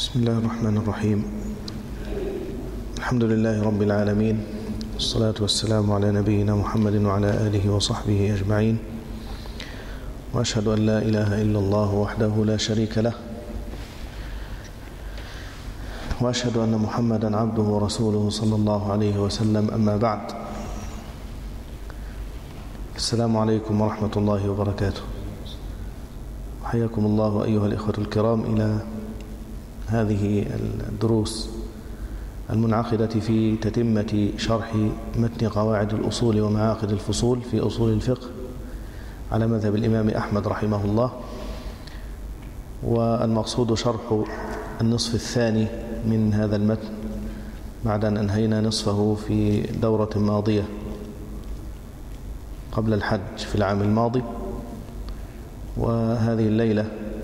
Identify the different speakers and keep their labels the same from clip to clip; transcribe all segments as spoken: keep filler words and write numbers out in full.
Speaker 1: بسم الله الرحمن الرحيم. الحمد لله رب العالمين، والصلاة والسلام على نبينا محمد وعلى آله وصحبه أجمعين، وأشهد أن لا إله إلا الله وحده لا شريك له، وأشهد أن محمدا عبده ورسوله صلى الله عليه وسلم. أما بعد، السلام عليكم ورحمة الله وبركاته. حياكم الله أيها الإخوة الكرام إلى هذه الدروس المنعقدة في تتمة شرح متن قواعد الأصول ومعاقد الفصول في أصول الفقه على مذهب الإمام أحمد رحمه الله، والمقصود شرح النصف الثاني من هذا المتن بعد أن أنهينا نصفه في دورة ماضية قبل الحج في العام الماضي. وهذه الليلة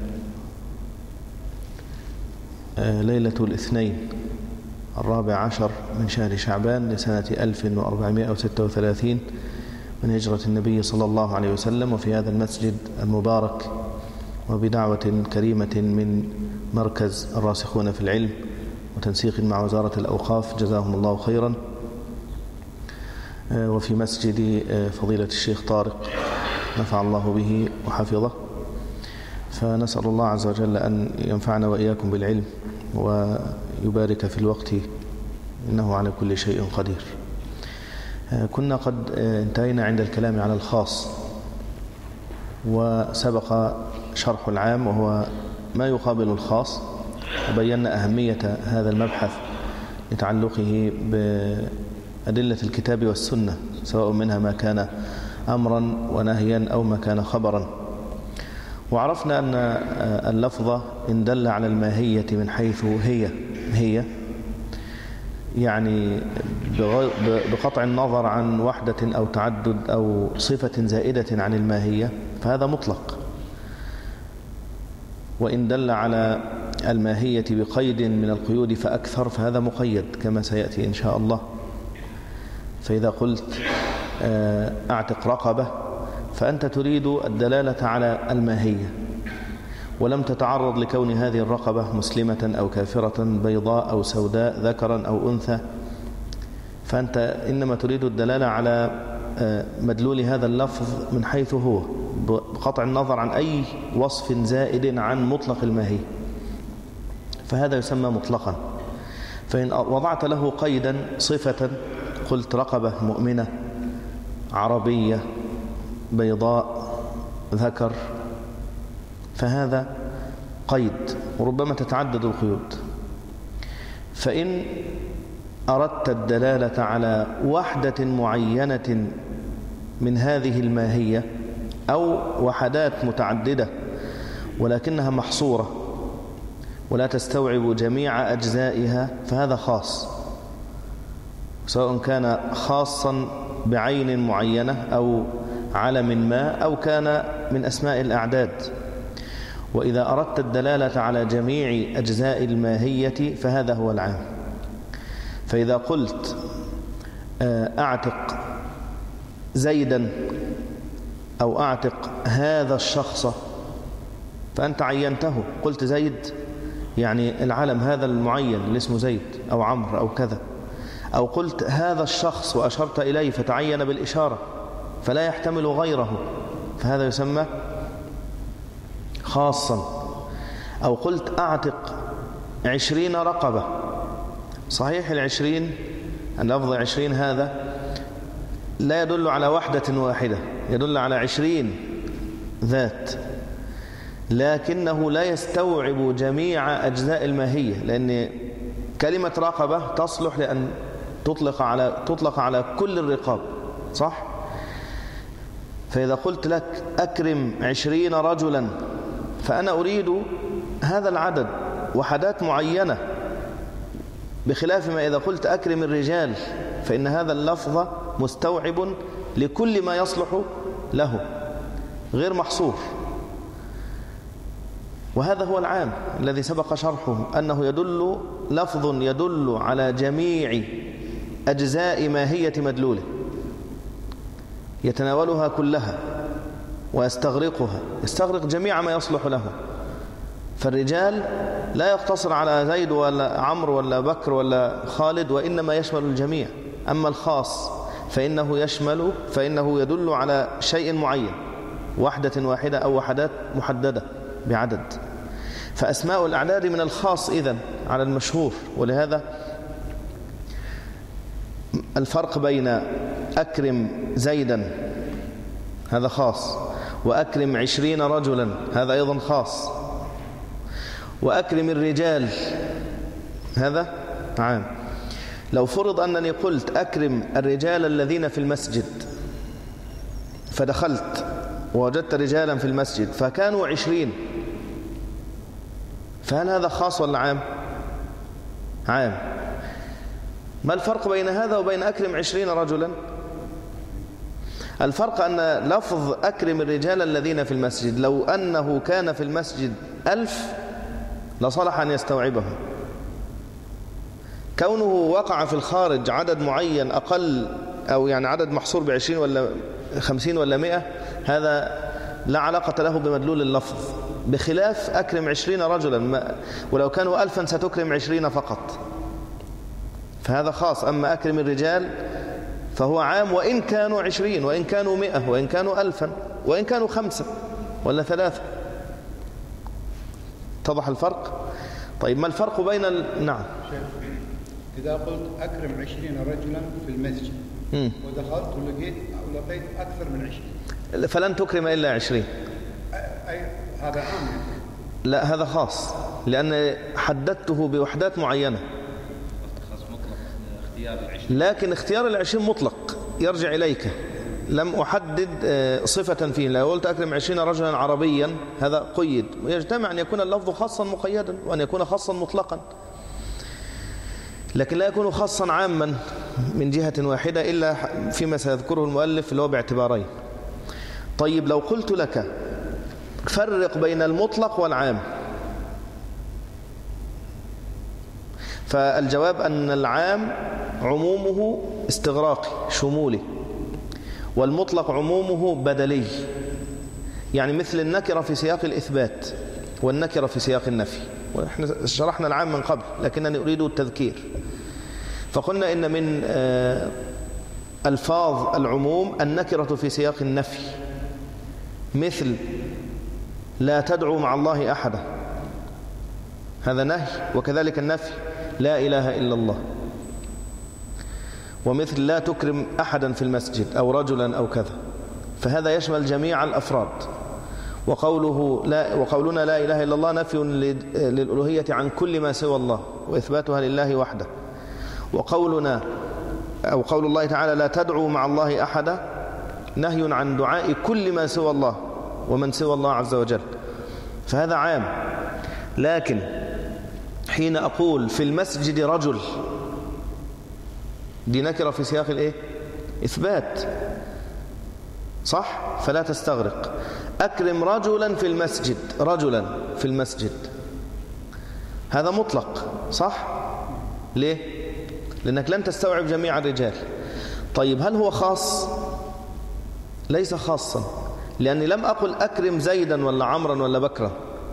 Speaker 1: ليلة الاثنين الرابع عشر من شهر شعبان لسنة ألف وأربعمائة وستة وثلاثين من هجرة النبي صلى الله عليه وسلم، وفي هذا المسجد المبارك وبدعوة كريمة من مركز الراسخون في العلم وتنسيق مع وزارة الأوقاف جزاهم الله خيرا، وفي مسجد فضيلة الشيخ طارق نفع الله به وحفظه. فنسأل الله عز وجل أن ينفعنا وإياكم بالعلم ويبارك في الوقت، إنه على كل شيء قدير. كنا قد انتهينا عند الكلام على الخاص، وسبق شرح العام وهو ما يقابل الخاص، وبينا أهمية هذا المبحث لتعلقه بأدلة الكتاب والسنة، سواء منها ما كان أمرا ونهيا أو ما كان خبرا. وعرفنا أن اللفظة إن دل على الماهية من حيث هي هي يعني بقطع النظر عن وحدة أو تعدد أو صفة زائدة عن الماهية فهذا مطلق، وإن دل على الماهية بقيد من القيود فأكثر فهذا مقيد كما سيأتي إن شاء الله. فإذا قلت أعتق رقبة فأنت تريد الدلالة على الماهية، ولم تتعرض لكون هذه الرقبة مسلمة أو كافرة، بيضاء أو سوداء، ذكرا أو أنثى، فأنت إنما تريد الدلالة على مدلول هذا اللفظ من حيث هو، بقطع النظر عن أي وصف زائد عن مطلق الماهية، فهذا يسمى مطلقا. فإن وضعت له قيدا صفة، قلت رقبة مؤمنة عربية بيضاء ذكر، فهذا قيد، وربما تتعدد القيود. فإن أردت الدلالة على وحدة معينة من هذه الماهية أو وحدات متعددة ولكنها محصورة ولا تستوعب جميع أجزائها فهذا خاص، سواء كان خاصا بعين معينة أو علم ما أو كان من أسماء الأعداد. وإذا أردت الدلالة على جميع أجزاء الماهية فهذا هو العام. فإذا قلت أعتق زيدا أو أعتق هذا الشخص فأنت عينته، قلت زيد يعني العلم هذا المعين اللي اسمه زيد أو عمرو أو كذا، أو قلت هذا الشخص وأشرت إليه فتعين بالإشارة فلا يحتمل غيره فهذا يسمى خاصا. أو قلت أعتق عشرين رقبة، صحيح العشرين اللفظ عشرين هذا لا يدل على وحدة واحدة، يدل على عشرين ذات، لكنه لا يستوعب جميع أجزاء الماهية، لأن كلمة رقبة تصلح لأن تطلق على تطلق على كل الرقاب، صح؟ فإذا قلت لك أكرم عشرين رجلا فأنا أريد هذا العدد، وحدات معينة، بخلاف ما إذا قلت أكرم الرجال فإن هذا اللفظ مستوعب لكل ما يصلح له غير محصور. وهذا هو العام الذي سبق شرحه، أنه يدل لفظ يدل على جميع أجزاء ماهية مدلوله، يتناولها كلها ويستغرقها، يستغرق جميع ما يصلح له. فالرجال لا يقتصر على زيد ولا عمرو ولا بكر ولا خالد، وإنما يشمل الجميع. أما الخاص فإنه يشمل فإنه يدل على شيء معين، وحدة واحدة أو وحدات محددة بعدد. فأسماء الأعداد من الخاص إذن على المشهور. ولهذا الفرق بين أكرم زيدا هذا خاص، وأكرم عشرين رجلا هذا أيضا خاص، وأكرم الرجال هذا عام. لو فرض أنني قلت أكرم الرجال الذين في المسجد، فدخلت ووجدت رجالا في المسجد فكانوا عشرين، فهل هذا خاص ولا عام؟ عام. ما الفرق بين هذا وبين أكرم عشرين رجلا؟ الفرق أن لفظ أكرم الرجال الذين في المسجد لو أنه كان في المسجد ألف لصلح أن يستوعبهم. كونه وقع في الخارج عدد معين أقل، أو يعني عدد محصور بعشرين ولا خمسين ولا مئة، هذا لا علاقة له بمدلول اللفظ، بخلاف أكرم عشرين رجلا، ولو كانوا ألفا ستكرم عشرين فقط، فهذا خاص. أما أكرم الرجال فهو عام، وإن كانوا عشرين، وإن كانوا مئة، وإن كانوا ألفا، وإن كانوا خمسة ولا ثلاثة. اتضح الفرق؟ طيب ما الفرق بين ال... نعم.
Speaker 2: إذا قلت أكرم عشرين رجلا في المسجد م. ودخلت ولقيت ولقيت أكثر من عشرين،
Speaker 1: فلن تكرم إلا عشرين.
Speaker 2: أي هذا عام؟
Speaker 1: لا، هذا خاص، لأن حددته بوحدات معينة. لكن اختيار العشرين مطلق يرجع إليك، لم أحدد صفة فيه. لو قلت أكرم عشرين رجلا عربيا هذا قيد، ويجتمع أن يكون اللفظ خاصا مقيدا وأن يكون خاصا مطلقا، لكن لا يكون خاصا عاما من جهة واحدة إلا فيما سيذكره المؤلف اللي هو باعتبارين. طيب لو قلت لك فرق بين المطلق والعام، فالجواب أن العام عمومه استغراقي شمولي، والمطلق عمومه بدلي، يعني مثل النكرة في سياق الإثبات والنكرة في سياق النفي. ونحن شرحنا العام من قبل لكنني أريد التذكير. فقلنا إن من ألفاظ العموم النكرة في سياق النفي، مثل لا تدعو مع الله أحدا، هذا نهي، وكذلك النفي لا إله إلا الله. ومثل لا تكرم أحدا في المسجد أو رجلا أو كذا، فهذا يشمل جميع الأفراد. وقوله لا وقولنا لا إله إلا الله نفي للألوهية عن كل ما سوى الله وإثباتها لله وحده. وقولنا أو قول الله تعالى لا تدعو مع الله أحدا نهي عن دعاء كل ما سوى الله ومن سوى الله عز وجل، فهذا عام. لكن حين أقول في المسجد رجل، دي نكرة في سياق الإيه؟ إثبات، صح؟ فلا تستغرق. أكرم رجلا في المسجد، رجلا في المسجد، هذا مطلق، صح؟ ليه؟ لأنك لن تستوعب جميع الرجال. طيب هل هو خاص؟ ليس خاصا، لأني لم أقل أكرم زيدا ولا عمرا ولا بكرا،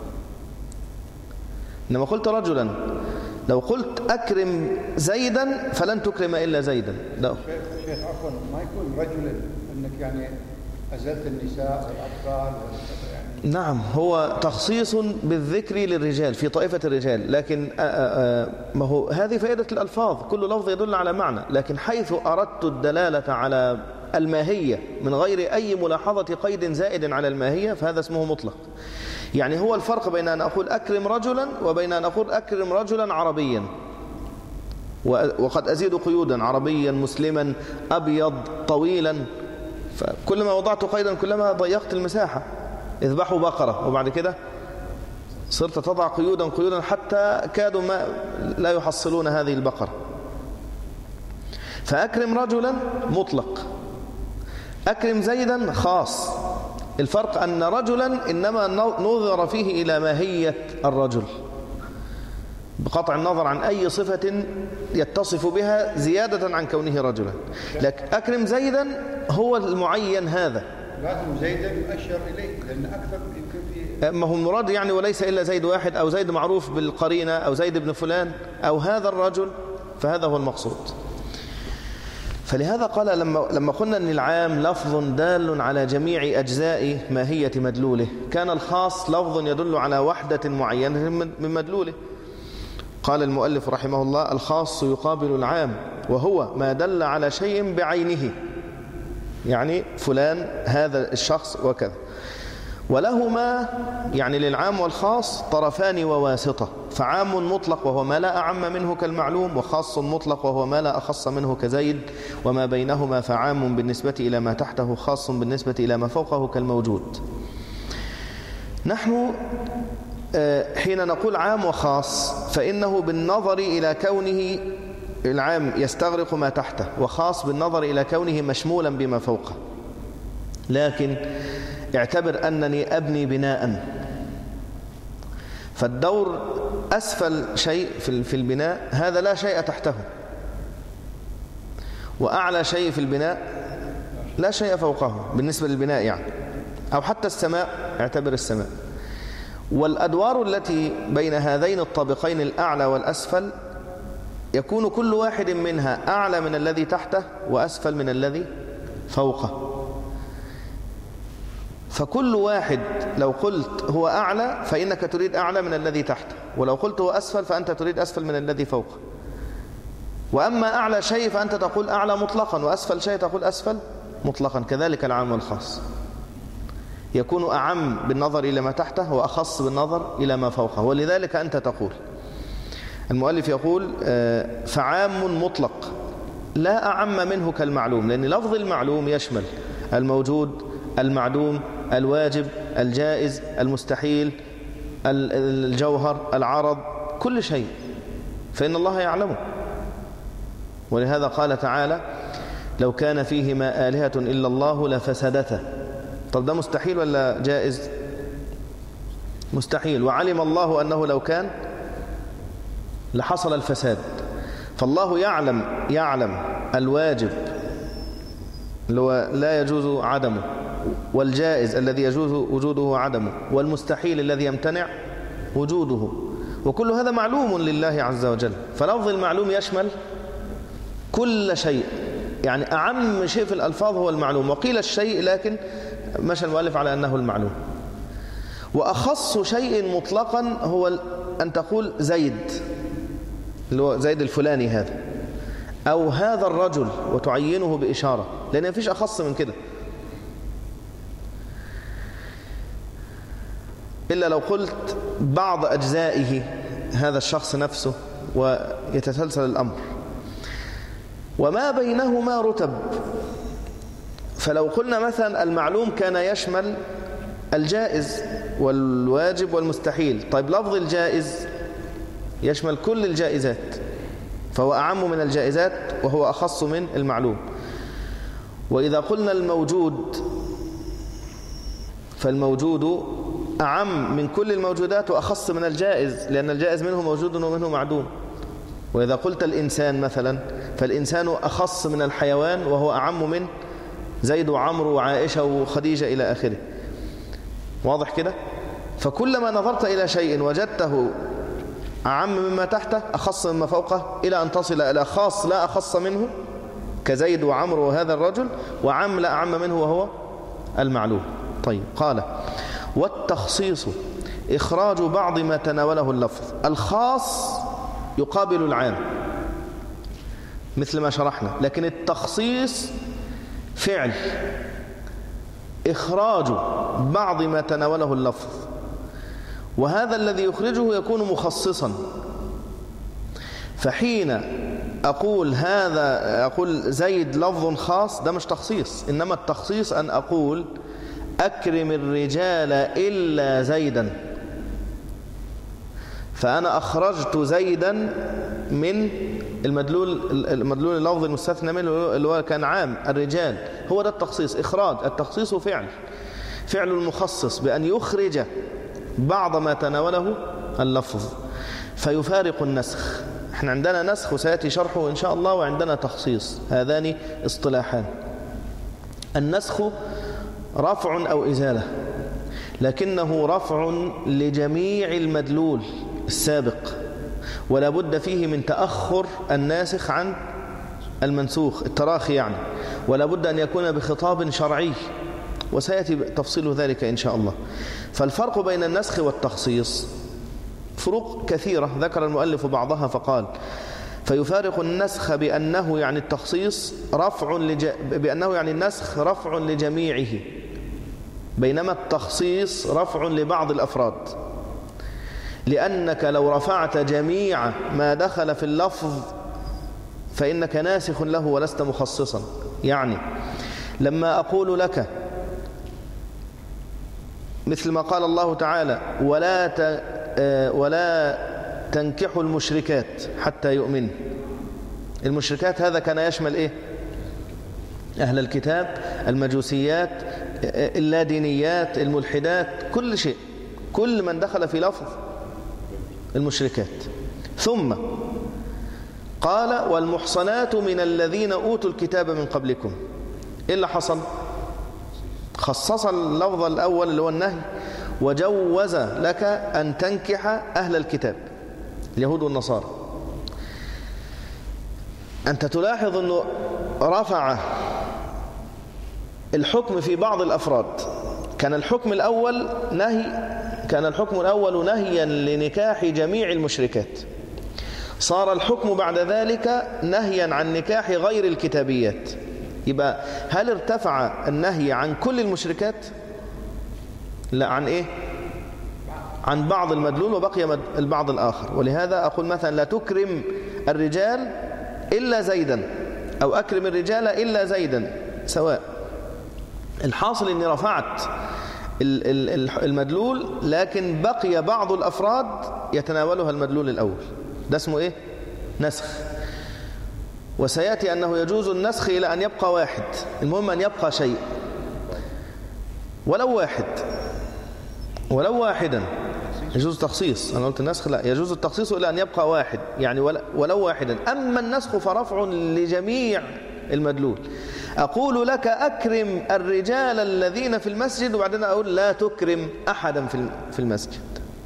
Speaker 1: إنما قلت رجلا. لو قلت أكرم زيدا فلن تكرم إلا زيدا. لا
Speaker 2: شيخ عفوا، ما يكون رجلا أنك يعني أزلت النساء والأطفال يعني.
Speaker 1: نعم، هو تخصيص بالذكر للرجال في طائفة الرجال، لكن آآ آآ ما هو هذه فائدة الألفاظ، كل لفظ يدل على معنى. لكن حيث أردت الدلالة على الماهية من غير أي ملاحظة قيد زائد على الماهية فهذا اسمه مطلق. يعني هو الفرق بين أن أقول أكرم رجلا وبين أن أقول أكرم رجلا عربيا، وقد أزيد قيودا: عربيا، مسلما، أبيض، طويلا. فكلما وضعت قيدا كلما ضيقت المساحة. اذبحوا بقرة، وبعد كده صرت تضع قيودا قيودا حتى كادوا ما لا يحصلون هذه البقرة. فأكرم رجلا مطلق، أكرم زيدا خاص. الفرق أن رجلا إنما نظر فيه إلى ماهية الرجل بقطع النظر عن أي صفة يتصف بها زيادة عن كونه رجلا. لكن أكرم زيدا هو المعين، هذا
Speaker 2: لازم زيدا يؤشر إليه، لأن أكثر يمكن في
Speaker 1: ما هو المراد يعني وليس إلا زيد واحد، أو زيد معروف بالقرينة، أو زيد بن فلان، أو هذا الرجل، فهذا هو المقصود. فلهذا قال لما لما قلنا أن العام لفظ دال على جميع أجزاء ماهية مدلوله، كان الخاص لفظ يدل على وحدة معينة من مدلوله. قال المؤلف رحمه الله: الخاص يقابل العام، وهو ما دل على شيء بعينه، يعني فلان هذا الشخص وكذا. ولهما يعني للعام والخاص طرفان وواسطة، فعام مطلق وهو ما لا أعم منه كالمعلوم، وخاص مطلق وهو ما لا أخص منه كزيد، وما بينهما فعام بالنسبة إلى ما تحته، خاص بالنسبة إلى ما فوقه كالموجود. نحن حين نقول عام وخاص فإنه بالنظر إلى كونه العام يستغرق ما تحته، وخاص بالنظر إلى كونه مشمولا بما فوقه. لكن اعتبر أنني أبني بناء، فالدور أسفل شيء في البناء هذا لا شيء تحته، وأعلى شيء في البناء لا شيء فوقه بالنسبة للبناء يعني، أو حتى السماء، اعتبر السماء. والأدوار التي بين هذين الطابقين الأعلى والأسفل يكون كل واحد منها أعلى من الذي تحته وأسفل من الذي فوقه. فكل واحد لو قلت هو أعلى فإنك تريد أعلى من الذي تحته، ولو قلت هو أسفل فأنت تريد أسفل من الذي فوقه. وأما أعلى شيء فأنت تقول أعلى مطلقا، وأسفل شيء تقول أسفل مطلقا. كذلك العام والخاص يكون أعم بالنظر إلى ما تحته وأخص بالنظر إلى ما فوقه. ولذلك أنت تقول، المؤلف يقول فعام مطلق لا أعم منه كالمعلوم، لأن لفظ المعلوم يشمل الموجود، المعدوم، الواجب، الجائز، المستحيل، الجوهر، العرض، كل شيء، فإن الله يعلمه. ولهذا قال تعالى: لو كان فيهما آلهة إلا الله لفسدتا. طب ده مستحيل ولا جائز؟ مستحيل، وعلم الله أنه لو كان لحصل الفساد. فالله يعلم يعلم الواجب اللي هو لا يجوز عدمه، والجائز الذي يجوز وجوده عدمه، والمستحيل الذي يمتنع وجوده، وكل هذا معلوم لله عز وجل. فلفظ المعلوم يشمل كل شيء، يعني أعم شيء في الألفاظ هو المعلوم، وقيل الشيء لكن مشى المؤلف على أنه المعلوم. وأخص شيء مطلقا هو أن تقول زيد، اللي هو زيد الفلاني هذا، أو هذا الرجل، وتعينه بإشارة، لأن مفيش أخص من كده. إلا لو قلت بعض أجزائه هذا الشخص نفسه، ويتسلسل الأمر. وما بينهما رتب، فلو قلنا مثلا المعلوم كان يشمل الجائز والواجب والمستحيل، طيب لفظ الجائز يشمل كل الجائزات، فهو أعم من الجائزات وهو أخص من المعلوم. وإذا قلنا الموجود فالموجود أعم من كل الموجودات وأخص من الجائز، لأن الجائز منه موجود ومنه معدوم. وإذا قلت الإنسان مثلا فالإنسان أخص من الحيوان وهو أعم من زيد وعمرو وعائشة وخديجة إلى آخره. واضح كده؟ فكلما نظرت إلى شيء وجدته أعم مما تحته أخص مما فوقه، إلى أن تصل إلى خاص لا أخص منه كزيد وعمرو وهذا الرجل، وعم لا أعم منه وهو المعلوم. طيب، قال: والتخصيص إخراج بعض ما تناوله اللفظ. الخاص يقابل العام مثل ما شرحنا، لكن التخصيص فعل إخراج بعض ما تناوله اللفظ، وهذا الذي يخرجه يكون مخصصا. فحين أقول هذا أقول زيد لفظ خاص، ده مش تخصيص، إنما التخصيص أن أقول أكرم الرجال إلا زيدا، فأنا أخرجت زيدا من المدلول المدلول اللفظ المستثنى منه اللي هو كان عام الرجال. هو ده التخصيص، إخراج. التخصيص فعل فعل المخصص بأن يخرج بعض ما تناوله اللفظ فيفارق النسخ. احنا عندنا نسخ وسيأتي شرحه إن شاء الله، وعندنا تخصيص، هذان اصطلاحان. النسخ رفع أو إزالة، لكنه رفع لجميع المدلول السابق، ولا بد فيه من تأخر الناسخ عن المنسوخ، التراخي يعني، ولا بد أن يكون بخطاب شرعي، وسيأتي تفصيل ذلك إن شاء الله. فالفرق بين النسخ والتخصيص فروق كثيرة ذكر المؤلف بعضها فقال: فيفارق النسخ بأنه يعني التخصيص رفع لج... بأنه يعني النسخ رفع لجميعه، بينما التخصيص رفع لبعض الأفراد، لأنك لو رفعت جميع ما دخل في اللفظ فإنك ناسخ له ولست مخصصا. يعني لما أقول لك مثل ما قال الله تعالى: ولا ت... ولا تنكحوا المشركات حتى يؤمنوا. المشركات هذا كان يشمل إيه؟ أهل الكتاب، المجوسيات، اللادينيات، الملحدات، كل شيء، كل من دخل في لفظ المشركات. ثم قال: والمحصنات من الذين أوتوا الكتاب من قبلكم. إيه اللي حصل؟ خصص اللفظ الأول اللي هو النهي، وجوز لك أن تنكح أهل الكتاب اليهود والنصارى. أنت تلاحظ أنه رفع الحكم في بعض الأفراد. كان الحكم الأول نهي كان الحكم الأول نهيا لنكاح جميع المشركات، صار الحكم بعد ذلك نهيا عن نكاح غير الكتابيات. يبقى هل ارتفع النهي عن كل المشركات؟ لا، عن إيه؟ عن بعض المدلول، وبقي البعض الآخر. ولهذا أقول مثلا: لا تكرم الرجال إلا زيدا، أو أكرم الرجال إلا زيدا، سواء. الحاصل أني رفعت المدلول، لكن بقي بعض الأفراد يتناولها المدلول الأول. ده اسمه إيه؟ نسخ. وسيأتي أنه يجوز النسخ إلى أن يبقى واحد، المهم أن يبقى شيء ولو واحد، ولو واحدا. يجوز التخصيص، أنا قلت النسخ لا، يجوز التخصيص إلى أن يبقى واحد، يعني ولو واحدا. أما النسخ فرفع لجميع المدلول. أقول لك: أكرم الرجال الذين في المسجد، وبعدين أقول: لا تكرم أحدا في المسجد.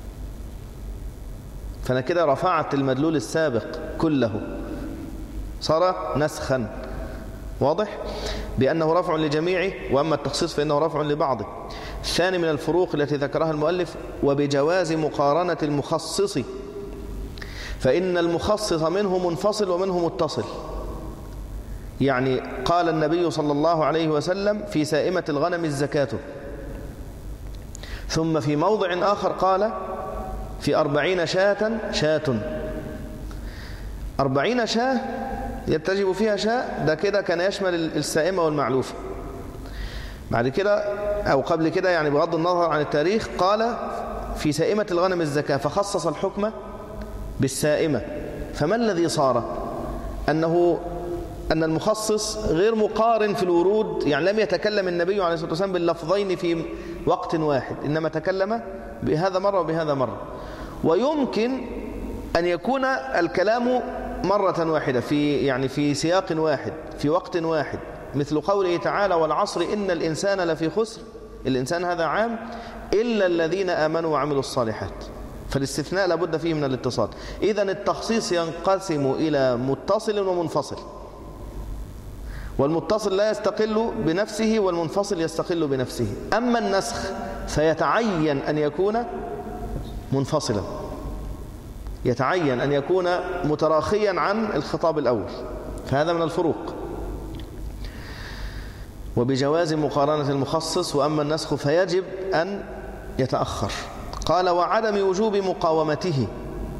Speaker 1: فأنا كده رفعت المدلول السابق كله، صار نسخا. واضح؟ بأنه رفع لجميعه، وأما التخصيص فإنه رفع لبعضه. الثاني من الفروق التي ذكرها المؤلف: وبجواز مقارنة المخصص، فإن المخصص منه منفصل ومنه متصل. يعني قال النبي صلى الله عليه وسلم: في سائمة الغنم الزكاة. ثم في موضع آخر قال: في أربعين شاة شاة. أربعين شاة يتجب فيها شاة، ده كده كان يشمل السائمة والمعلوفة. بعد كده أو قبل كده، يعني بغض النظر عن التاريخ، قال: في سائمة الغنم الزكاة، فخصص الحكم بالسائمة. فما الذي صار؟ أنه أن المخصص غير مقارن في الورود، يعني لم يتكلم النبي عليه الصلاة والسلام باللفظين في وقت واحد، إنما تكلم بهذا مرة وبهذا مرة. ويمكن أن يكون الكلام مرة واحدة في يعني في سياق واحد في وقت واحد، مثل قوله تعالى: والعصر إن الإنسان لفي خسر. الإنسان هذا عام، إلا الذين آمنوا وعملوا الصالحات. فالاستثناء لابد فيه من الاتصال. إذن التخصيص ينقسم إلى متصل ومنفصل، والمتصل لا يستقل بنفسه، والمنفصل يستقل بنفسه. أما النسخ فيتعين أن يكون منفصلا، يتعين أن يكون متراخيا عن الخطاب الأول. فهذا من الفروق. وبجواز مقارنة المخصص، وأما النسخ فيجب أن يتأخر. قال: وعدم وجوب مقاومته.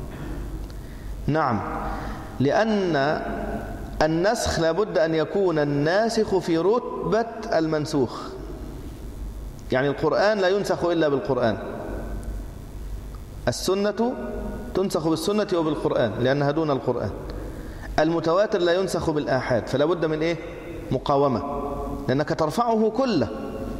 Speaker 1: نعم، لأن النسخ لابد أن يكون الناسخ في رتبة المنسوخ. يعني القرآن لا ينسخ إلا بالقرآن، السنة تنسخ بالسنة وبالقرآن لأنها دون القرآن، المتواتر لا ينسخ بالآحاد. فلا بد من إيه؟ مقاومة، لأنك ترفعه كله.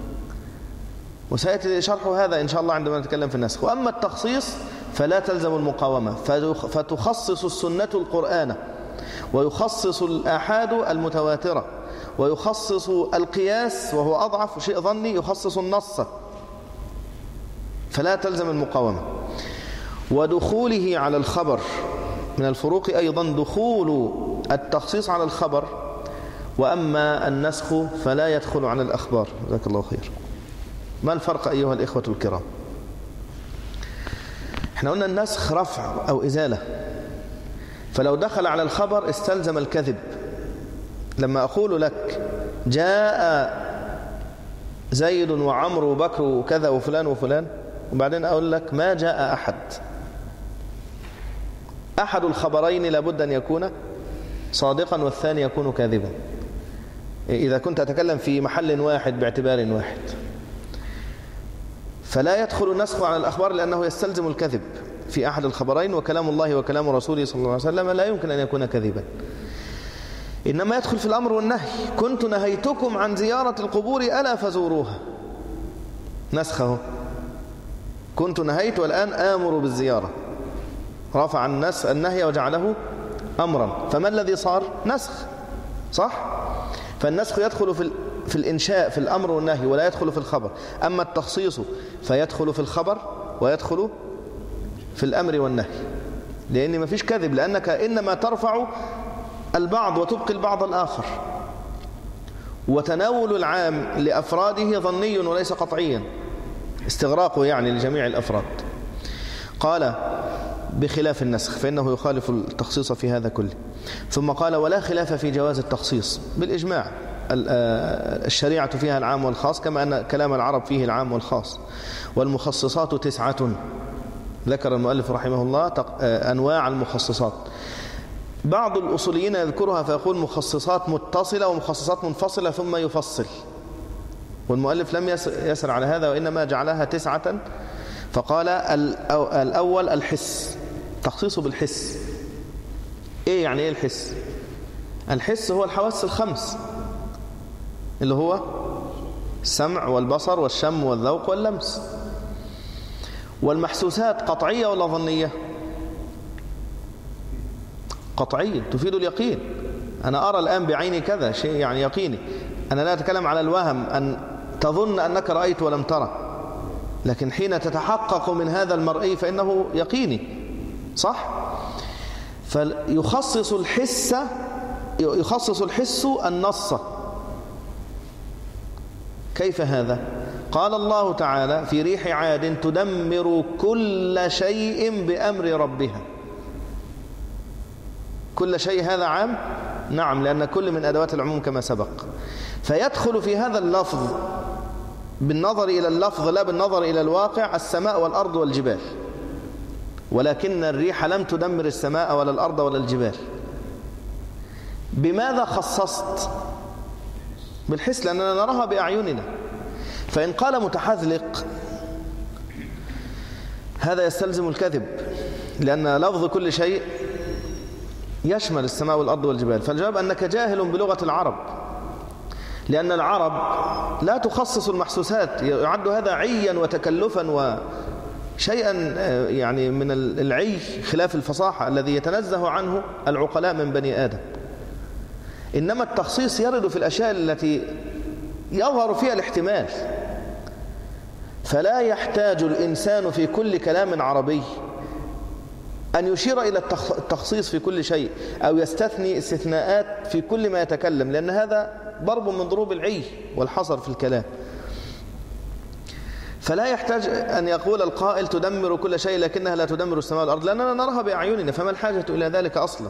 Speaker 1: وسيأتي شرح هذا إن شاء الله عندما نتكلم في النسخ. وأما التخصيص فلا تلزم المقاومة، فتخصص السنة القرآن، ويخصص الآحاد المتواترة، ويخصص القياس وهو أضعف شيء ظني، يخصص النص. فلا تلزم المقاومة. ودخوله على الخبر من الفروق أيضا دخول التخصيص على الخبر، وأما النسخ فلا يدخل على الأخبار. جزاك الله خير. ما الفرق أيها الإخوة الكرام؟ احنا قلنا النسخ رفع أو إزالة، فلو دخل على الخبر استلزم الكذب. لما أقول لك جاء زيد وعمر وبكر وكذا وفلان وفلان، وبعدين أقول لك ما جاء أحد، أحد الخبرين لابد أن يكون صادقا والثاني يكون كاذبا إذا كنت أتكلم في محل واحد باعتبار واحد. فلا يدخل النسخ على الأخبار لأنه يستلزم الكذب في أحد الخبرين، وكلام الله وكلام رسوله صلى الله عليه وسلم لا يمكن أن يكون كذبا. إنما يدخل في الأمر والنهي. كنت نهيتكم عن زيارة القبور ألا فزوروها، نسخه. كنت نهيت والآن آمر بالزيارة، رفع النس النهي وجعله أمرا، فما الذي صار؟ نسخ، صح؟ فالنسخ يدخل في في الإنشاء في الأمر والنهي ولا يدخل في الخبر. أما التخصيص فيدخل في الخبر ويدخل في الأمر والنهي، لأن ما فيش كذب، لأنك إنما ترفع البعض وتبقي البعض الآخر. وتناول العام لأفراده ظني وليس قطعيا، استغراقه يعني لجميع الأفراد. قال بخلاف النسخ فإنه يخالف التخصيص في هذا كله. ثم قال ولا خلاف في جواز التخصيص بالإجماع، الشريعة فيها العام والخاص كما أن كلام العرب فيه العام والخاص. والمخصصات تسعة، ذكر المؤلف رحمه الله أنواع المخصصات. بعض الأصوليين يذكرها فيقول مخصصات متصلة ومخصصات منفصلة ثم يفصل، والمؤلف لم يسر على هذا وإنما جعلها تسعة. فقال الأول الحس، تخصيصه بالحس. إيه يعني إيه الحس؟ الحس هو الحواس الخمس، اللي هو السمع والبصر والشم والذوق واللمس. والمحسوسات قطعية ولا ظنية؟ قطعية، تفيد اليقين. أنا أرى الآن بعيني كذا شيء يعني يقيني، أنا لا أتكلم على الوهم أن تظن أنك رأيت ولم ترى، لكن حين تتحقق من هذا المرئي فإنه يقيني، صح؟ فيخصص الحس يخصص الحس النص. كيف هذا؟ قال الله تعالى في ريح عاد تدمر كل شيء بأمر ربها. كل شيء هذا عام؟ نعم، لأن كل من أدوات العموم كما سبق. فيدخل في هذا اللفظ بالنظر إلى اللفظ لا بالنظر إلى الواقع السماء والأرض والجبال، ولكن الريح لم تدمر السماء ولا الأرض ولا الجبال. بماذا خصصت؟ بالحس، لأننا نراها بأعيننا. فإن قال متحذلق هذا يستلزم الكذب، لأن لفظ كل شيء يشمل السماء والأرض والجبال. فالجواب أنك جاهل بلغة العرب، لأن العرب لا تخصص المحسوسات، يعد هذا عيا وتكلفا وشيئا يعني من العي خلاف الفصاحة الذي يتنزه عنه العقلاء من بني آدم. إنما التخصيص يرد في الأشياء التي يظهر فيها الاحتمال، فلا يحتاج الإنسان في كل كلام عربي أن يشير إلى التخصيص في كل شيء أو يستثني استثناءات في كل ما يتكلم، لأن هذا ضرب من ضروب العي والحصر في الكلام. فلا يحتاج أن يقول القائل تدمر كل شيء لكنها لا تدمر السماء والأرض، لأننا نراها بأعيننا، فما الحاجة إلى ذلك أصلا،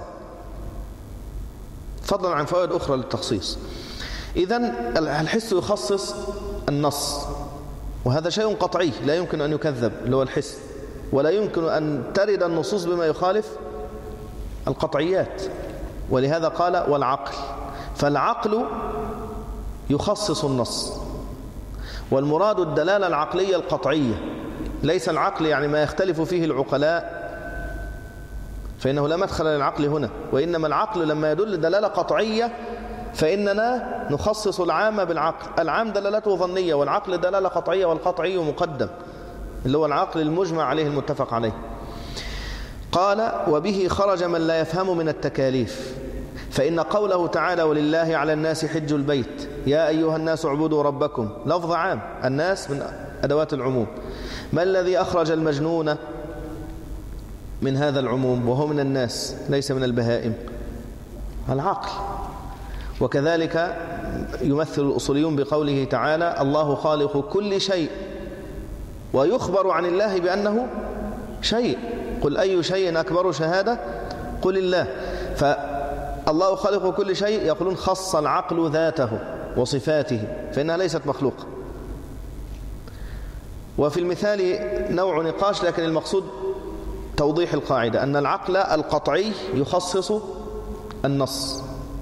Speaker 1: فضلا عن فوائد أخرى للتخصيص. إذن الحس يخصص النص، وهذا شيء قطعي لا يمكن أن يكذب، اللي هو الحس، ولا يمكن أن ترد النصوص بما يخالف القطعيات. ولهذا قال والعقل، فالعقل يخصص النص، والمراد الدلالة العقلية القطعية، ليس العقل يعني ما يختلف فيه العقلاء فإنه لا مدخل للعقل هنا، وإنما العقل لما يدل دلالة قطعية فإننا نخصص العام بالعقل. العام دلالته ظنية والعقل دلالة قطعية، والقطعي مقدم اللي هو العقل المجمع عليه المتفق عليه. قال وبه خرج من لا يفهم من التكاليف، فإن قوله تعالى ولله على الناس حج البيت يا أيها الناس اعبدوا ربكم، لفظ عام، الناس من أدوات العموم، ما الذي أخرج المجنون من هذا العموم وهو من الناس ليس من البهائم؟ العقل. وكذلك يمثل الأصوليون بقوله تعالى الله خالق كل شيء، ويخبر عن الله بأنه شيء، قل أي شيء أكبر شهادة قل الله. فالله خالق كل شيء، يقولون خص العقل ذاته وصفاته فإنها ليست مخلوقة. وفي المثال نوع نقاش، لكن المقصود توضيح القاعدة أن العقل القطعي يخصص النص.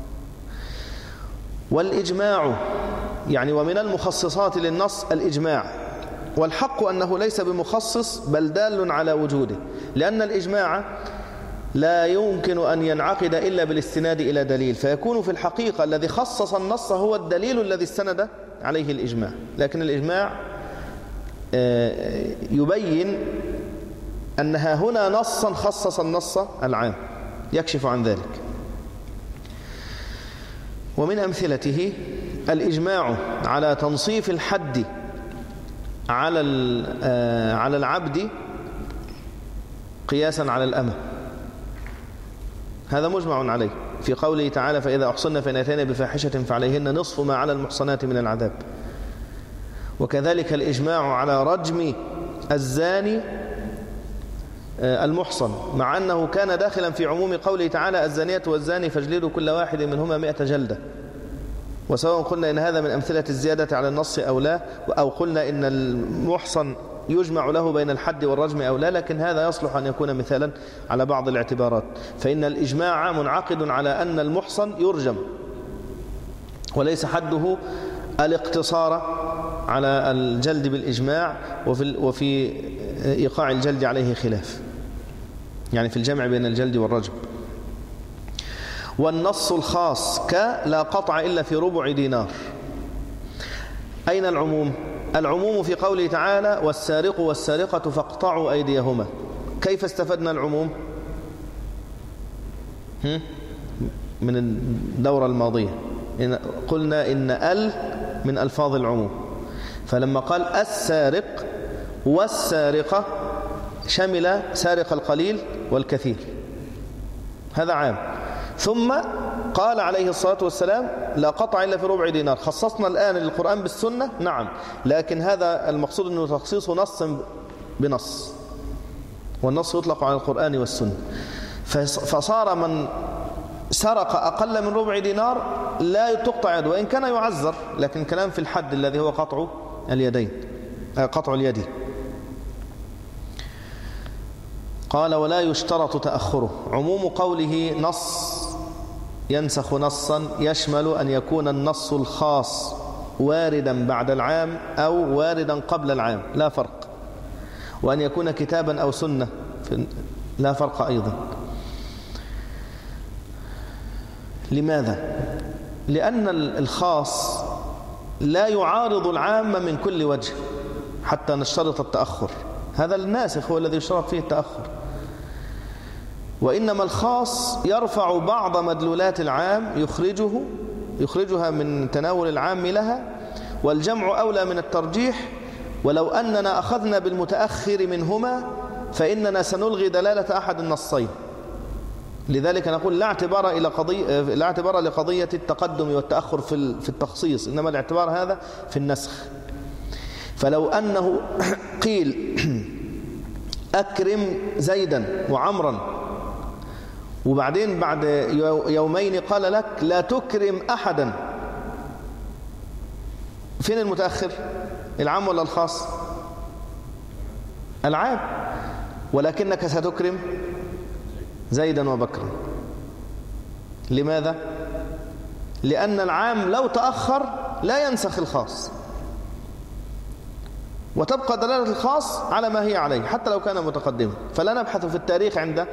Speaker 1: والإجماع يعني ومن المخصصات للنص الإجماع، والحق أنه ليس بمخصص بل دال على وجوده، لأن الإجماع لا يمكن أن ينعقد إلا بالاستناد إلى دليل، فيكون في الحقيقة الذي خصص النص هو الدليل الذي استند عليه الإجماع. لكن الإجماع يبين أنها هنا نصا خصص النص العام يكشف عن ذلك. ومن أمثلته الإجماع على تنصيف الحد على على العبد قياسا على الأمة، هذا مجمع عليه في قوله تعالى فإذا أحصن فإن أتينا بفاحشة فعليهن نصف ما على المحصنات من العذاب. وكذلك الإجماع على رجم الزاني المحصن، مع أنه كان داخلا في عموم قوله تعالى الزانية والزاني فاجلدوا كل واحد منهما مئة جلدة. وسواء قلنا إن هذا من أمثلة الزيادة على النص أو لا، أو قلنا إن المحصن يجمع له بين الحد والرجم أو لا، لكن هذا يصلح أن يكون مثالا على بعض الاعتبارات. فإن الإجماع منعقد على أن المحصن يرجم، وليس حده الاقتصار على الجلد بالإجماع، وفي, وفي إيقاع الجلد عليه خلاف، يعني في الجمع بين الجلد والرجم. والنص الخاص كلا قطع إلا في ربع دينار. أين العموم؟ العموم في قوله تعالى والسارق والسارقة فاقطعوا أيديهما. كيف استفدنا العموم من الدورة الماضية؟ إن قلنا إن ال من ألفاظ العموم، فلما قال السارق والسارقة شمل سارق القليل والكثير، هذا عام. ثم قال عليه الصلاة والسلام لا قطع إلا في ربع دينار. خصصنا الآن القرآن بالسنة، نعم، لكن هذا المقصود أنه تخصيص نص بنص، والنص يطلق على القرآن والسنة. فصار من سرق أقل من ربع دينار لا تقطع يده، وإن كان يعذر، لكن كلام في الحد الذي هو قطع اليدين، قطع اليد. قال ولا يشترط تأخره. عموم قوله نص ينسخ نصا يشمل أن يكون النص الخاص واردا بعد العام أو واردا قبل العام، لا فرق، وأن يكون كتابا أو سنة لا فرق أيضا. لماذا؟ لأن الخاص لا يعارض العام من كل وجه حتى نشترط التأخر، هذا الناسخ هو الذي يشترط فيه التأخر. وإنما الخاص يرفع بعض مدلولات العام يخرجه يخرجها من تناول العام لها، والجمع أولى من الترجيح. ولو أننا أخذنا بالمتأخر منهما فإننا سنلغي دلالة أحد النصين. لذلك نقول لا اعتبار إلى قضية لا اعتبار لقضية التقدم والتأخر في في التخصيص، إنما الاعتبار هذا في النسخ. فلو أنه قيل أكرم زيدا وعمرا، وبعدين بعد يومين قال لك لا تكرم أحدا، فين المتأخر؟ العام ولا الخاص؟ العام. ولكنك ستكرم زيدا وبكرا. لماذا؟ لأن العام لو تأخر لا ينسخ الخاص، وتبقى دلالة الخاص على ما هي عليه حتى لو كان متقدما. فلا نبحث في التاريخ عند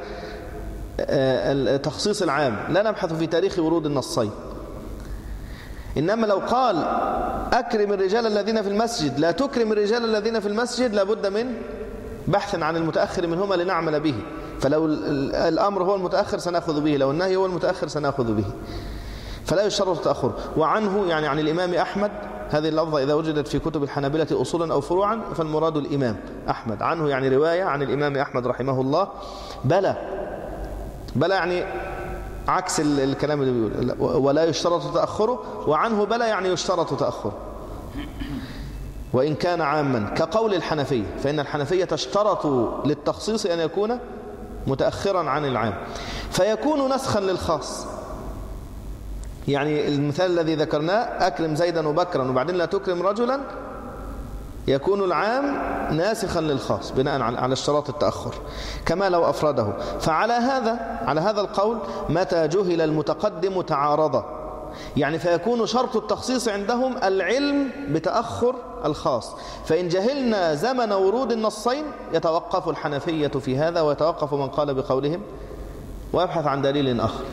Speaker 1: تخصيص العام، لا نبحث في تاريخ ورود النصين. إنما لو قال أكرم الرجال الذين في المسجد لا تكرم الرجال الذين في المسجد، لابد من بحث عن المتأخر منهما لنعمل به. فلو الأمر هو المتأخر سنأخذ به، لو النهي هو المتأخر سنأخذ به، فلا يشترط التأخر. وعنه يعني عن الإمام أحمد هذه اللفظة إذا وجدت في كتب الحنابلة أصولا أو فروعا فالمراد الإمام أحمد، عنه يعني رواية عن الإمام أحمد رحمه الله. بلى بلى يعني عكس الكلام اللي بيقول ولا يشترط تأخره، وعنه بلى يعني يشترط تأخره وإن كان عاما، كقول الحنفية، فإن الحنفية تشترط للتخصيص أن يكون متأخرا عن العام فيكون نسخا للخاص. يعني المثال الذي ذكرناه أكرم زيدا وبكرا وبعدين لا تكرم رجلا، يكون العام ناسخا للخاص بناء على اشتراط التأخر كما لو أفرده. فعلى هذا على هذا القول متى جهل المتقدم تعارض، يعني فيكون شرط التخصيص عندهم العلم بتأخر الخاص، فإن جهلنا زمن ورود النصين يتوقف الحنفية في هذا ويتوقف من قال بقولهم ويبحث عن دليل آخر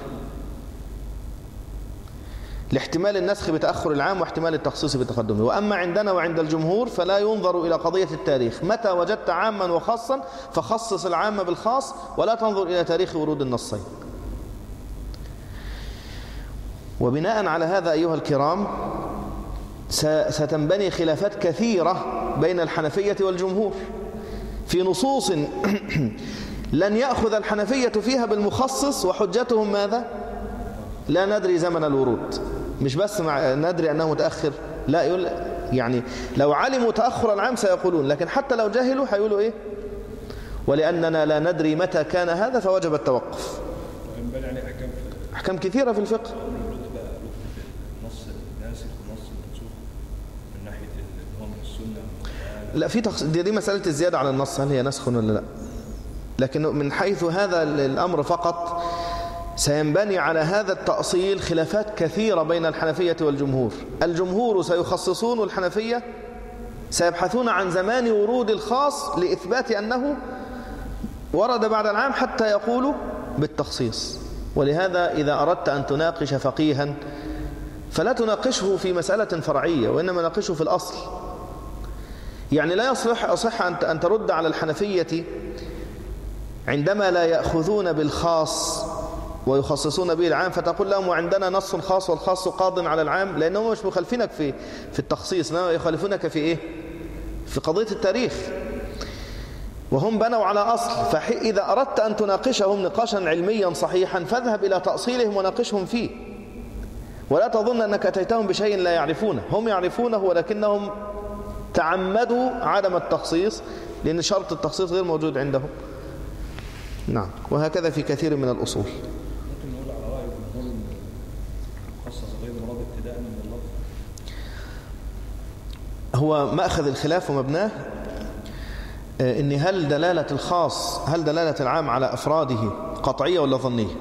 Speaker 1: لاحتمال النسخ بتأخر العام واحتمال التخصيص بتقدمه. وأما عندنا وعند الجمهور فلا ينظر إلى قضية التاريخ، متى وجدت عاما وخاصا فخصص العام بالخاص ولا تنظر إلى تاريخ ورود النصين. وبناء على هذا أيها الكرام ستنبني خلافات كثيرة بين الحنفية والجمهور في نصوص لن يأخذ الحنفية فيها بالمخصص، وحجتهم ماذا؟ لا ندري زمن الورود، مش بس مع ندري أنه متأخر، لا يقول يعني لو علموا تأخر العام سيقولون، لكن حتى لو جهلوا هيقولوا إيه؟ ولأننا لا ندري متى كان هذا فوجب التوقف. أحكام كثيرة في الفقه. لا في تخص... دي, دي مسألة الزيادة على النص، هل هي نسخ ولا لا؟ لكن من حيث هذا الأمر فقط سينبني على هذا التأصيل خلافات كثيرة بين الحنفية والجمهور. الجمهور سيخصصون والحنفية سيبحثون عن زمان ورود الخاص لإثبات أنه ورد بعد العام حتى يقولوا بالتخصيص. ولهذا إذا أردت أن تناقش فقيها فلا تناقشه في مسألة فرعية وإنما ناقشه في الأصل. يعني لا يصلح أصح أن ترد على الحنفية عندما لا يأخذون بالخاص ويخصصون به العام فتقول لهم وعندنا نص خاص والخاص قاض على العام، لأنهم مش مخالفينك في في التخصيص، إنما يخالفونك في إيه؟ في قضية التاريخ، وهم بنوا على أصل. فإذا أردت أن تناقشهم نقاشا علميا صحيحا فاذهب إلى تأصيلهم وناقشهم فيه، ولا تظن أنك أتيتهم بشيء لا يعرفونه، هم يعرفونه ولكنهم تعمدوا عدم التخصيص لأن شرط التخصيص غير موجود عندهم. نعم، وهكذا في كثير من الأصول.
Speaker 3: ممكن نقول على رأي الجمهور إن المخصص غير مراد ابتداء من اللفظ؟
Speaker 1: هو مأخذ الخلاف ومبناه إن هل دلالة الخاص هل دلالة العام على أفراده قطعية ولا ظنية؟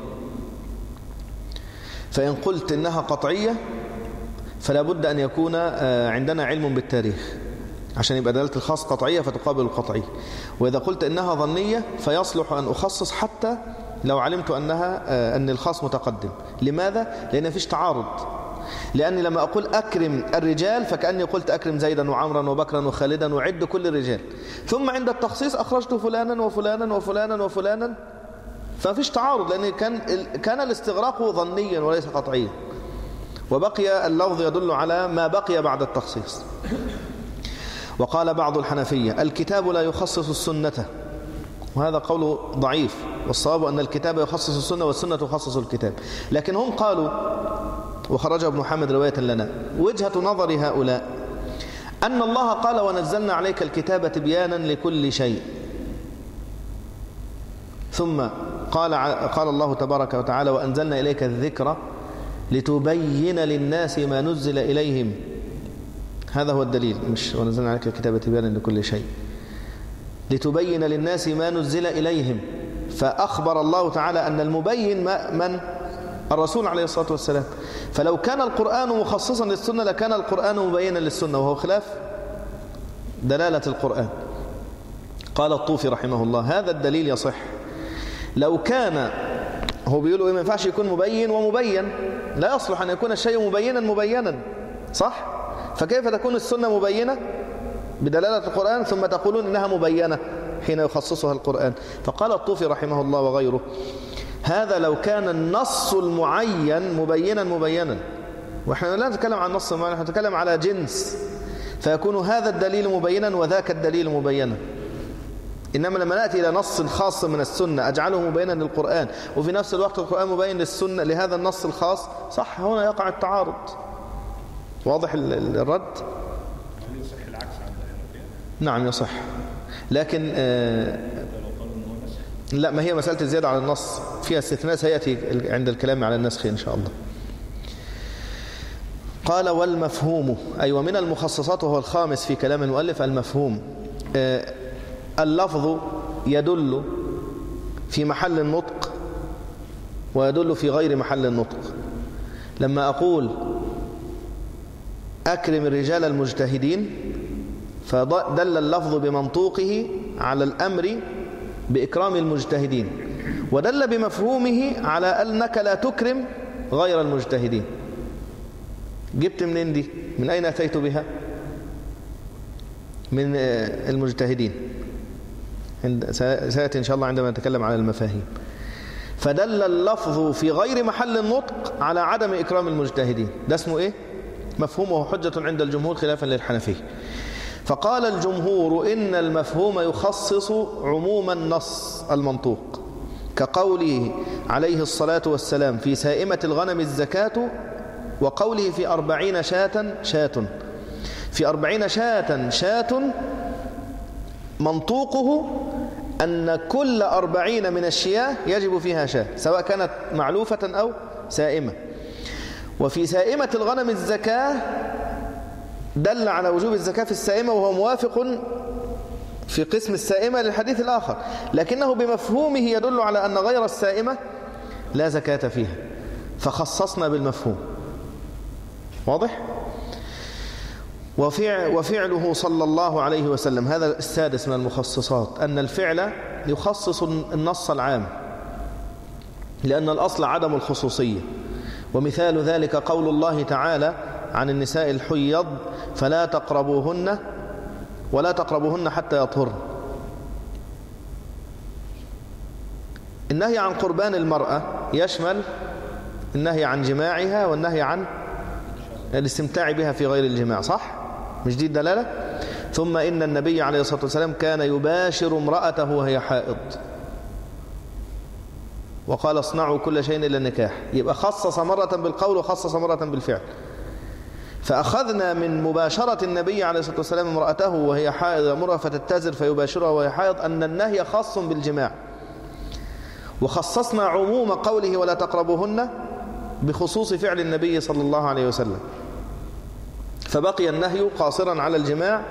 Speaker 1: فإن قلت إنها قطعية فلا بد أن يكون عندنا علم بالتاريخ عشان يبقى دلالة الخاص قطعية فتقابل القطعية. وإذا قلت إنها ظنية فيصلح أن أخصص حتى لو علمت أنها أن الخاص متقدم. لماذا؟ لأن فيش تعارض. لأني لما أقول أكرم الرجال فكأني قلت أكرم زيدا وعمرا وبكرا وخالدا وعد كل الرجال، ثم عند التخصيص أخرجت فلانا وفلانا وفلانا وفلانا، ففيش تعارض لأن كان كان الاستغراق ظنيا وليس قطعيا، وبقي اللفظ يدل على ما بقي بعد التخصيص. وقال بعض الحنفية الكتاب لا يخصص السنة، وهذا قول ضعيف، والصواب أن الكتاب يخصص السنة والسنة تخصص الكتاب. لكن هم قالوا وخرج ابن محمد رواية لنا وجهة نظر هؤلاء أن الله قال ونزلنا عليك الكتاب تبيانا لكل شيء، ثم قال قال الله تبارك وتعالى وأنزلنا إليك الذكر لتبين للناس ما نزل إليهم. هذا هو الدليل، مش ونزلنا عليك الكتاب تبيانا لكل شيء، لتبين للناس ما نزل إليهم. فأخبر الله تعالى أن المبين من؟ الرسول عليه الصلاة والسلام. فلو كان القرآن مخصصا للسنة لكان القرآن مبينا للسنة، وهو خلاف دلالة القرآن. قال الطوفي رحمه الله هذا الدليل يصح لو كان، هو بيقولوا ما ينفعش يكون مبين ومبين، لا يصلح أن يكون الشيء مبينا مبينا، صح؟ فكيف تكون السنة مبينة بدلالة القرآن ثم تقولون إنها مبينة حين يخصصها القرآن؟ فقال الطوفي رحمه الله وغيره هذا لو كان النص المعين مبينا مبينا، وإحنا لا نتكلم عن نص معين، نحن نتكلم على جنس، فيكون هذا الدليل مبينا وذاك الدليل مبينا. إنما لما نأتي إلى نص خاص من السنة أجعله مبينا للقرآن وفي نفس الوقت القرآن مبين للسنة لهذا النص الخاص، صح، هنا يقع التعارض. واضح الرد؟
Speaker 3: هل يصح العكس عند؟
Speaker 1: نعم يصح، لكن آه لا، ما هي مسألة الزيادة على النص فيها استثناء سيأتي عند الكلام على النسخ إن شاء الله. قال والمفهوم، أي ومن المخصصات، وهو الخامس في كلام المؤلف، المفهوم. آه اللفظ يدل في محل النطق ويدل في غير محل النطق. لما أقول أكرم الرجال المجتهدين فدل اللفظ بمنطوقه على الأمر بإكرام المجتهدين، ودل بمفهومه على أنك لا تكرم غير المجتهدين. جبت منين دي؟ من أين أتيت بها؟ من المجتهدين، سيأتي إن شاء الله عندما نتكلم على المفاهيم. فدل اللفظ في غير محل النطق على عدم إكرام المجتهدين، ده اسمه إيه؟ مفهومه حجة عند الجمهور خلافا للحنفية. فقال الجمهور إن المفهوم يخصص عموم النص المنطوق، كقوله عليه الصلاة والسلام في سائمة الغنم الزكاة، وقوله في أربعين شاة شاة. في أربعين شاة شاة منطوقه أن كل أربعين من الشياه يجب فيها شاة، سواء كانت معلوفة أو سائمة. وفي سائمة الغنم الزكاة دل على وجوب الزكاة في السائمة، وهو موافق في قسم السائمة للحديث الآخر، لكنه بمفهومه يدل على أن غير السائمة لا زكاة فيها، فخصصنا بالمفهوم. واضح؟ وفعله صلى الله عليه وسلم، هذا السادس من المخصصات، أن الفعل يخصص النص العام، لأن الأصل عدم الخصوصية. ومثال ذلك قول الله تعالى عن النساء الحيض فلا تقربوهن ولا تقربوهن حتى يطهرن. النهي عن قربان المرأة يشمل النهي عن جماعها والنهي عن الاستمتاع بها في غير الجماع، صح؟ مش دي الدلالة؟ ثم إن النبي عليه الصلاة والسلام كان يباشر امرأته وهي حائض، وقال اصنعوا كل شيء إلا النكاح. يبقى خصص مرة بالقول وخصص مرة بالفعل. فأخذنا من مباشرة النبي عليه الصلاة والسلام امرأته وهي حائض يأمرها فتتزر فيباشرها وهي حائض أن النهي خاص بالجماع، وخصصنا عموم قوله ولا تقربوهن بخصوص فعل النبي صلى الله عليه وسلم، فبقي النهي قاصرا على الجماع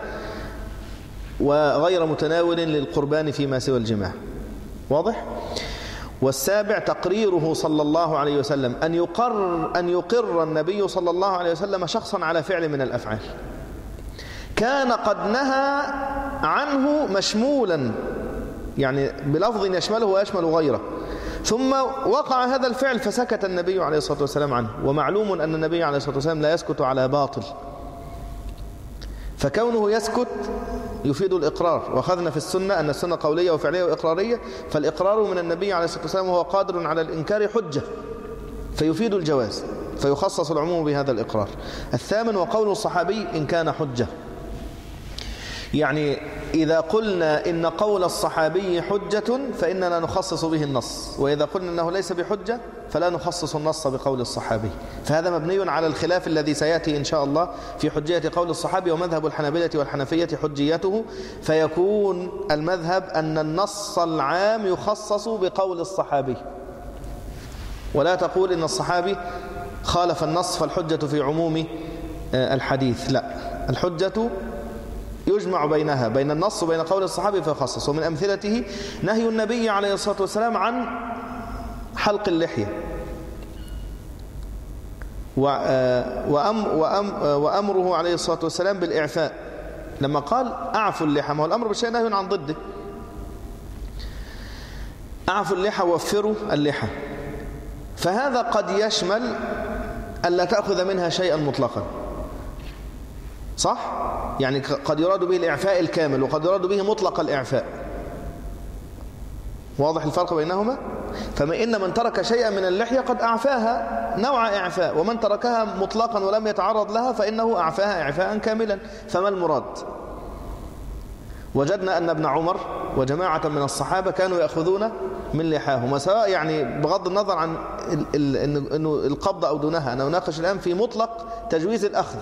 Speaker 1: وغير متناول للقربان فيما سوى الجماع. واضح؟ والسابع تقريره صلى الله عليه وسلم، أن يقر, أن يقر النبي صلى الله عليه وسلم شخصا على فعل من الأفعال كان قد نهى عنه مشمولا، يعني بلفظ يشمله ويشمل غيره، ثم وقع هذا الفعل فسكت النبي عليه الصلاة والسلام عنه. ومعلوم أن النبي عليه الصلاة والسلام لا يسكت على باطل، فكونه يسكت يفيد الإقرار. وأخذنا في السنة أن السنة قولية وفعلية وإقرارية، فالإقرار من النبي عليه الصلاة والسلام وهو قادر على الإنكار حجة، فيفيد الجواز، فيخصص العموم بهذا الإقرار. الثامن وقول الصحابي إن كان حجة، يعني إذا قلنا إن قول الصحابي حجة فإننا نخصص به النص، وإذا قلنا أنه ليس بحجة فلا نخصص النص بقول الصحابي. فهذا مبني على الخلاف الذي سيأتي إن شاء الله في حجية قول الصحابي، ومذهب الحنابلة والحنفية حجيته، فيكون المذهب أن النص العام يخصص بقول الصحابي، ولا تقول إن الصحابي خالف النص فالحجة في عموم الحديث. لا، الحجة يجمع بينها بين النص وبين قول الصحابي فيخصص. ومن أمثلته نهي النبي عليه الصلاة والسلام عن حلق اللحية، وأمره عليه الصلاة والسلام بالإعفاء، لما قال أعفوا اللحى، ما هو الأمر بالشيء نهي عن ضده. أعفوا اللحى ووفروا اللحى، فهذا قد يشمل ألا تأخذ منها شيئا مطلقا، صح؟ يعني قد يراد به الإعفاء الكامل وقد يراد به مطلق الإعفاء. واضح الفرق بينهما؟ فما إن من ترك شيئا من اللحية قد أعفاها نوع إعفاء، ومن تركها مطلقا ولم يتعرض لها فإنه أعفاها إعفاء كاملا. فما المراد؟ وجدنا أن ابن عمر وجماعة من الصحابة كانوا يأخذون من لحاهم، سواء يعني بغض النظر عن إنه القبض أو دونها. أنا أناقش الآن في مطلق تجويز الأخذ.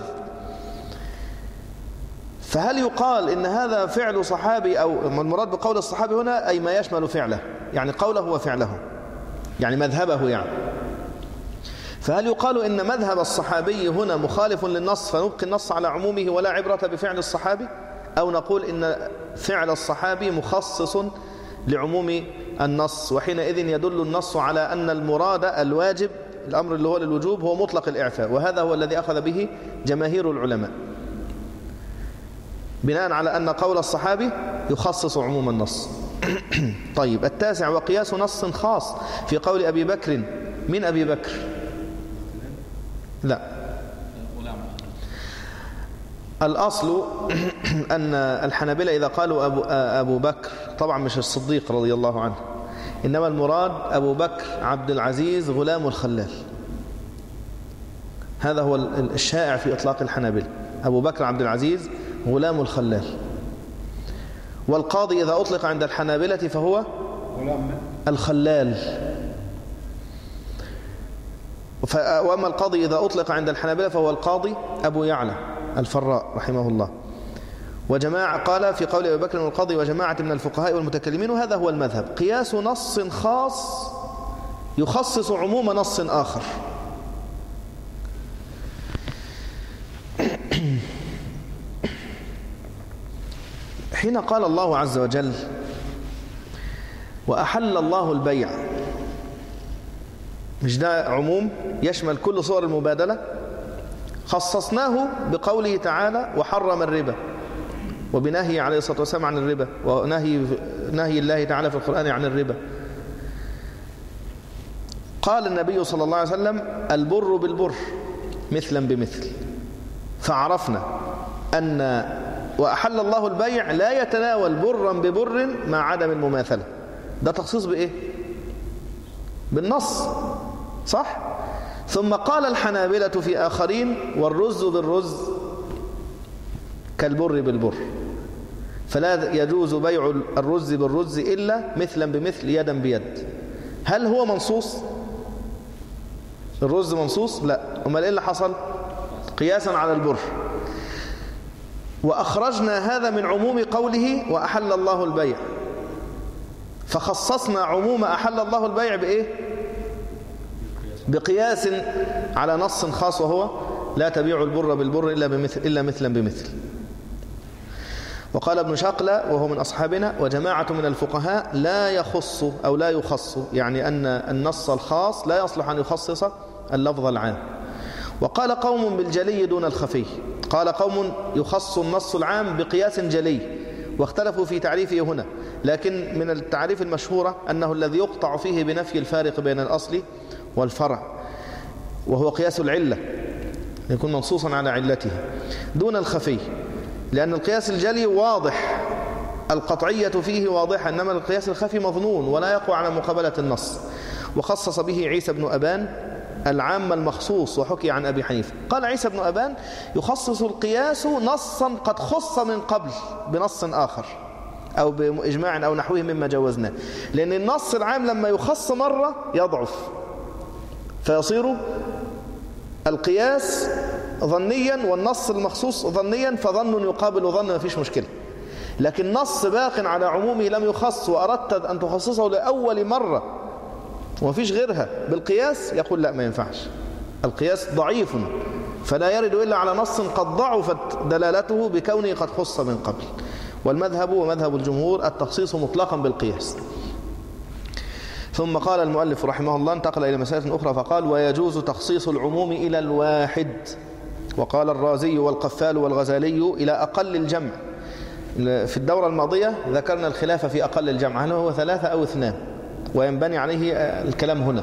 Speaker 1: فهل يقال إن هذا فعل صحابي، أو المراد بقول الصحابي هنا أي ما يشمل فعله، يعني قوله وفعله، يعني مذهبه يعني. فهل يقال إن مذهب الصحابي هنا مخالف للنص فنبقي النص على عمومه ولا عبرة بفعل الصحابي، أو نقول إن فعل الصحابي مخصص لعموم النص، وحينئذ يدل النص على أن المراد الواجب، الأمر اللي هو للوجوب هو مطلق الإعفاء، وهذا هو الذي أخذ به جماهير العلماء بناء على أن قول الصحابي يخصص عموم النص. طيب، التاسع وقياس نص خاص في قول أبي بكر. من أبي بكر؟ لا، الأصل أن الحنابلة إذا قالوا أبو, أبو بكر طبعا مش الصديق رضي الله عنه، إنما المراد أبو بكر عبد العزيز غلام الخلال. هذا هو الشائع في إطلاق الحنابلة، أبو بكر عبد العزيز غلام الخلال. والقاضي إذا أطلق عند الحنابلة فهو الخلال. وأما القاضي إذا أطلق عند الحنابلة فهو القاضي أبو يعلى الفراء رحمه الله. وجماعة قال في قول أبي بكر والقاضي وجماعة من الفقهاء والمتكلمين، وهذا هو المذهب، قياس نص خاص يخصص عموم نص آخر. حين قال الله عز وجل وأحل الله البيع، مش ده عموم يشمل كل صور المبادلة؟ خصصناه بقوله تعالى وحرم الربا، وبنهي عليه الصلاة والسلام عن الربا، ونهي نهي الله تعالى في القرآن عن الربا. قال النبي صلى الله عليه وسلم البر بالبر مثلا بمثل، فعرفنا أن وأحل الله البيع لا يتناول برا ببر مع عدم المماثلة. ده تخصيص بإيه؟ بالنص، صح؟ ثم قال الحنابلة في آخرين والرز بالرز كالبر بالبر، فلا يجوز بيع الرز بالرز إلا مثلا بمثل يدا بيد. هل هو منصوص؟ الرز منصوص؟ لا. أمال إيه اللي حصل؟ قياسا على البر. وأخرجنا هذا من عموم قوله وأحل الله البيع، فخصصنا عموم أحل الله البيع بإيه؟ بقياس على نص خاص، وهو لا تبيع البر بالبر إلا بمثل إلا مثلا بمثل. وقال ابن شقلة وهو من أصحابنا وجماعة من الفقهاء لا يخص أو لا يخص، يعني أن النص الخاص لا يصلح أن يخصص اللفظ العام. وقال قوم بالجلي دون الخفي، قال قوم يخص النص العام بقياس جلي، واختلفوا في تعريفه هنا، لكن من التعريف المشهورة أنه الذي يقطع فيه بنفي الفارق بين الأصل والفرع، وهو قياس العلة، يكون منصوصا على علته دون الخفي، لأن القياس الجلي واضح القطعية فيه واضحة، إنما القياس الخفي مظنون ولا يقوى على مقابلة النص. وخصص به عيسى بن أبان العام المخصوص، وحكي عن أبي حنيفة قال عيسى بن أبان يخصص القياس نصا قد خص من قبل بنص آخر أو بإجماع أو نحوه مما جوزناه، لأن النص العام لما يخص مرة يضعف فيصير القياس ظنيا والنص المخصوص ظنيا، فظن يقابل ظن ما فيش مشكلة. لكن نص باق على عمومه لم يخص وأردت أن تخصصه لأول مرة ومفيش غيرها بالقياس، يقول لا ما ينفعش، القياس ضعيف فلا يرد إلا على نص قد ضعفت دلالته بكونه قد خص من قبل. والمذهب ومذهب الجمهور التخصيص مطلقا بالقياس. ثم قال المؤلف رحمه الله انتقل إلى مسائل أخرى فقال ويجوز تخصيص العموم إلى الواحد. وقال الرازي والقفال والغزالي إلى أقل الجمع. في الدورة الماضية ذكرنا الخلاف في أقل الجمع، هل هو ثلاثة أو اثنان، وينبني عليه الكلام هنا.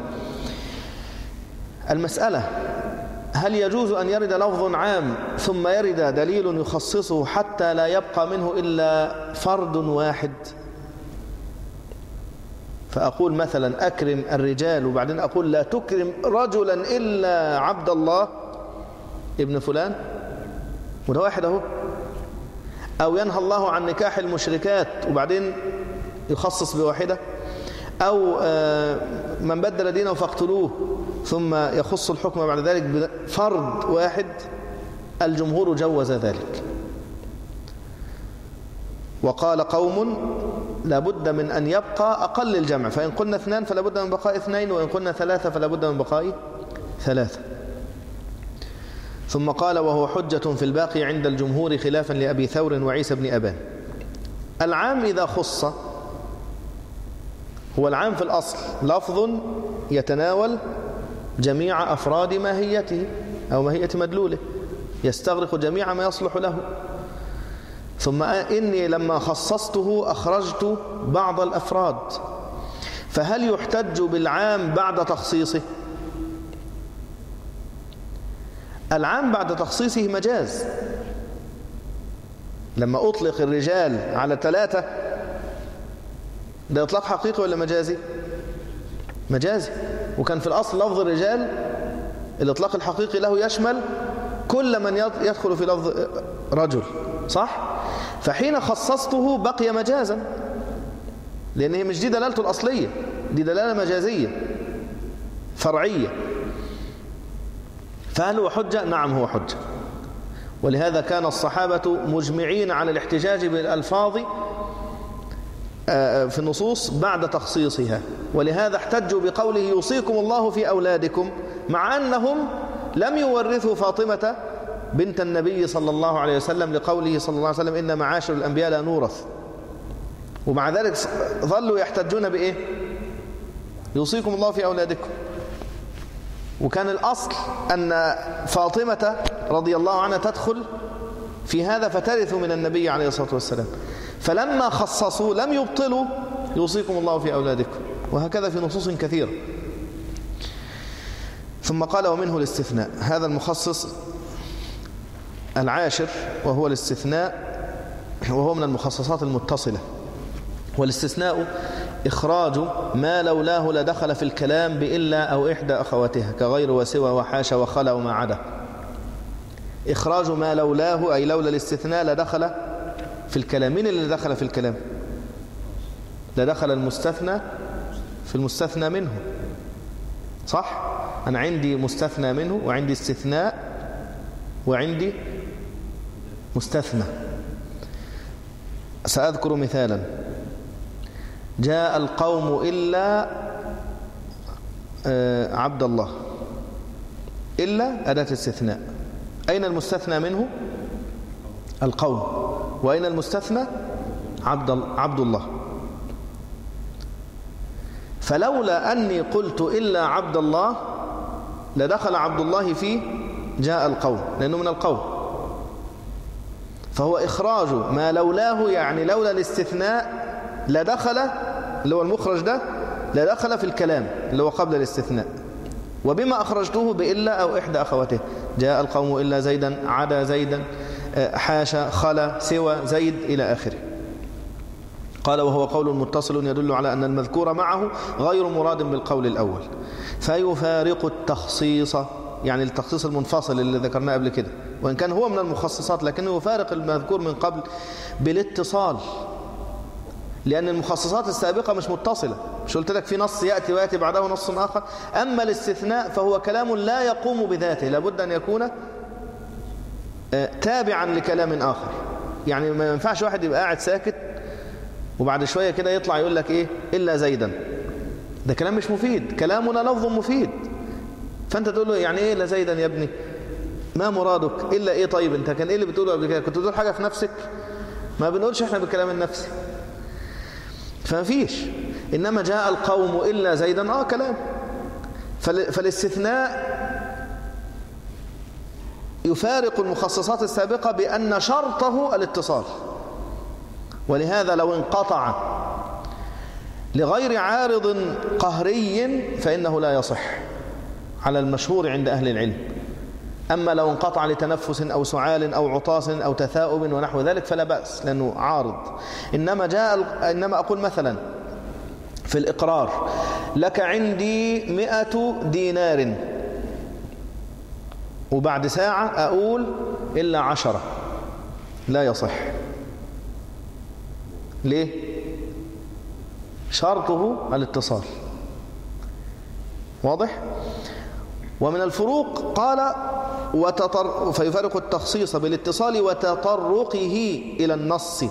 Speaker 1: المسألة هل يجوز أن يرد لفظ عام ثم يرد دليل يخصصه حتى لا يبقى منه إلا فرد واحد؟ فأقول مثلا أكرم الرجال وبعدين أقول لا تكرم رجلا إلا عبد الله ابن فلان، وده واحد أهو. أو ينهى الله عن نكاح المشركات وبعدين يخصص بواحدة. أو من بدل دينه فاقتلوه ثم يخص الحكم بعد ذلك بفرد واحد. الجمهور جوز ذلك. وقال قوم لابد من أن يبقى أقل الجمع، فإن قلنا اثنان فلا بد من بقاء اثنين، وإن قلنا ثلاثة فلا بد من بقاء ثلاثة. ثم قال وهو حجة في الباقي عند الجمهور خلافا لأبي ثور وعيسى بن أبان. العام إذا خص هو العام في الأصل لفظ يتناول جميع أفراد ماهيته أو ماهية مدلوله، يستغرق جميع ما يصلح له. ثم إني لما خصصته أخرجت بعض الأفراد، فهل يحتج بالعام بعد تخصيصه؟ العام بعد تخصيصه مجاز. لما أطلق الرجال على ثلاثة ده إطلاق حقيقي ولا مجازي؟ مجازي. وكان في الأصل لفظ الرجال الإطلاق الحقيقي له يشمل كل من يدخل في لفظ رجل، صح؟ فحين خصصته بقي مجازا، لأنه مش دي دلالته الأصلية، دي دلالة مجازية فرعية. فهل هو حجة؟ نعم هو حجة. ولهذا كان الصحابة مجمعين على الاحتجاج بالألفاظ في النصوص بعد تخصيصها. ولهذا احتجوا بقوله يوصيكم الله في أولادكم، مع أنهم لم يورثوا فاطمة بنت النبي صلى الله عليه وسلم لقوله صلى الله عليه وسلم إن معاشر الأنبياء لا نورث. ومع ذلك ظلوا يحتجون بإيه؟ يوصيكم الله في أولادكم. وكان الأصل أن فاطمة رضي الله عنها تدخل في هذا فترث من النبي عليه الصلاة والسلام. فلما خصصوا لم يبطلوا يوصيكم الله في أولادكم، وهكذا في نصوص كثيرة. ثم قال ومنه الاستثناء، هذا المخصص العاشر وهو الاستثناء، وهو من المخصصات المتصلة. والاستثناء إخراج ما لولاه لدخل في الكلام بإلا أو إحدى أخواتها كغير وسوى وحاشا وخلا وما عدا. إخراج ما لولاه أي لولا الاستثناء لدخل في الكلام. من اللي دخل في الكلام؟ لدخل المستثنى في المستثنى منه، صح؟ أنا عندي مستثنى منه وعندي استثناء وعندي مستثنى. سأذكر مثالا. جاء القوم إلا عبد الله، إلا أداة استثناء. أين المستثنى منه؟ القوم. وأين المستثنى؟ عبد عبد الله. فلولا أني قلت إلا عبد الله لدخل عبد الله في جاء القوم، لأنه من القوم. فهو إخراج ما لولاه، يعني لولا الاستثناء لدخل، اللي هو المخرج ده لدخل في الكلام اللي هو قبل الاستثناء. وبما أخرجته بإلا أو إحدى أخواته، جاء القوم إلا زيدا، عدا زيدا، حاشا، خلا، سوى زيد إلى آخره. قال وهو قول متصل يدل على أن المذكور معه غير مراد بالقول الأول، فيفارق التخصيص، يعني التخصيص المنفصل اللي ذكرناه قبل كده، وإن كان هو من المخصصات لكنه يفارق المذكور من قبل بالاتصال، لأن المخصصات السابقة مش متصلة. مش قلت لك في نص يأتي ويأتي بعده نص آخر؟ أما الاستثناء فهو كلام لا يقوم بذاته، لابد أن يكون تابعا لكلام آخر. يعني ما ينفعش واحد يبقى قاعد ساكت وبعد شوية كده يطلع يقول لك إيه إلا زيدا. ده كلام مش مفيد. كلامنا لفظ مفيد، فأنت تقول له يعني إيه إلا زيدا يا ابني؟ ما مرادك؟ إلا إيه؟ طيب أنت كان إيه اللي بتقوله قبل كده؟ كنت بتقول حاجة في نفسك؟ ما بنقولش إحنا بالكلام النفسي، فما فيش. إنما جاء القوم إلا زيدا، آه كلام. فالاستثناء يفارق المخصصات السابقة بأن شرطه الاتصال. ولهذا لو انقطع لغير عارض قهري فإنه لا يصح على المشهور عند أهل العلم. أما لو انقطع لتنفس أو سعال أو عطاس أو تثاؤب ونحو ذلك فلا بأس، لأنه عارض. إنما جاء إنما أقول مثلا في الإقرار: لك عندي مئة دينار، وبعد ساعة أقول إلا عشرة، لا يصح. ليه؟ شرطه الاتصال. واضح؟ ومن الفروق قال وتطر فيفرق التخصيص بالاتصال وتطرقه إلى النص،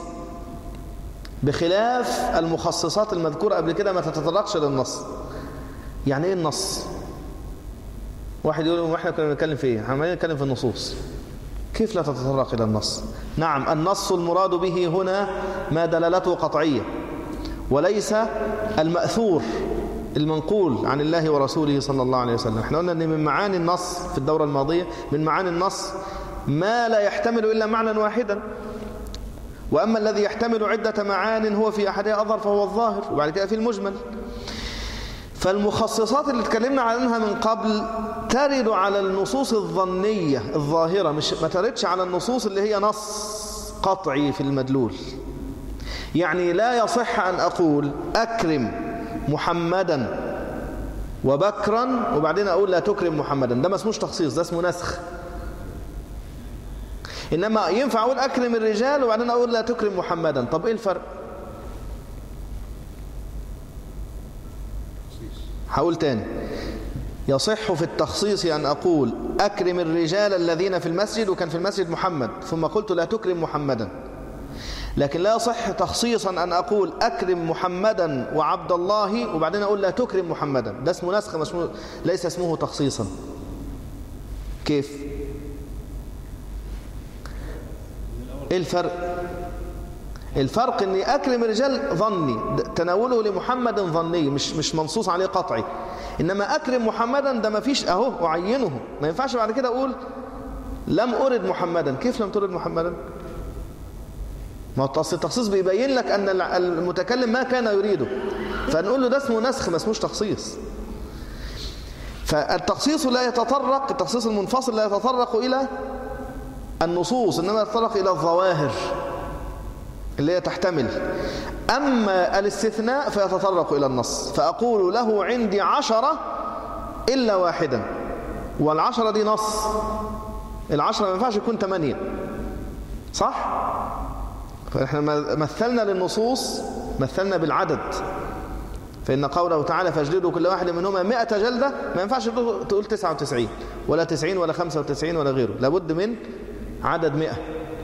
Speaker 1: بخلاف المخصصات المذكورة قبل كده ما تتطرقش للنص. يعني ايه النص؟ واحد يقول واحنا كنا بنتكلم في ايه؟ عمالين نتكلم في النصوص، كيف لا تتطرق الى النص؟ نعم، النص المراد به هنا ما دلالته قطعية، وليس المأثور المنقول عن الله ورسوله صلى الله عليه وسلم. احنا قلنا ان من معاني النص في الدورة الماضية، من معاني النص ما لا يحتمل الا معنى واحدا، وأما الذي يحتمل عدة معان هو في أحدها أظهر فهو الظاهر، وبعد كده في المجمل. فالمخصصات اللي اتكلمنا عنها من قبل ترد على النصوص الظنية الظاهرة، مش ما تردش على النصوص اللي هي نص قطعي في المدلول. يعني لا يصح أن أقول أكرم محمدا وبكرا وبعدين أقول لا تكرم محمدا، ده ما اسموش تخصيص، ده اسمه نسخ. إنما ينفع أقول أكرم الرجال وبعدين أقول لا تكرم محمدا. طب إيه الفرق؟ هقول تاني: يصح في التخصيص أن أقول أكرم الرجال الذين في المسجد، وكان في المسجد محمد، ثم قلت لا تكرم محمدا. لكن لا يصح تخصيصا أن أقول أكرم محمدا وعبد الله وبعدين أقول لا تكرم محمدا، ده اسمه نسخ، مسمو... ليس اسمه تخصيصا. كيف؟ ايه الفرق؟ الفرق اني اكرم الرجال ظني، تناوله لمحمد ظني، مش مش منصوص عليه قطعي. انما اكرم محمدا ده ما فيش اهو اعينه، ما ينفعش بعد كده اقول لم ارد محمدا. كيف لم ترد محمدا؟ ما هو التخصيص بيبين لك ان المتكلم ما كان يريده، فنقول له ده اسمه نسخ ما اسموش تخصيص. فالتخصيص لا يتطرق، التخصيص المنفصل لا يتطرق الى النصوص، إنما يتطرق إلى الظواهر اللي هي تحتمل. أما الاستثناء فيتطرق إلى النص، فأقول له عندي عشرة إلا واحدا، والعشرة دي نص. العشرة ما ينفعش يكون ثمانية، صح؟ فإحنا مثلنا للنصوص، مثلنا بالعدد. فإن قوله تعالى فاجلدوا كل واحد منهما مئة جلدة، ما ينفعش تقول تسعة وتسعين ولا تسعين ولا خمسة وتسعين ولا غيره، لابد من عدد مئة.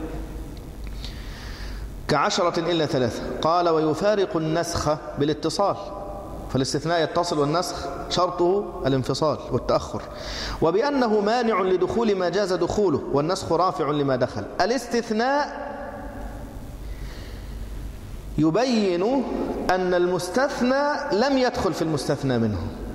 Speaker 1: كعشرة إلا ثلاثة. قال ويفارق النسخ بالاتصال، فالاستثناء يتصل والنسخ شرطه الانفصال والتأخر. وبأنه مانع لدخول ما جاز دخوله، والنسخ رافع لما دخل. الاستثناء يبين أن المستثنى لم يدخل في المستثنى منه.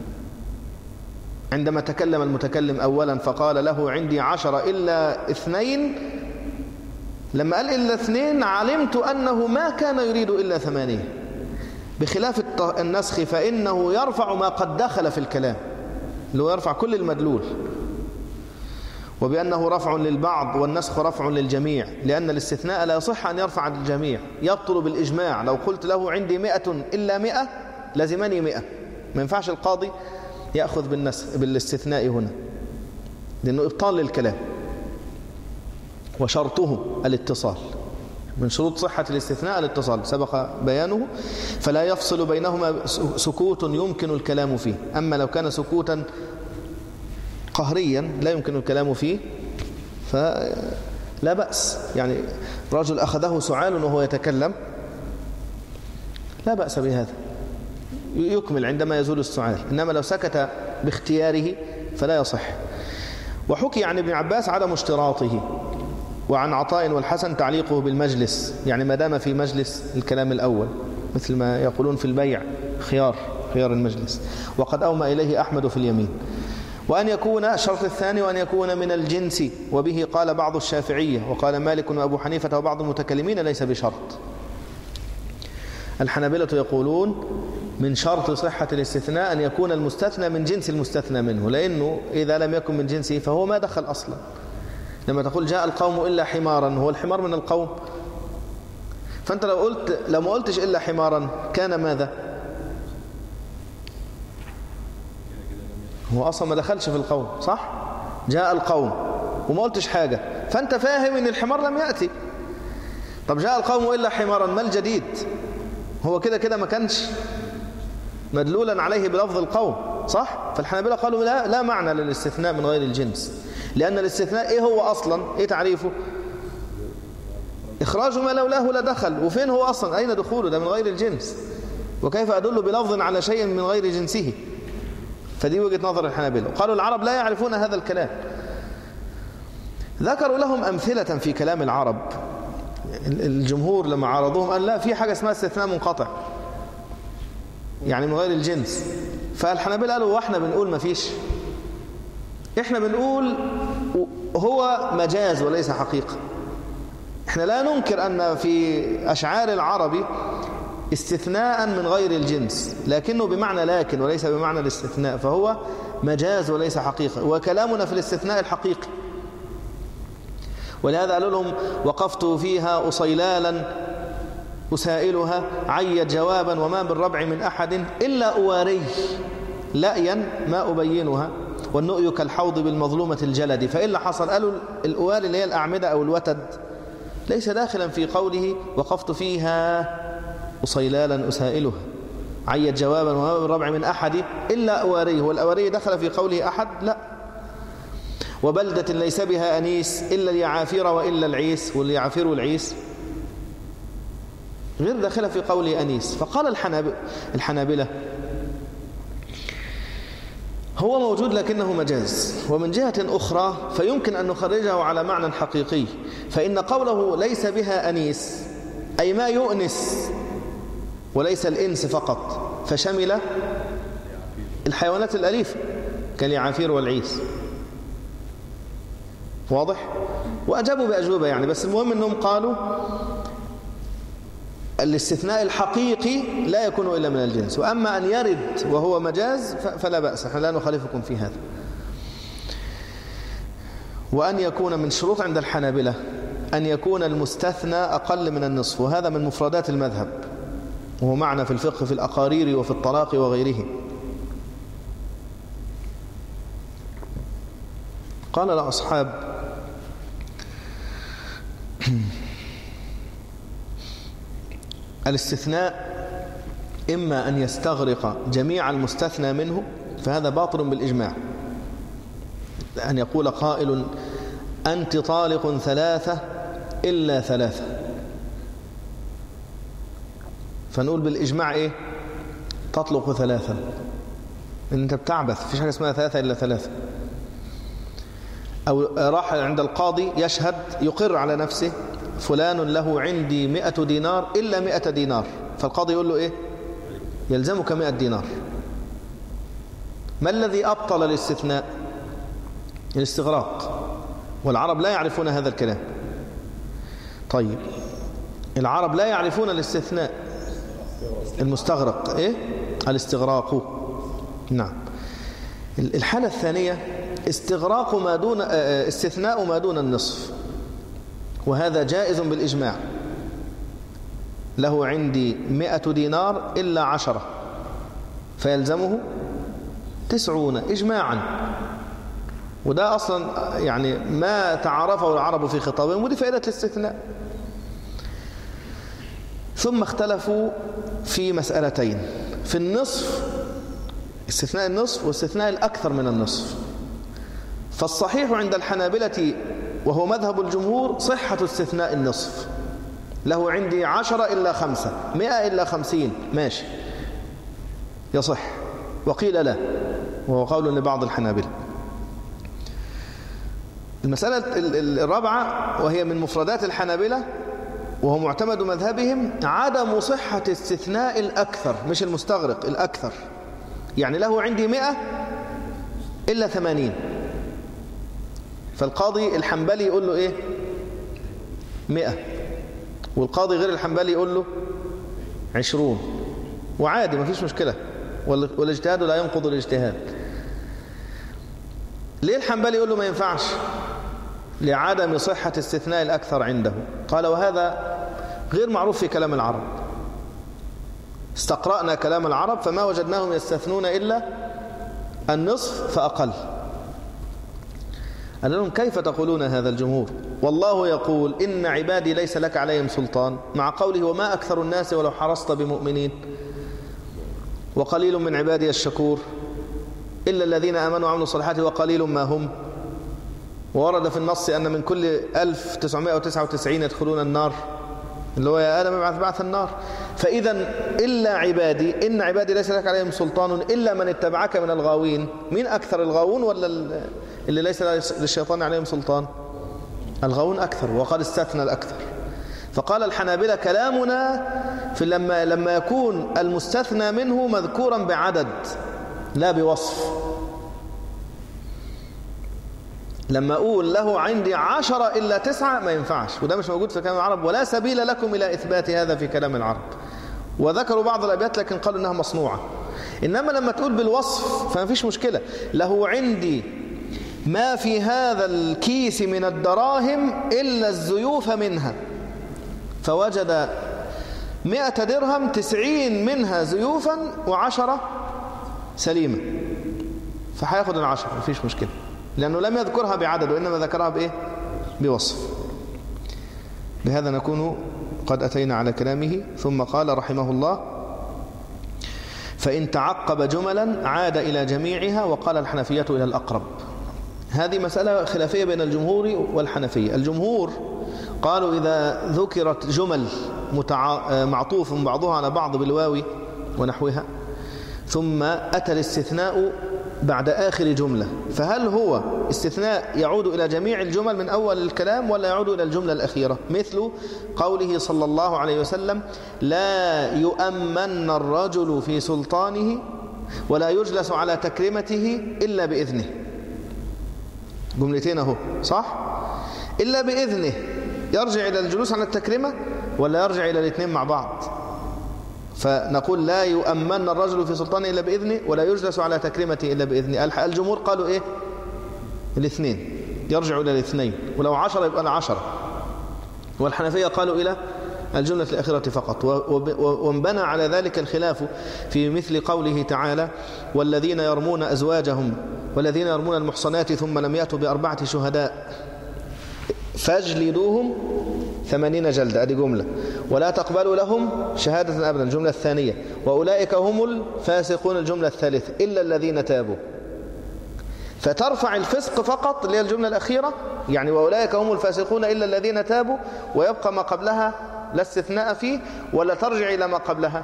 Speaker 1: عندما تكلم المتكلم أولا فقال له عندي عشرة إلا اثنين، لما قال إلا اثنين علمت أنه ما كان يريد إلا ثمانية. بخلاف النسخ فإنه يرفع ما قد دخل في الكلام، اللي هو يرفع كل المدلول. وبأنه رفع للبعض والنسخ رفع للجميع، لأن الاستثناء لا يصح أن يرفع للجميع، يبطل بالإجماع. لو قلت له عندي مئة إلا مئة لازمني مئة، ما ينفعش القاضي يأخذ بالنسخ بالاستثناء هنا، لأنه إبطال للكلام. وشرطه الاتصال، من شروط صحة الاستثناء الاتصال سبق بيانه، فلا يفصل بينهما سكوت يمكن الكلام فيه. أما لو كان سكوتا قهريا لا يمكن الكلام فيه فلا بأس. يعني رجل أخذه سعال وهو يتكلم لا بأس بهذا، يكمل عندما يزول السعال. إنما لو سكت باختياره فلا يصح. وحكي عن ابن عباس عدم اشتراطه، وعن عطاء والحسن تعليقه بالمجلس، يعني ما دام في مجلس الكلام الأول، مثل ما يقولون في البيع خيار خيار المجلس. وقد أومى إليه أحمد في اليمين. وأن يكون الشرط الثاني وأن يكون من الجنس، وبه قال بعض الشافعية وقال مالك وأبو حنيفة وبعض المتكلمين ليس بشرط. الحنابلة يقولون من شرط صحة الاستثناء أن يكون المستثنى من جنس المستثنى منه، لأنه إذا لم يكن من جنسه فهو ما دخل أصلا. لما تقول جاء القوم إلا حمارا، هو الحمار من القوم؟ فأنت لو قلت لو ما قلتش إلا حمارا كان ماذا؟ هو أصلا ما دخلش في القوم، صح؟ جاء القوم وما قلتش حاجة، فأنت فاهم إن الحمار لم يأتي. طب جاء القوم إلا حمارا، ما الجديد؟ هو كده كده ما كانش مدلولا عليه بلفظ القوم، صح؟ فالحنابلة قالوا لا, لا معنى للاستثناء من غير الجنس، لأن الاستثناء إيه هو أصلا؟ إيه تعريفه؟ إخراج ما لولاه لدخل، وفين هو أصلا؟ أين دخوله؟ ده من غير الجنس، وكيف أدل بلفظ على شيء من غير جنسه؟ فدي وجهة نظر الحنابلة. قالوا العرب لا يعرفون هذا الكلام. ذكروا لهم أمثلة في كلام العرب. الجمهور لما عارضوهم قال لا، في حاجة اسمها استثناء منقطع، يعني من غير الجنس. فالحنابلة قالوا واحنا بنقول ما فيش، احنا بنقول هو مجاز وليس حقيقة. احنا لا ننكر أن في أشعار العرب استثناء من غير الجنس، لكنه بمعنى لكن وليس بمعنى الاستثناء، فهو مجاز وليس حقيقة، وكلامنا في الاستثناء الحقيقي. ولهذا قالوا لهم وقفت فيها أصيلالا أسائلها عيت جوابا وما بالربع من أحد إلا أواري لأيا ما أبينها والنؤي كالحوض بالمظلومة الجلد. فإلا حصل قالوا الأواري اللي هي الأعمدة أو الوتد ليس داخلا في قوله وقفت فيها أصيلالا أسائلها عيت جوابا وما بالربع من أحد إلا أواري. والأواري دخل في قوله أحد؟ لا. وبلدة ليس بها أنيس إلا اليعافير وإلا العيس، واليعافير والعيس غير داخلة في قوله أنيس. فقال الحناب... الحنابلة هو موجود لكنه مجاز. ومن جهة أخرى فيمكن أن نخرجه على معنى حقيقي، فإن قوله ليس بها أنيس أي ما يؤنس وليس الإنس فقط، فشمل الحيوانات الأليفة كاليعافير والعيس. واضح؟ وأجابوا بأجوبة يعني، بس المهم أنهم قالوا الاستثناء الحقيقي لا يكون إلا من الجنس، وأما أن يرد وهو مجاز فلا بأس، احنا لا نخالفكم في هذا. وأن يكون من شروط عند الحنابلة أن يكون المستثنى أقل من النصف، وهذا من مفردات المذهب، وهو معنى في الفقه في الأقارير وفي الطلاق وغيره. قال الأصحاب الاستثناء إما أن يستغرق جميع المستثنى منه، فهذا باطل بالإجماع. أن يقول قائل أنت طالق ثلاثة إلا ثلاثة، فنقول بالإجماع إيه؟ تطلق ثلاثة، إن أنت بتعبث، فيش حاجة اسمها ثلاثة إلا ثلاثة. أو راح عند القاضي يشهد يقر على نفسه فلان له عندي مئة دينار إلا مئة دينار، فالقاضي يقول له إيه؟ يلزمك مئة دينار. ما الذي أبطل الاستثناء؟ الاستغراق، والعرب لا يعرفون هذا الكلام. طيب العرب لا يعرفون الاستثناء المستغرق، إيه؟ الاستغراق. نعم. الحالة الثانية استغراق ما دون استثناء ما دون النصف، وهذا جائز بالإجماع. له عندي مئة دينار إلا عشرة، فيلزمه تسعون إجماعا. وده أصلا يعني ما تعرفه العرب في خطابهم، ودي فائدة الاستثناء. ثم اختلفوا في مسألتين في النصف، استثناء النصف واستثناء الأكثر من النصف. فالصحيح عند الحنابلة وهو مذهب الجمهور صحة استثناء النصف. له عندي عشرة إلا خمسة، مئة إلا خمسين، ماشي يصح. وقيل لا، وهو قول لبعض الحنابلة. المسألة الرابعة وهي من مفردات الحنابلة وهو معتمد مذهبهم عدم صحة استثناء الأكثر، مش المستغرق، الأكثر. يعني له عندي مئة إلا ثمانين، فالقاضي الحنبلي يقول له إيه؟ مئة، والقاضي غير الحنبلي يقول له عشرون، وعادي ما فيش مشكلة، والاجتهاد لا ينقض الاجتهاد. ليه الحنبلي يقول له ما ينفعش؟ لعدم صحة استثناء الأكثر عنده. قال وهذا غير معروف في كلام العرب. استقرأنا كلام العرب فما وجدناهم يستثنون إلا النصف فأقل. قال لهم كيف تقولون هذا الجمهور والله يقول إن عبادي ليس لك عليهم سلطان، مع قوله وما أكثر الناس ولو حرصت بمؤمنين وقليل من عبادي الشكور إلا الذين آمنوا وعملوا الصالحات وقليل ما هم. وورد في النص أن من كل ألف وتسعمائة وتسعة وتسعين يدخلون النار، اللي هو يا آدم ابعث بعث النار. فإذا إلا عبادي، إن عبادي ليس لك عليهم سلطان إلا من اتبعك من الغاوين. مين أكثر، الغاوون ولا اللي ليس للشيطان عليهم سلطان؟ الغاوون أكثر، وقد استثنى الأكثر. فقال الحنابلة كلامنا في لما, لما يكون المستثنى منه مذكورا بعدد لا بوصف. لما أقول له عندي عشرة إلا تسعة ما ينفعش، وده مش موجود في كلام العرب، ولا سبيل لكم إلى إثبات هذا في كلام العرب. وذكروا بعض الأبيات لكن قالوا إنها مصنوعة. إنما لما تقول بالوصف فما فيش مشكلة. له عندي ما في هذا الكيس من الدراهم إلا الزيوف منها، فوجد مئة درهم تسعين منها زيوفا وعشرة سليمة، فهياخد العشرة ما فيش مشكلة، لأنه لم يذكرها بعدد وإنما ذكرها بإيه؟ بوصف. بهذا نكون قد أتينا على كلامه. ثم قال رحمه الله فإن تعقب جملا عاد إلى جميعها، وقال الحنفية إلى الأقرب. هذه مسألة خلافية بين الجمهور والحنفية. الجمهور قالوا إذا ذكرت جمل متع... معطوف بعضها على بعض بالواو ونحوها ثم أتى الاستثناء بعد آخر جملة، فهل هو استثناء يعود إلى جميع الجمل من أول الكلام ولا يعود إلى الجملة الأخيرة؟ مثل قوله صلى الله عليه وسلم لا يؤمن الرجل في سلطانه ولا يجلس على تكريمته إلا بإذنه. جملتين اهو صح؟ إلا بإذنه يرجع إلى الجلوس على التكريمة ولا يرجع إلى الاثنين مع بعض؟ فنقول لا يؤمن الرجل في سلطانه إلا بإذنه ولا يجلس على تكريمته إلا بإذنه. الجمهور قالوا إيه؟ الاثنين، يرجع إلى الاثنين، ولو عشرة يبقى العشرة. والحنفية قالوا إلى الجملة الأخيرة فقط. وانبنى على ذلك الخلاف في مثل قوله تعالى والذين يرمون أزواجهم والذين يرمون المحصنات ثم لم يأتوا بأربعة شهداء فاجلدوهم ثمانين جلدة، هذه جملة، ولا تقبلوا لهم شهادة أبدا، الجملة الثانية، وأولئك هم الفاسقون، الجملة الثالثة، إلا الذين تابوا. فترفع الفسق فقط اللي هي الجملة الأخيرة، يعني وأولئك هم الفاسقون إلا الذين تابوا، ويبقى ما قبلها لا استثناء فيه، ولا ترجع إلى ما قبلها؟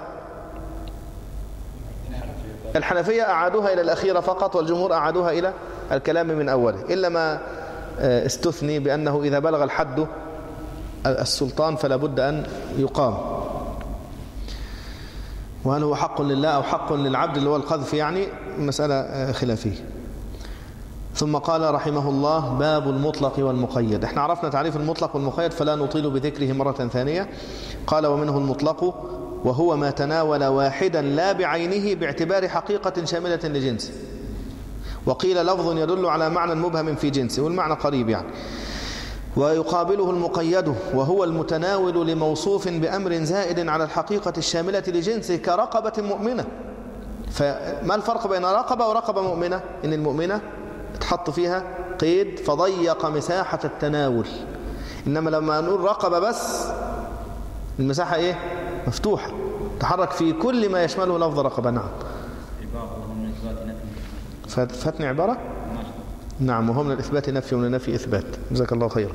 Speaker 1: الحنفية أعادوها إلى الأخيرة فقط، والجمهور أعادوها إلى الكلام من أوله، إلا ما استثني بأنه إذا بلغ الحد السلطان فلا بد أن يقام. وهل هو حق لله أو حق للعبد اللي هو القذف، يعني مسألة خلافية. ثم قال رحمه الله باب المطلق والمقيد. احنا عرفنا تعريف المطلق والمقيد فلا نطيل بذكره مرة ثانية. قال ومنه المطلق وهو ما تناول واحدا لا بعينه باعتبار حقيقة شاملة لجنسه، وقيل لفظ يدل على معنى مبهم في جنسه، والمعنى قريب يعني. ويقابله المقيد وهو المتناول لموصوف بأمر زائد على الحقيقة الشاملة لجنسه كرقبة مؤمنة. فما الفرق بين رقبة ورقبة مؤمنة؟ إن المؤمنة تحط فيها قيد فضيق مساحة التناول، إنما لما نقول رقبة بس المساحة إيه؟ مفتوحة، تحرك في كل ما يشمله لفظ رقبة. نعم. فاتني عبارة؟ نعم. وهم من الإثبات نفي ومن النفي إثبات. جزاك الله خيرا.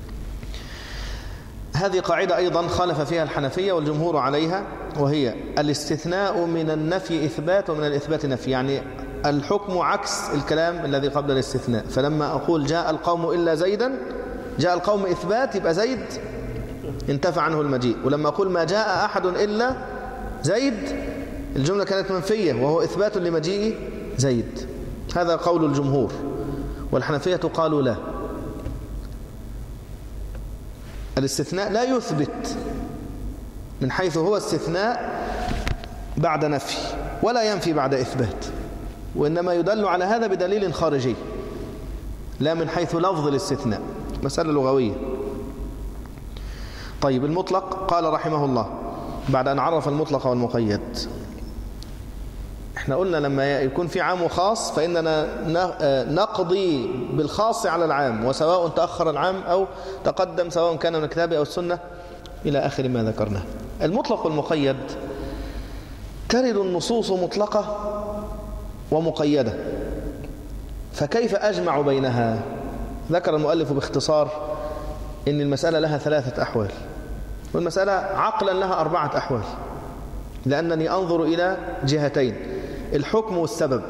Speaker 1: هذه قاعدة أيضا خالف فيها الحنفية والجمهور عليها، وهي الاستثناء من النفي إثبات ومن الإثبات نفي، يعني الحكم عكس الكلام الذي قبل الاستثناء. فلما أقول جاء القوم إلا زيدا، جاء القوم إثبات يبقى زيد انتفى عنه المجيء، ولما أقول ما جاء أحد إلا زيد الجملة كانت منفية وهو إثبات لمجيء زيد. هذا قول الجمهور. والحنفية قالوا لا، الاستثناء لا يثبت من حيث هو استثناء بعد نفي ولا ينفي بعد إثبات، وإنما يدل على هذا بدليل خارجي لا من حيث لفظ الاستثناء، مسألة لغوية. طيب المطلق قال رحمه الله بعد أن عرف المطلق والمقيد، احنا احنا قلنا لما يكون في عام وخاص فإننا نقضي بالخاص على العام، وسواء تأخر العام أو تقدم، سواء كان من الكتاب أو السنة إلى آخر ما ذكرناه. المطلق والمقيد ترد النصوص مطلقة ومقيدة، فكيف أجمع بينها؟ ذكر المؤلف باختصار إن المسألة لها ثلاثة أحوال، والمسألة عقلا لها أربعة أحوال، لأنني أنظر إلى جهتين: الحكم والسبب،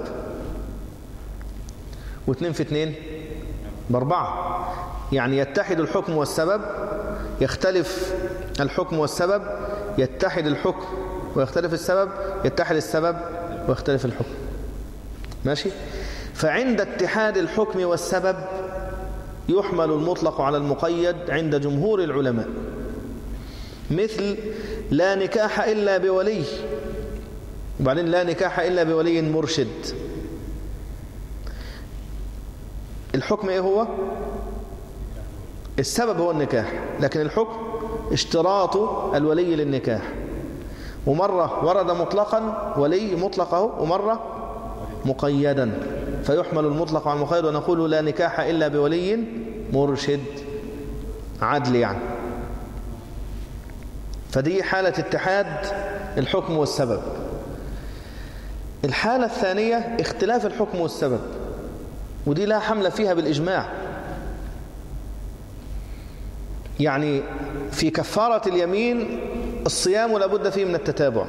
Speaker 1: واثنين في اثنين بأربعة، يعني يتحد الحكم والسبب، يختلف الحكم والسبب، يتحد الحكم ويختلف السبب، يتحد السبب ويختلف الحكم. ماشي؟ فعند اتحاد الحكم والسبب يحمل المطلق على المقيد عند جمهور العلماء، مثل لا نكاح إلا بولي، وبعدين لا نكاح إلا بولي مرشد. الحكم إيه هو؟ السبب هو النكاح، لكن الحكم اشتراط الولي للنكاح، ومرة ورد مطلقا ولي مطلقه، ومرة مقيدا، فيحمل المطلق على المقيد ونقول لا نكاح إلا بولي مرشد عدل يعني. فدي حالة اتحاد الحكم والسبب. الحالة الثانية اختلاف الحكم والسبب، ودي لا حمل فيها بالإجماع. يعني في كفارة اليمين الصيام لابد فيه من التتابع،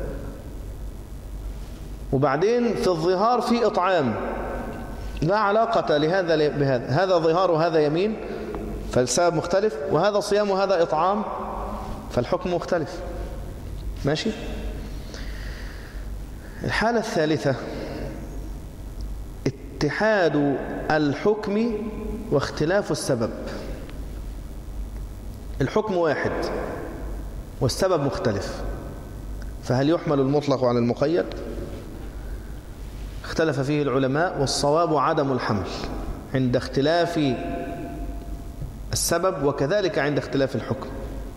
Speaker 1: وبعدين في الظهار في إطعام، لا علاقة لهذا بهذا، هذا ظهار وهذا يمين فالسبب مختلف، وهذا صيام وهذا إطعام فالحكم مختلف. ماشي؟ الحالة الثالثة اتحاد الحكم واختلاف السبب. الحكم واحد والسبب مختلف، فهل يحمل المطلق على المقيد؟ اختلف فيه العلماء، والصواب عدم الحمل عند اختلاف السبب وكذلك عند اختلاف الحكم.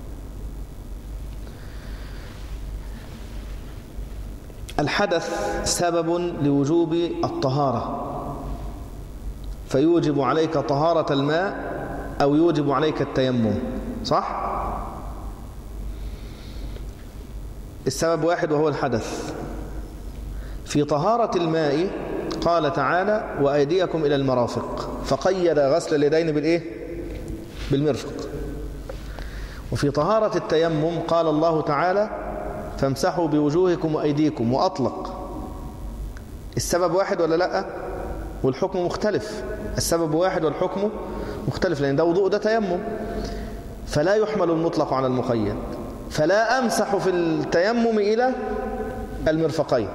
Speaker 1: الحدث سبب لوجوب الطهارة، فيوجب عليك طهارة الماء أو يوجب عليك التيمم، صح؟ السبب واحد وهو الحدث. في طهارة الماء قال تعالى وأيديكم إلى المرافق، فقيد غسل اليدين بالإيه؟ بالمرفق. وفي طهارة التيمم قال الله تعالى فامسحوا بوجوهكم وأيديكم، وأطلق. السبب واحد ولا لا؟ والحكم مختلف. السبب واحد والحكم مختلف، لأن ده وضوء ده تيمم، فلا يحمل المطلق على المقيد. فلا أمسح في التيمم إلى المرفقين.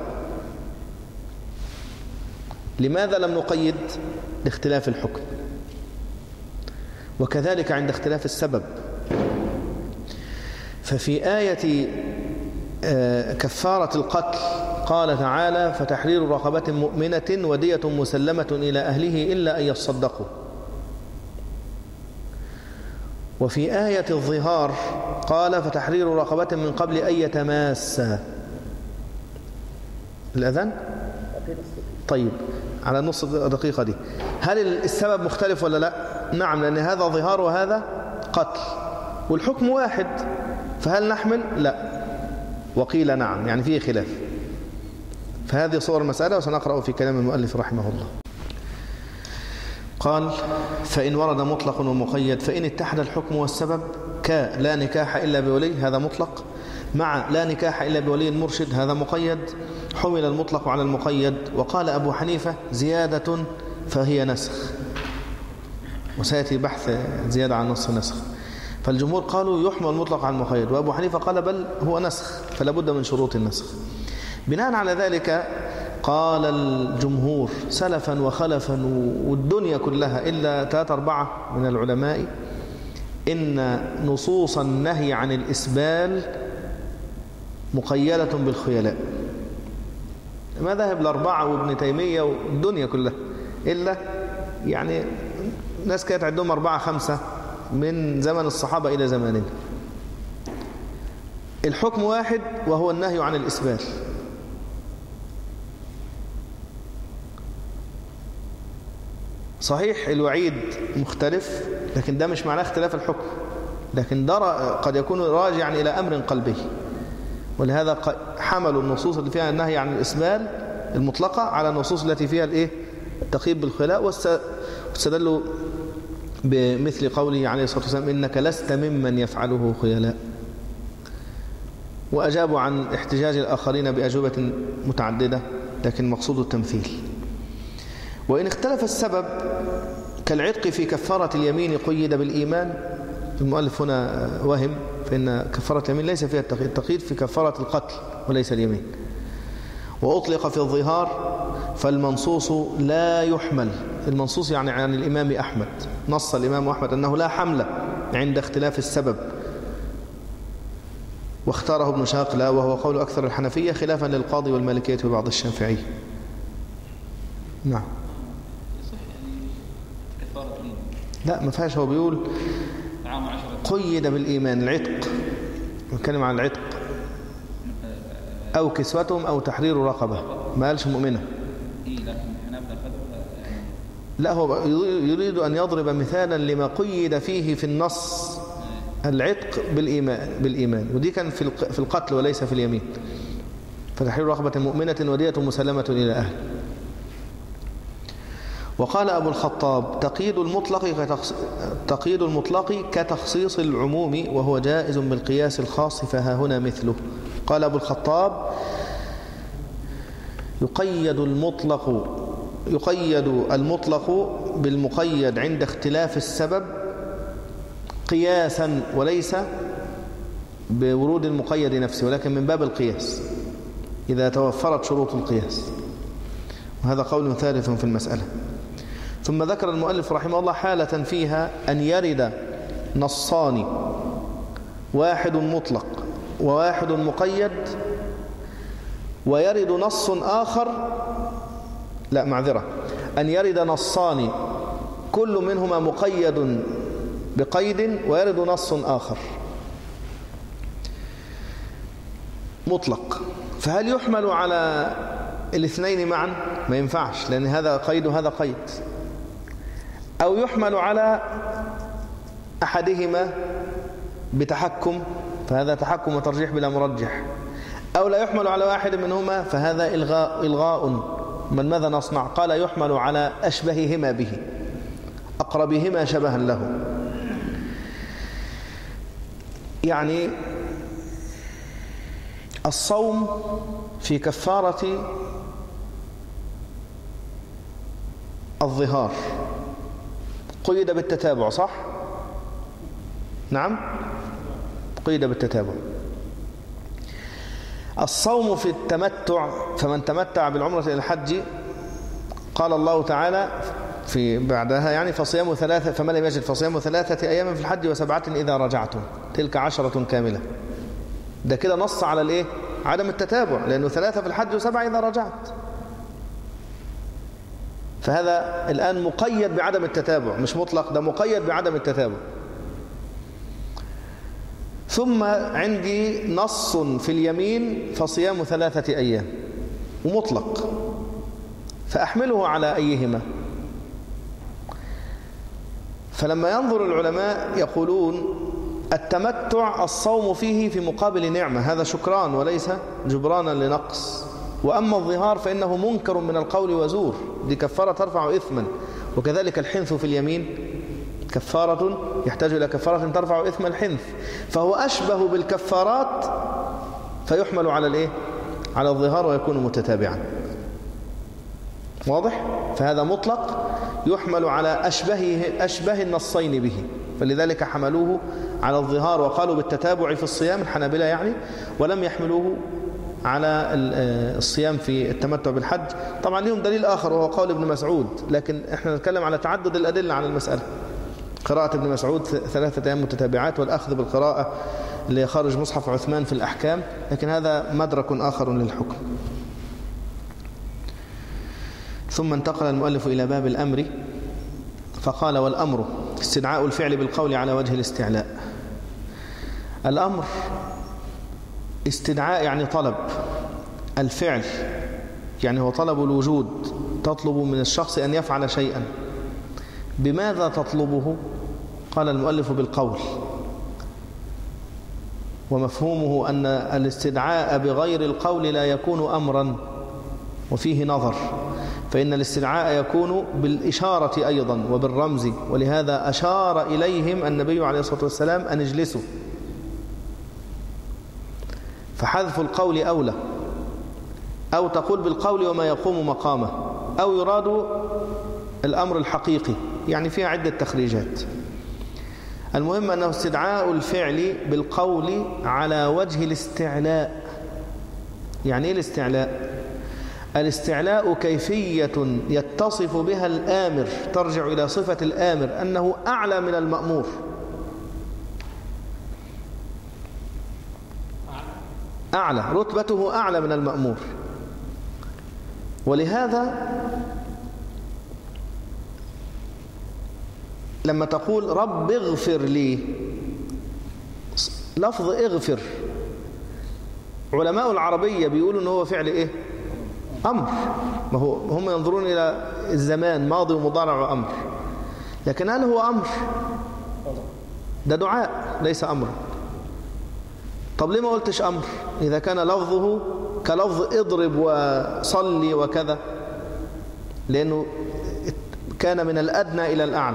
Speaker 1: لماذا لم نقيد؟ لاختلاف الحكم. وكذلك عند اختلاف السبب. ففي آية كفارة القتل قال تعالى فتحرير رقبة مؤمنة ودية مسلمة إلى أهله إلا أن يصدقوا. وفي آية الظهار قال فتحرير رقبة من قبل أن يتماسا. الأذان؟ طيب، على نص دقيقة دي، هل السبب مختلف ولا لا؟ نعم، لأن هذا ظهار وهذا قتل والحكم واحد، فهل نحمل؟ لا. وقيل نعم، يعني فيه خلاف. فهذه صور المسألة، وسنقرأ في كلام المؤلف رحمه الله. قال فإن ورد مطلق ومقيد فإن اتحد الحكم والسبب كلا نكاح إلا بولي، هذا مطلق، مع لا نكاح إلا بولي مرشد، هذا مقيد، حمل المطلق على المقيد. وقال أبو حنيفة زيادة فهي نسخ، وسيأتي بحث زيادة عن نص نسخ. فالجمهور قالوا يحمل المطلق على المقيد، وأبو حنيفة قال بل هو نسخ، فلا بد من شروط النسخ. بناء على ذلك قال الجمهور سلفا وخلفا والدنيا كلها إلا ثلاثة أربعة من العلماء إن نصوص النهي عن الإسبال مقيدة بالخيلاء. مذاهب الأربعة وابن تيمية والدنيا كلها، إلا يعني ناس كانت عندهم أربعة خمسة من زمن الصحابة إلى زماننا. الحكم واحد وهو النهي عن الإسبال، صحيح الوعيد مختلف، لكن ده مش معناه اختلاف الحكم، لكن ده قد يكون راجعا إلى أمر قلبي، ولهذا حملوا النصوص اللي فيها النهي عن الإسبال المطلقة على النصوص التي فيها الإيه؟ التقييد بالخلاء، واستدلوا بمثل قوله عليه الصلاة والسلام إنك لست ممن يفعله خيلاء، وأجابوا عن احتجاج الآخرين بأجوبة متعددة، لكن مقصود التمثيل. وإن اختلف السبب كالعتق في كفارة اليمين قيد بالإيمان، المؤلف هنا وهم، فإن كفارة اليمين ليس فيها التقييد، التقييد في كفارة القتل وليس اليمين. وأطلق في الظهار فالمنصوص لا يحمل، المنصوص يعني عن الإمام أحمد، نص الإمام أحمد أنه لا حمل عند اختلاف السبب، واختاره ابن شاقلة وهو قول أكثر الحنفية خلافا للقاضي والمالكية وبعض الشافعي. نعم. لا ما فيهاش، هو بيقول قيد بالإيمان العتق، نتكلم عن العتق أو كسوتهم أو تحرير رقبة، ما قالش مؤمنة. لا هو يريد أن يضرب مثالا لما قيد فيه في النص العتق بالإيمان, بالإيمان ودي كان في القتل وليس في اليمين، فتحرير رقبة مؤمنة ودية مسلمة إلى أهل. وقال أبو الخطاب تقييد المطلق كتخص... تقييد المطلق كتخصيص العموم وهو جائز بالقياس الخاص، فها هنا مثله. قال أبو الخطاب يقيد المطلق يقيد المطلق بالمقيد عند اختلاف السبب قياسا وليس بورود المقيد نفسه، ولكن من باب القياس إذا توفرت شروط القياس، وهذا قول ثالث في المسألة. ثم ذكر المؤلف رحمه الله حالة فيها أن يرد نصان، واحد مطلق وواحد مقيد، ويرد نص آخر، لا معذرة، أن يرد نصان كل منهما مقيد بقيد ويرد نص آخر مطلق، فهل يحمل على الاثنين معا؟ ما ينفعش، لأن هذا قيد وهذا قيد. أو يحمل على أحدهما بتحكم، فهذا تحكم وترجيح بلا مرجح. أو لا يحمل على واحد منهما، فهذا إلغاء, إلغاء. من ماذا نصنع؟ قال يحمل على أشبههما به، أقربهما شبها له. يعني الصوم في كفارة الظهار قيد بالتتابع، صح؟ نعم، قيد بالتتابع. الصوم في التمتع، فمن تمتع بالعمرة إلى الحج قال الله تعالى في بعدها يعني فصيام ثلاثة، فمن لم يجد فصيام ثلاثة أيام في الحج وسبعة إذا رجعتم تلك عشرة كاملة. ده كده نص على الإيه؟ عدم التتابع، لأنه ثلاثة في الحج وسبعة إذا رجعت، فهذا الآن مقيد بعدم التتابع، مش مطلق، ده مقيد بعدم التتابع. ثم عندي نص في اليمين فصيام ثلاثة أيام ومطلق، فأحمله على أيهما؟ فلما ينظر العلماء يقولون التمتع الصوم فيه في مقابل نعمة، هذا شكران وليس جبرانا لنقص. وأما الظهار فإنه منكر من القول وزور، دي كفارة ترفع إثما. وكذلك الحنث في اليمين كفارة يحتاج إلى كفارة ترفع إثم الحنث، فهو أشبه بالكفارات فيحمل على الإيه؟ على الظهار ويكون متتابعا. واضح؟ فهذا مطلق يحمل على أشبه, أشبه النصين به، فلذلك حملوه على الظهار وقالوا بالتتابع في الصيام الحنابلة يعني، ولم يحملوه على الصيام في التمتع بالحج. طبعا لهم دليل آخر وهو قول ابن مسعود، لكن احنا نتكلم على تعدد الأدلة على المسألة. قراءة ابن مسعود ثلاثة أيام متتابعات، والأخذ بالقراءة اللي خارج مصحف عثمان في الأحكام، لكن هذا مدرك آخر للحكم. ثم انتقل المؤلف إلى باب الأمر فقال والأمر استدعاء الفعل بالقول على وجه الاستعلاء. الأمر استدعاء يعني طلب، الفعل يعني هو طلب الوجود، تطلب من الشخص أن يفعل شيئا. بماذا تطلبه؟ قال المؤلف بالقول، ومفهومه أن الاستدعاء بغير القول لا يكون أمرا، وفيه نظر، فإن الاستدعاء يكون بالإشارة أيضا وبالرمز، ولهذا أشار إليهم النبي عليه الصلاة والسلام أن اجلسوا، فحذف القول أولى، أو تقول بالقول وما يقوم مقامه، أو يراد الأمر الحقيقي، يعني فيها عدة تخريجات. المهم أنه استدعاء الفعل بالقول على وجه الاستعلاء. يعني إيه الاستعلاء؟ الاستعلاء كيفية يتصف بها الآمر، ترجع إلى صفة الآمر أنه أعلى من المأمور، أعلى، رتبته أعلى من المأمور. ولهذا لما تقول رب اغفر لي، لفظ اغفر علماء العربية بيقولوا ان هو فعل ايه؟ امر. ما هو هم ينظرون الى الزمان ماضي ومضارع وامر، لكن هل هو امر؟ ده دعاء ليس امرا. طب ليه ما قلتش امر اذا كان لفظه كلفظ اضرب وصلي وكذا؟ لانه كان من الادنى الى الاعلى،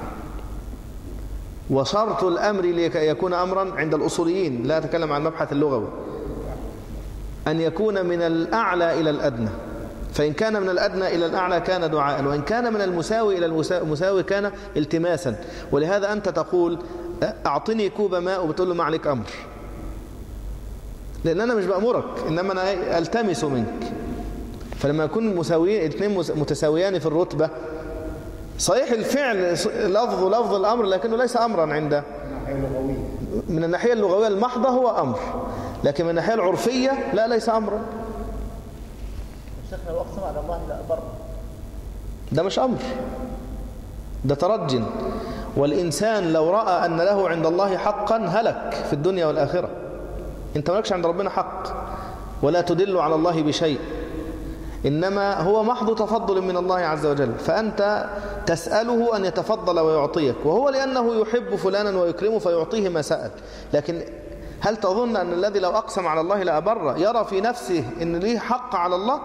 Speaker 1: وشرط الأمر لكي يكون أمرا عند الأصوليين، لا أتكلم عن المبحث اللغوي، أن يكون من الأعلى إلى الأدنى. فإن كان من الأدنى إلى الأعلى كان دعاء، وإن كان من المساوي إلى المساوي كان التماسا. ولهذا أنت تقول أعطني كوب ماء وبتقول له ما عليك أمر، لأن أنا مش بأمرك، إنما أنا ألتمس منك. فلما يكون مساويين اثنين متساويان في الرتبة، صحيح الفعل لفظ لفظ الأمر لكنه ليس أمرا عنده من الناحية اللغوية المحضة، هو أمر، لكن من الناحية العرفية لا، ليس أمرا.
Speaker 4: شيخنا وأقسم على الله لا أبر،
Speaker 1: ده مش أمر، ده ترج. والإنسان لو رأى أن له عند الله حقا هلك في الدنيا والآخرة. أنت مالكش عند ربنا حق، ولا تدل على الله بشيء، إنما هو محض تفضل من الله عز وجل، فأنت تسأله أن يتفضل ويعطيك، وهو لأنه يحب فلانا ويكرمه فيعطيه ما سأل. لكن هل تظن أن الذي لو أقسم على الله لأبر يرى في نفسه أن ليه حق على الله؟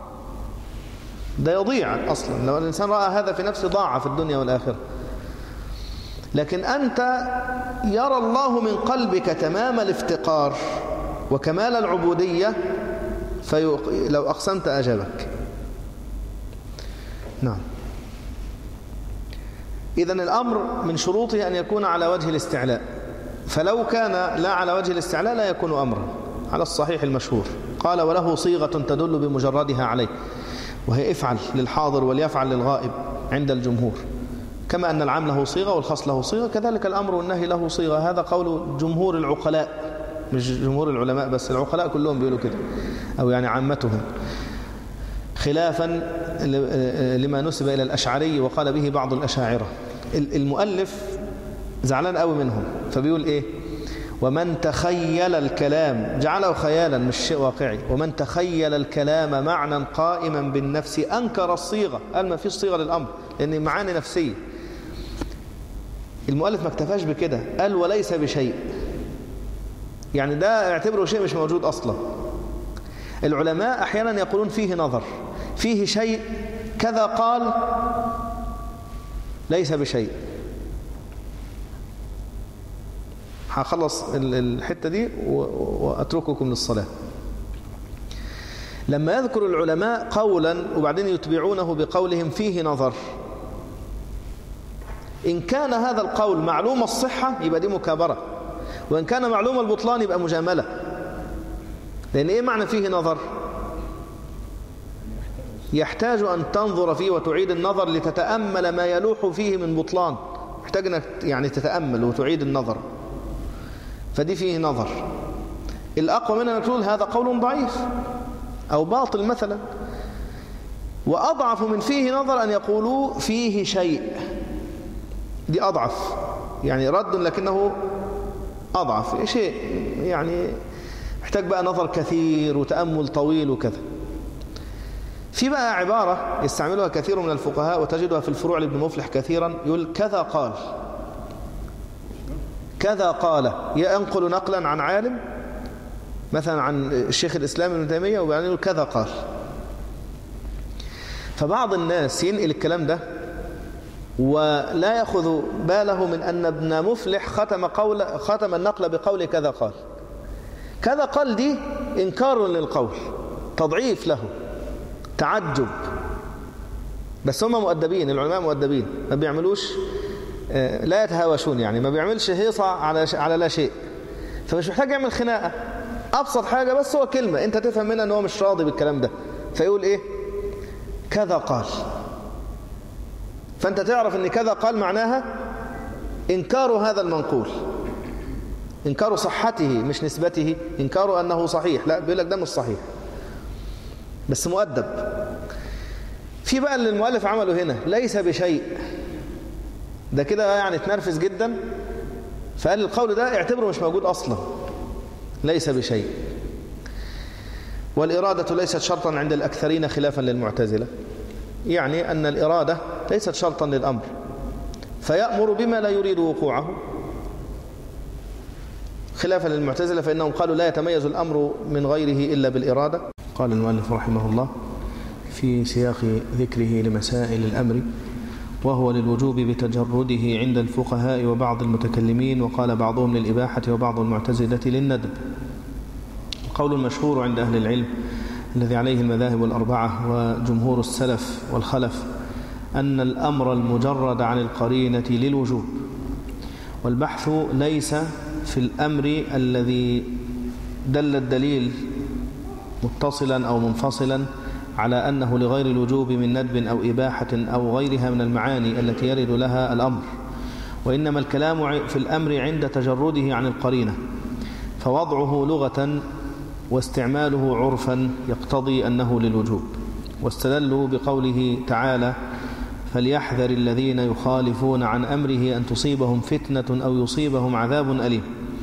Speaker 1: ده يضيع أصلا. لو الإنسان رأى هذا في نفسه ضاع في الدنيا والآخرة. لكن أنت يرى الله من قلبك تمام الافتقار وكمال العبودية، فلو أقسمت أجابك. نعم. إذن الأمر من شروطه أن يكون على وجه الاستعلاء، فلو كان لا على وجه الاستعلاء لا يكون أمرا على الصحيح المشهور. قال وله صيغة تدل بمجردها عليه، وهي افعل للحاضر وليفعل للغائب عند الجمهور، كما أن العام له صيغة والخاص له صيغة، كذلك الأمر والنهي له صيغة. هذا قول جمهور العقلاء، مش جمهور العلماء بس، العقلاء كلهم بيقولوا كده، أو يعني عامتهم، خلافا لما نسب إلى الأشعري وقال به بعض الأشاعرة. المؤلف زعلان قوي منهم، فبيقول إيه؟ ومن تخيل الكلام، جعله خيالا مش شيء واقعي، ومن تخيل الكلام معنى قائما بالنفس أنكر الصيغة، قال ما فيش صيغة للأمر لأن معاني نفسية. المؤلف ما اكتفاش بكده، قال وليس بشيء، يعني ده اعتبره شيء مش موجود أصلا. العلماء أحيانا يقولون فيه نظر، فيه شيء كذا، قال ليس بشيء. هخلص الحتة دي وأترككم للصلاة. لما يذكر العلماء قولا وبعدين يتبعونه بقولهم فيه نظر، إن كان هذا القول معلوم الصحة يبقى دي مكابرة، وإن كان معلوم البطلان يبقى مجاملة. لأن إيه معنى فيه نظر؟ يحتاج أن تنظر فيه وتعيد النظر لتتأمل ما يلوح فيه من بطلان، يحتاج أنك يعني تتأمل وتعيد النظر، فدي فيه نظر. الأقوى منها أن تقول هذا قول ضعيف أو باطل مثلا، وأضعف من فيه نظر أن يقولوا فيه شيء، دي أضعف، يعني رد لكنه أضعف شيء، يعني محتاج بقى نظر كثير وتأمل طويل وكذا. في بقى عبارة يستعملها كثير من الفقهاء وتجدها في الفروع لابن مفلح كثيرا، يقول كذا قال، كذا قال، ينقل نقلا عن عالم مثلا عن الشيخ الإسلام ابن تيمية وبعدين يقول كذا قال. فبعض الناس ينقل الكلام ده ولا يأخذ باله من أن ابن مفلح ختم, قول ختم النقل بقول كذا قال. كذا قال دي إنكار للقول، تضعيف له، تعجب. بس هم مؤدبين، العلماء مؤدبين، ما بيعملوش لا يتهاوشون، يعني ما بيعملش هيصة على على لا شيء، فمش محتاج يعمل خناقة. أبسط حاجة بس هو كلمة أنت تفهم منها أنه مش راضي بالكلام ده، فيقول إيه؟ كذا قال. فأنت تعرف أن كذا قال معناها إنكار هذا المنقول، إنكار صحته مش نسبته، إنكار أنه صحيح، لا بيقول لك ده مش صحيح، بس مؤدب. في بقى اللي المؤلف عمله هنا ليس بشيء، ده كده يعني تنرفز جدا، فقال القول ده اعتبره مش موجود أصلا، ليس بشيء. والإرادة ليست شرطا عند الأكثرين خلافا للمعتزلة، يعني أن الإرادة ليست شرطا للأمر، فيأمر بما لا يريد وقوعه خلافا للمعتزلة، فإنهم قالوا لا يتميز الأمر من غيره إلا بالإرادة. قال المؤلف رحمه الله في سياق ذكره لمسائل الأمر، وهو للوجوب بتجرده عند الفقهاء وبعض المتكلمين، وقال بعضهم للإباحة وبعض المعتزلة للندب. القول المشهور عند أهل العلم الذي عليه المذاهب الأربعة وجمهور السلف والخلف أن الأمر المجرد عن القرينة للوجوب، والبحث ليس في الأمر الذي دل الدليل متصلا أو منفصلا على أنه لغير الوجوب من ندب أو إباحة أو غيرها من المعاني التي يرد لها الأمر، وإنما الكلام في الأمر عند تجرده عن القرينة، فوضعه لغة واستعماله عرفا يقتضي أنه للوجوب. واستدلوا بقوله تعالى فليحذر الذين يخالفون عن أمره أن تصيبهم فتنة أو يصيبهم عذاب أليم،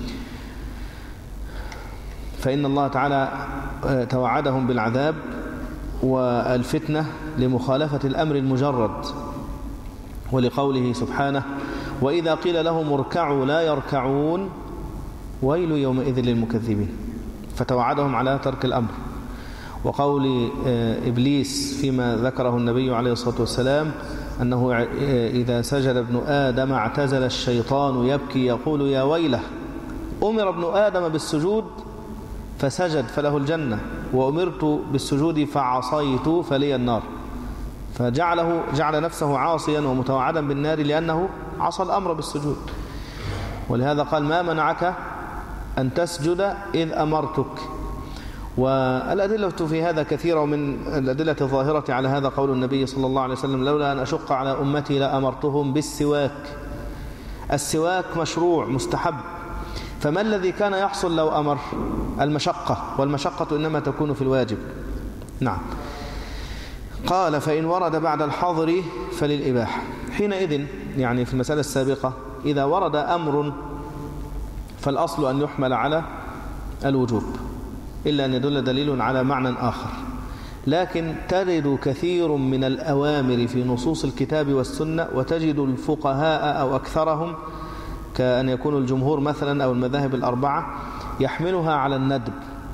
Speaker 1: فإن الله تعالى توعدهم بالعذاب والفتنة لمخالفة الأمر المجرد، ولقوله سبحانه وإذا قيل لهم اركعوا لا يركعون ويل يومئذ للمكذبين، فتوعدهم على ترك الأمر. وقول إبليس فيما ذكره النبي عليه الصلاة والسلام أنه إذا سجد ابن آدم اعتزل الشيطان يبكي يقول يا ويله، أمر ابن آدم بالسجود فسجد فله الجنة، وأمرت بالسجود فعصيت فلي النار، فجعله جعل نفسه عاصيا ومتوعدا بالنار لأنه عصى الأمر بالسجود. ولهذا قال ما منعك أن تسجد إذ أمرتك. والأدلة في هذا كثيرة، ومن الأدلة الظاهرة على هذا قول النبي صلى الله عليه وسلم لولا أن أشق على أمتي لأمرتهم بالسواك. السواك مشروع مستحب، فما الذي كان يحصل لو أمر؟ المشقة، والمشقة إنما تكون في الواجب. نعم. قال فإن ورد بعد الحظر فللإباحة. حينئذ يعني في المسألة السابقة إذا ورد أمر فالأصل أن يحمل على الوجوب إلا أن يدل دليل على معنى آخر، لكن تجد كثير من الأوامر في نصوص الكتاب والسنة، وتجد الفقهاء أو أكثرهم كأن يكون الجمهور مثلا أو المذاهب الأربعة يحملها على الندب،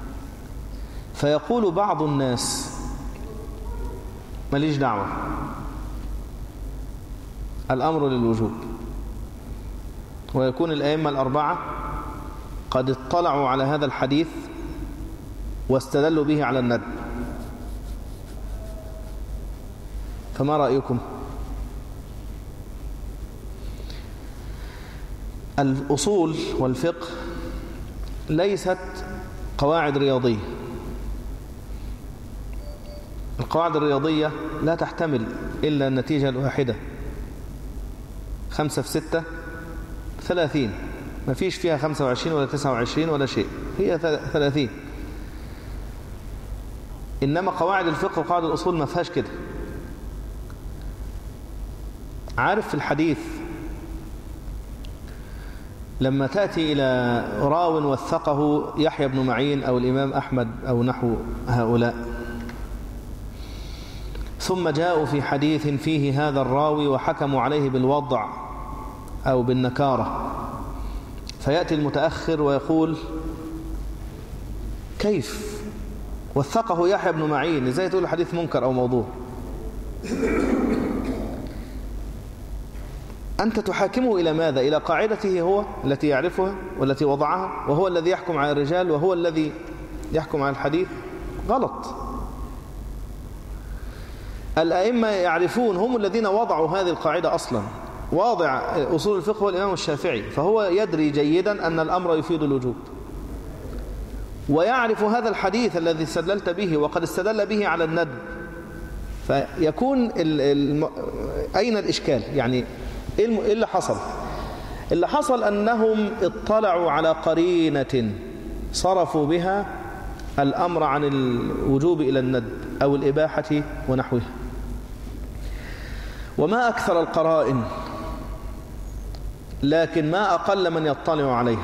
Speaker 1: فيقول بعض الناس ماليش دعوة، الأمر للوجوب، ويكون الأئمة الأربعة قد اطلعوا على هذا الحديث واستدلوا به على الندب. فما رأيكم؟ الأصول والفقه ليست قواعد رياضية. القواعد الرياضية لا تحتمل إلا النتيجة الواحدة، خمسة في ستة ثلاثين، ما فيش فيها خمسة وعشرين ولا تسعة وعشرين ولا شيء، هي ثلاثين. إنما قواعد الفقه وقواعد الأصول ما فيهاش كده. عارف في الحديث لما تأتي إلى راو وثقه يحيى بن معين أو الإمام أحمد أو نحو هؤلاء، ثم جاءوا في حديث فيه هذا الراوي وحكموا عليه بالوضع أو بالنكارة، فيأتي المتأخر ويقول كيف وثقه يحيى بن معين، ازاي تقول الحديث منكر أو موضوع؟ أنت تحاكمه إلى ماذا؟ إلى قاعدته هو التي يعرفها والتي وضعها، وهو الذي يحكم على الرجال وهو الذي يحكم على الحديث. غلط. الأئمة يعرفون، هم الذين وضعوا هذه القاعدة أصلا. واضع أصول الفقه هو الإمام الشافعي، فهو يدري جيدا أن الأمر يفيد الوجوب، ويعرف هذا الحديث الذي استدللت به وقد استدل به على الندب. فيكون ال ال أين الإشكال؟ يعني إيه اللي حصل؟ اللي حصل أنهم اطلعوا على قرينة صرفوا بها الأمر عن الوجوب إلى الندب أو الإباحة ونحوها. وما أكثر القرائن، لكن ما أقل من يطلع عليها.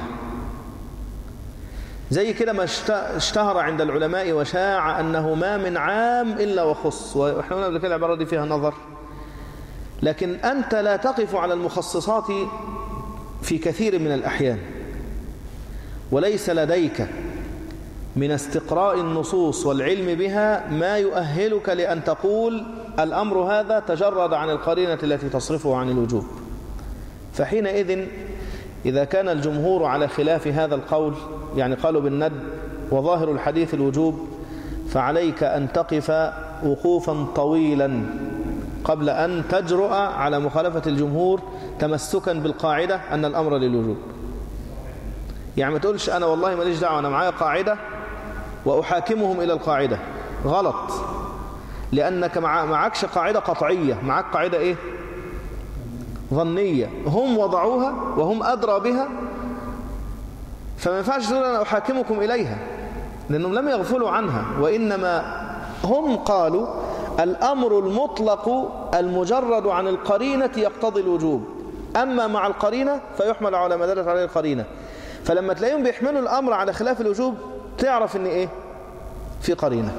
Speaker 1: زي كده ما اشتهر عند العلماء وشاع أنه ما من عام إلا وخص، وإحنا قلنا قبل كده العبارة دي فيها نظر، لكن أنت لا تقف على المخصصات في كثير من الأحيان، وليس لديك من استقراء النصوص والعلم بها ما يؤهلك لأن تقول الأمر هذا تجرد عن القرينة التي تصرفه عن الوجوب. فحينئذ إذا كان الجمهور على خلاف هذا القول، يعني قالوا بالندب وظاهر الحديث الوجوب، فعليك أن تقف وقوفا طويلا قبل أن تجرؤ على مخالفة الجمهور تمسكا بالقاعدة أن الأمر للوجوب. يعني ما تقولش أنا والله ماليش دعوة، أنا معايا قاعدة وأحاكمهم إلى القاعدة. غلط، لأنك مع معكش قاعدة قطعية، معك قاعدة إيه؟ ظنية، هم وضعوها وهم أدرى بها، فما ينفعش تقول أنا أحاكمكم إليها، لأنهم لم يغفلوا عنها، وإنما هم قالوا الأمر المطلق المجرد عن القرينة يقتضي الوجوب، أما مع القرينة فيحمل على ما دلت عليه القرينة. فلما تلاقيهم بيحملوا الأمر على خلاف الوجوب تعرف إن إيه؟ في قرينة.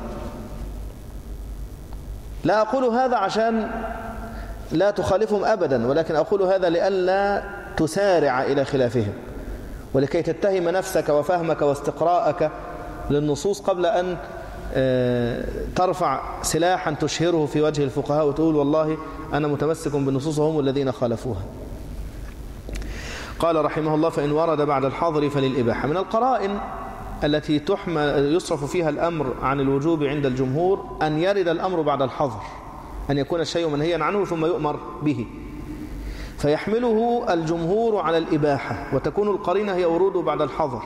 Speaker 1: لا أقول هذا عشان لا تخالفهم أبدا، ولكن أقول هذا لئلا تسارع إلى خلافهم، ولكي تتهم نفسك وفهمك واستقراءك للنصوص قبل أن ترفع سلاحا تشهره في وجه الفقهاء وتقول والله أنا متمسك بالنصوص وهم الذين خالفوها. قال رحمه الله فإن ورد بعد الحظر فللإباحة. من القرائن التي تحمل يصرف فيها الأمر عن الوجوب عند الجمهور أن يرد الأمر بعد الحظر، أن يكون الشيء منهيا عنه ثم يؤمر به، فيحمله الجمهور على الإباحة، وتكون القرينة هي وروده بعد الحظر.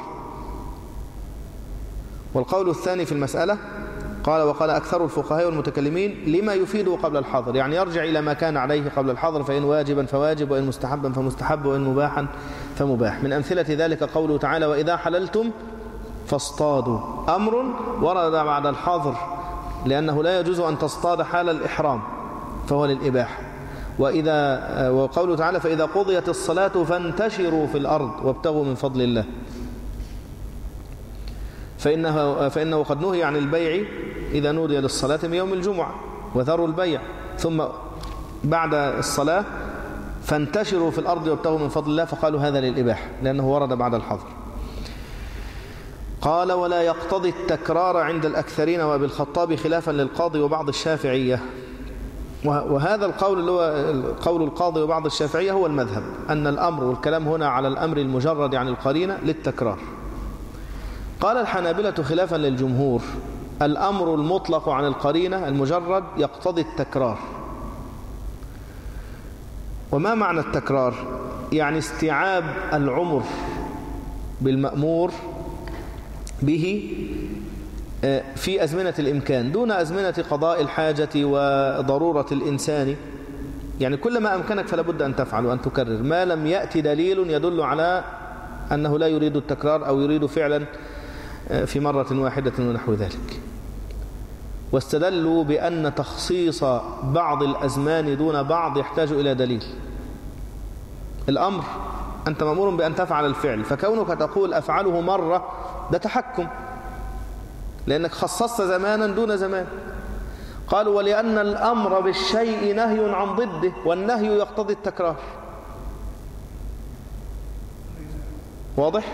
Speaker 1: والقول الثاني في المسألة قال وقال أكثر الفقهاء والمتكلمين لما يفيده قبل الحظر، يعني يرجع إلى ما كان عليه قبل الحظر، فإن واجبا فواجب، وإن مستحبا فمستحب، وإن مباحا فمباح. من أمثلة ذلك قوله تعالى وإذا حللتم فاصطادوا، أمر ورد بعد الحظر لأنه لا يجوز أن تصطاد حال الإحرام فهو للإباحة. وإذا وقوله تعالى فإذا قضيت الصلاة فانتشروا في الأرض وابتغوا من فضل الله، فإنه, فإنه قد نهي عن البيع إذا نودي للصلاة من يوم الجمعة وذروا البيع، ثم بعد الصلاة فانتشروا في الأرض وابتغوا من فضل الله، فقالوا هذا للإباحة لأنه ورد بعد الحظر. قال ولا يقتضي التكرار عند الأكثرين وأبي الخطاب خلافا للقاضي وبعض الشافعية. وهذا القول اللي هو قول القاضي وبعض الشافعية هو المذهب، أن الأمر، والكلام هنا على الأمر المجرد عن القرينة، للتكرار. قال الحنابلة خلافا للجمهور الأمر المطلق عن القرينة المجرد يقتضي التكرار. وما معنى التكرار؟ يعني استيعاب العمر بالمأمور به في أزمنة الإمكان دون أزمنة قضاء الحاجة وضرورة الإنسان. يعني كل ما أمكنك فلا بد أن تفعل وأن تكرر ما لم يأتي دليل يدل على أنه لا يريد التكرار أو يريد فعلا في مرة واحدة ونحو ذلك. واستدلوا بأن تخصيص بعض الأزمان دون بعض يحتاج إلى دليل. الأمر أنت مأمور بأن تفعل الفعل، فكونك تقول أفعله مرة ده تحكم، لأنك خصصت زمانا دون زمان. قالوا ولأن الأمر بالشيء نهي عن ضده، والنهي يقتضي التكرار. واضح؟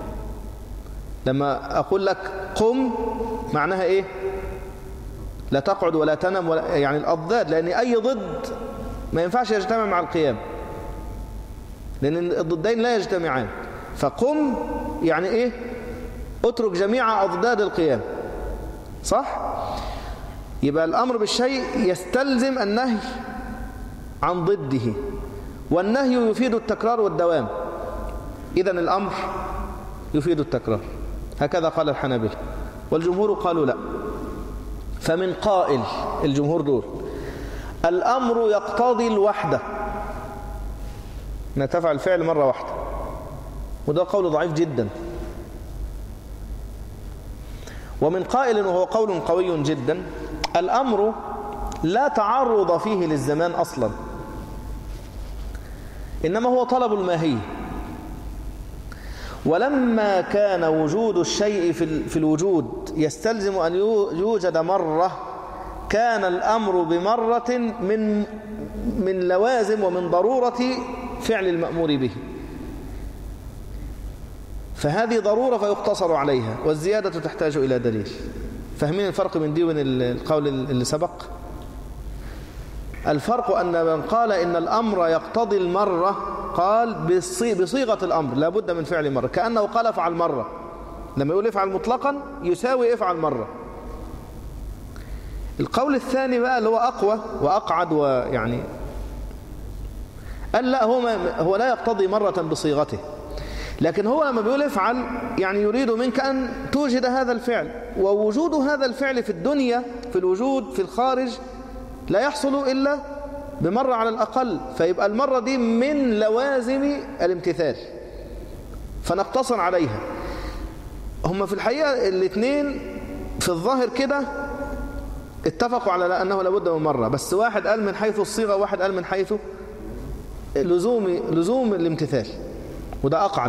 Speaker 1: لما أقول لك قم معناها إيه؟ لا تقعد ولا تنم ولا، يعني الأضداد، لأن أي ضد ما ينفعش يجتمع مع القيام، لأن الضدين لا يجتمعان. فقم يعني إيه؟ اترك جميع أضداد القيام، صح؟ يبقى الأمر بالشيء يستلزم النهي عن ضده، والنهي يفيد التكرار والدوام. إذن الأمر يفيد التكرار، هكذا قال الحنابلة، والجمهور قالوا لا. فمن قائل الجمهور دول الأمر يقتضي الوحدة، أن تفعل الفعل مرة واحدة، وده قول ضعيف جدا. ومن قائل وهو قول قوي جدا الأمر لا تعرض فيه للزمان أصلا، إنما هو طلب الماهية. ولما كان وجود الشيء في الوجود يستلزم أن يوجد مرة، كان الأمر بمرة من من لوازم ومن ضرورة فعل المأمور به، فهذه ضرورة فيقتصر عليها، والزيادة تحتاج إلى دليل. فاهمين الفرق من دي ومن القول اللي سبق؟ الفرق أن من قال إن الأمر يقتضي المرة قال بصيغة الأمر لا بد من فعل مرة، كأنه قال افعل مرة. لما يقول افعل مطلقا يساوي افعل مرة. القول الثاني بقى اللي هو أقوى وأقعد، ويعني قال لا، هو, هو لا يقتضي مرة بصيغته، لكن هو لما بيقول افعل يعني يريد منك أن توجد هذا الفعل، ووجود هذا الفعل في الدنيا في الوجود في الخارج لا يحصل إلا بمرة على الأقل، فيبقى المرة دي من لوازم الامتثال فنقتصر عليها. هم في الحقيقة الاثنين في الظاهر كده اتفقوا على أنه لابد من مرة، بس واحد قال من حيث الصيغة وواحد قال من حيث لزوم لزوم الامتثال، وده أقعد.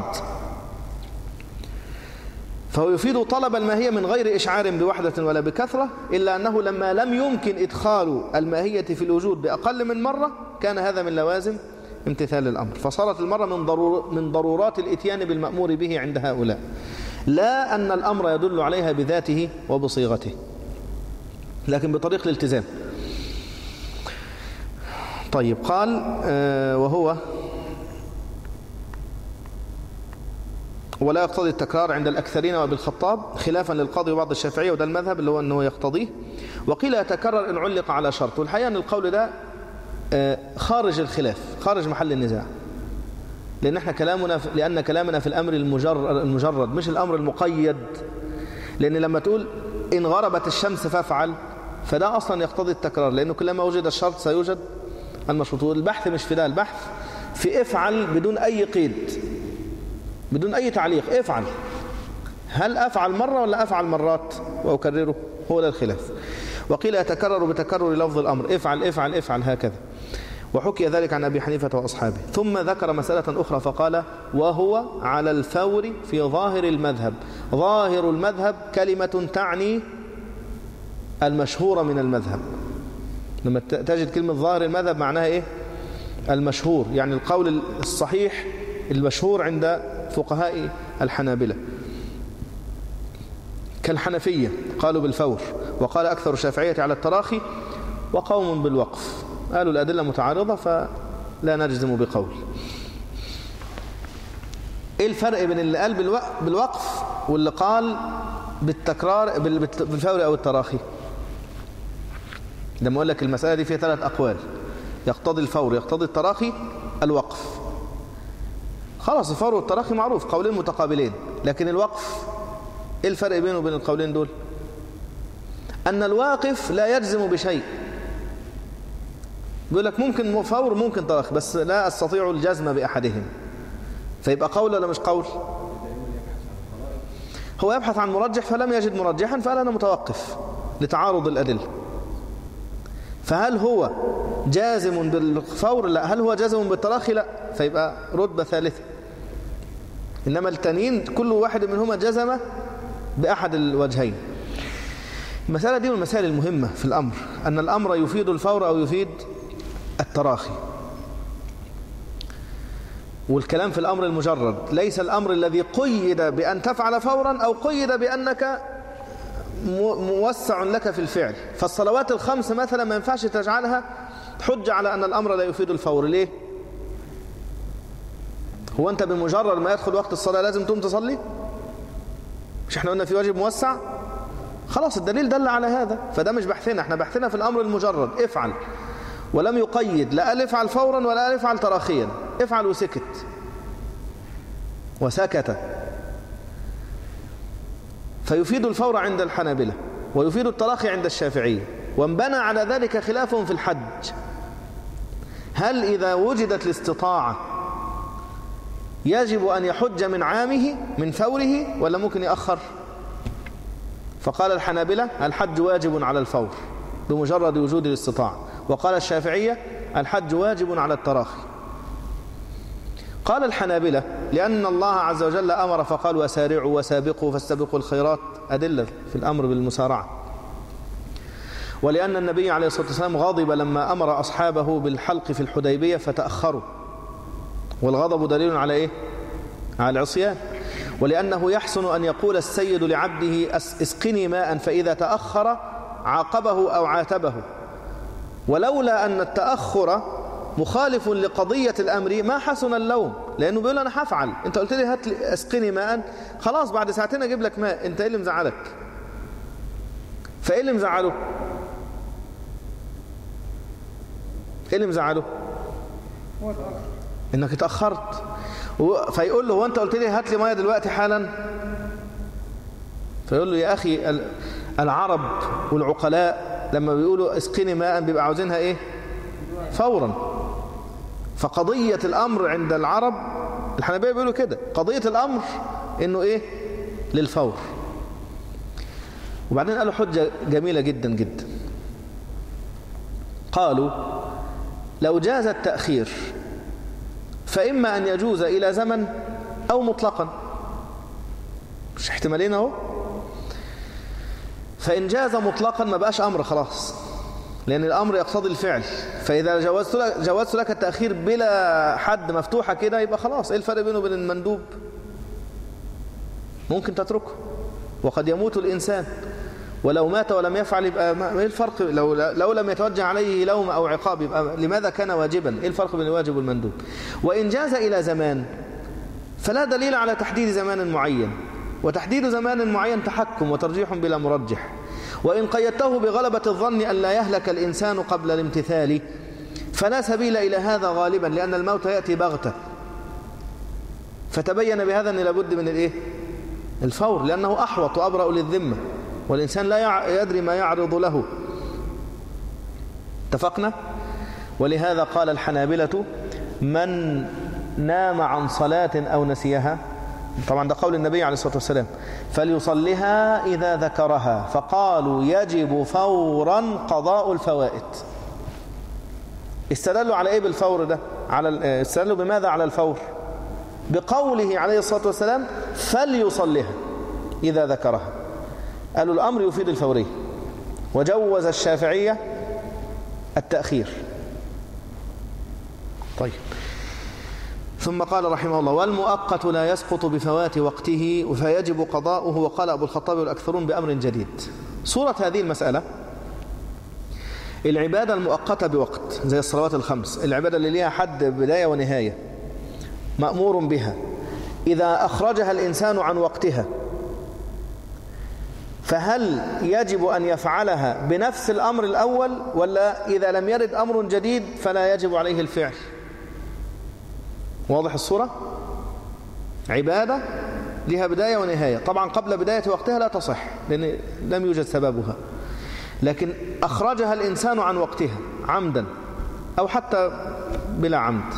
Speaker 1: فهو يفيد طلب الماهية من غير إشعار بوحدة ولا بكثرة، إلا أنه لما لم يمكن إدخال الماهية في الوجود بأقل من مرة كان هذا من لوازم امتثال الأمر، فصارت المرة من ضرور من ضرورات الإتيان بالمأمور به عند هؤلاء، لا أن الأمر يدل عليها بذاته وبصيغته، لكن بطريق الالتزام. طيب قال آه وهو ولا يقتضي التكرار عند الأكثرين وابن الخطاب، خلافا للقاضي وبعض الشافعية، وده المذهب اللي هو أنه يقتضيه. وقيل يتكرر إن علق على شرط، والحقيقة أن القول ده خارج الخلاف، خارج محل النزاع، لأن احنا كلامنا في لأن كلامنا في الأمر المجرد, المجرد مش الأمر المقيد. لأن لما تقول إن غربت الشمس فافعل، فده أصلا يقتضي التكرار، لأنه كلما وجد الشرط سيوجد المشروط. البحث مش في ده، البحث في افعل بدون أي قيد، بدون أي تعليق، افعل. هل أفعل مرة ولا أفعل مرات وأكرره؟ هو ده الخلاف. وقيل يتكرر بتكرر لفظ الأمر، افعل افعل افعل هكذا. وحكي ذلك عن أبي حنيفة وأصحابه. ثم ذكر مسألة أخرى فقال وهو على الفور في ظاهر المذهب. ظاهر المذهب كلمة تعني المشهور من المذهب. لما تجد كلمة ظاهر المذهب معناها إيه؟ المشهور، يعني القول الصحيح المشهور عند فقهاء الحنابلة. كالحنفية قالوا بالفور، وقال أكثر الشافعية على التراخي، وقوم بالوقف. قالوا الأدلة متعارضة فلا نجزم بقول. إيه الفرق بين اللي قال بالوقف واللي قال بالتكرار بالفور أو التراخي؟ لما أقول لك المسألة دي فيها ثلاث أقوال، يقتضي الفور، يقتضي التراخي، الوقف. خلاص الفور والتراخي معروف، قولين متقابلين. لكن الوقف إيه الفرق بينه وبين القولين دول؟ أن الواقف لا يجزم بشيء، بيقول لك ممكن فور ممكن تراخي، بس لا أستطيع الجزم بأحدهم. فيبقى قول ولا مش قول؟ هو يبحث عن مرجح فلم يجد مرجحا فقال أنا متوقف لتعارض الأدلة. فهل هو جازم بالفور؟ لا. هل هو جازم بالتراخي؟ لا. فيبقى رتبة ثالثة. إنما التانيين كل واحد منهما جزم بأحد الوجهين. المسألة دي من المسائل المهمة في الأمر، أن الأمر يفيد الفور أو يفيد التراخي. والكلام في الأمر المجرد، ليس الأمر الذي قيد بأن تفعل فورا أو قيد بأنك موسع لك في الفعل. فالصلوات الخمس مثلا ما ينفعش تجعلها حجة على أن الأمر لا يفيد الفور. ليه؟ هو أنت بمجرد ما يدخل وقت الصلاة لازم تقوم تصلي؟ مش احنا قلنا في واجب موسع؟ خلاص الدليل دل على هذا، فده مش بحثنا، احنا بحثنا في الأمر المجرد، افعل، ولم يقيد لا قال افعل فورا ولا قال افعل تراخيا، افعل وسكت وسكت. فيفيد الفور عند الحنابلة ويفيد التراخي عند الشافعية، وانبنى على ذلك خلافهم في الحج. هل إذا وجدت الاستطاعة يجب أن يحج من عامه من فوره ولا ممكن يأخر؟ فقال الحنابلة الحج واجب على الفور بمجرد وجود الاستطاعة، وقال الشافعية الحج واجب على التراخي. قال الحنابلة لأن الله عز وجل أمر فقال وسارعوا وسابقوا فاستبقوا الخيرات، أدلة في الأمر بالمسارعة. ولأن النبي عليه الصلاة والسلام غضب لما أمر أصحابه بالحلق في الحديبية فتأخروا، والغضب دليل على إيه؟ على العصيان. ولأنه يحسن أن يقول السيد لعبده اسقني ماء فإذا تأخر عاقبه أو عاتبه، ولولا أن التأخر مخالف لقضية الأمر ما حسن اللوم، لأنه بيقول أنا هفعل، أنت قلت لي هات لي اسقني ماء، خلاص بعد ساعتين أجيب لك ماء، أنت إيه اللي مزعلك؟ فإيه اللي مزعله؟ إيه اللي مزعله؟ إنك اتأخرت. فيقول له هو أنت قلت لي هات لي ماء دلوقتي حالا؟ فيقول له يا أخي العرب والعقلاء لما بيقولوا اسقني ماء بيبقى عاوزينها إيه؟ فورا. فقضية الأمر عند العرب الحنابلة بيقولوا كده، قضية الأمر إنه إيه؟ للفور. وبعدين قالوا حجة جميلة جدا جدا، قالوا لو جاز التأخير فإما أن يجوز إلى زمن أو مطلقا، مش احتمالين اهو. فإن جاز مطلقا ما بقاش أمر خلاص، لأن الأمر يقتضي الفعل. فإذا جوزت لك, جوزت لك التأخير بلا حد مفتوحة كده يبقى خلاص، إيه الفرق بينه وبين المندوب؟ ممكن تتركه، وقد يموت الإنسان ولو مات ولم يفعل يبقى ما إيه الفرق؟ لو, لو لم يتوجه عليه لوم أو عقاب يبقى لماذا كان واجبا؟ إيه الفرق بين الواجب والمندوب؟ وإن جاز إلى زمان فلا دليل على تحديد زمان معين، وتحديد زمان معين تحكم وترجيح بلا مرجح. وإن قيدته بغلبة الظن أن لا يهلك الإنسان قبل الامتثال فلا سبيل إلى هذا غالبا، لأن الموت يأتي بغتة. فتبين بهذا أن لابد من الإيه؟ الفور، لأنه أحوط وأبرأ للذمة، والإنسان لا يدري ما يعرض له. اتفقنا؟ ولهذا قال الحنابلة من نام عن صلاة أو نسيها، طبعا ده قول النبي عليه الصلاة والسلام، فليصلها إذا ذكرها، فقالوا يجب فورا قضاء الفوائد. استدلوا على إيه بالفور ده؟ على استدلوا بماذا على الفور؟ بقوله عليه الصلاة والسلام فليصلها إذا ذكرها. قالوا الأمر يفيد الفورية، وجوز الشافعية التأخير. طيب، ثم قال رحمه الله والمؤقت لا يسقط بفوات وقته فيجب قضاؤه. وقال أبو الخطاب والأكثرون بأمر جديد. صورة هذه المسألة العبادة المؤقتة بوقت زي الصلوات الخمس، العبادة اللي ليها حد بداية ونهاية مأمور بها، إذا أخرجها الإنسان عن وقتها فهل يجب أن يفعلها بنفس الأمر الأول، ولا إذا لم يرد أمر جديد فلا يجب عليه الفعل؟ واضح الصورة؟ عبادة لها بداية ونهاية، طبعا قبل بداية وقتها لا تصح لأن لم يوجد سببها، لكن أخرجها الإنسان عن وقتها عمدا أو حتى بلا عمد،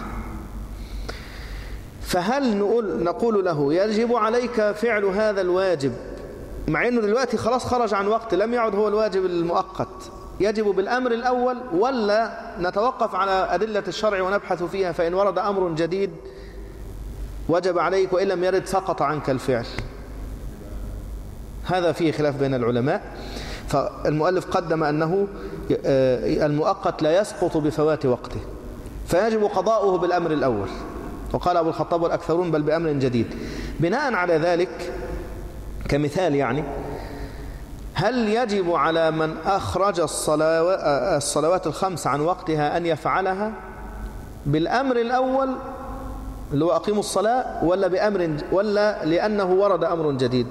Speaker 1: فهل نقول, نقول له يجب عليك فعل هذا الواجب مع أنه دلوقتي خلاص خرج عن وقت لم يعد هو الواجب المؤقت، يجب بالأمر الأول، ولا نتوقف على أدلة الشرع ونبحث فيها فإن ورد أمر جديد وجب عليك وإن لم يرد سقط عنك الفعل؟ هذا فيه خلاف بين العلماء. فالمؤلف قدم أنه المؤقت لا يسقط بفوات وقته فيجب قضاؤه بالأمر الأول، وقال أبو الخطاب والأكثرون بل بأمر جديد. بناء على ذلك كمثال يعني، هل يجب على من أخرج الصلوات الخمس عن وقتها أن يفعلها بالأمر الأول اللي هو أقيموا الصلاة، ولا بأمر ولا لأنه ورد أمر جديد؟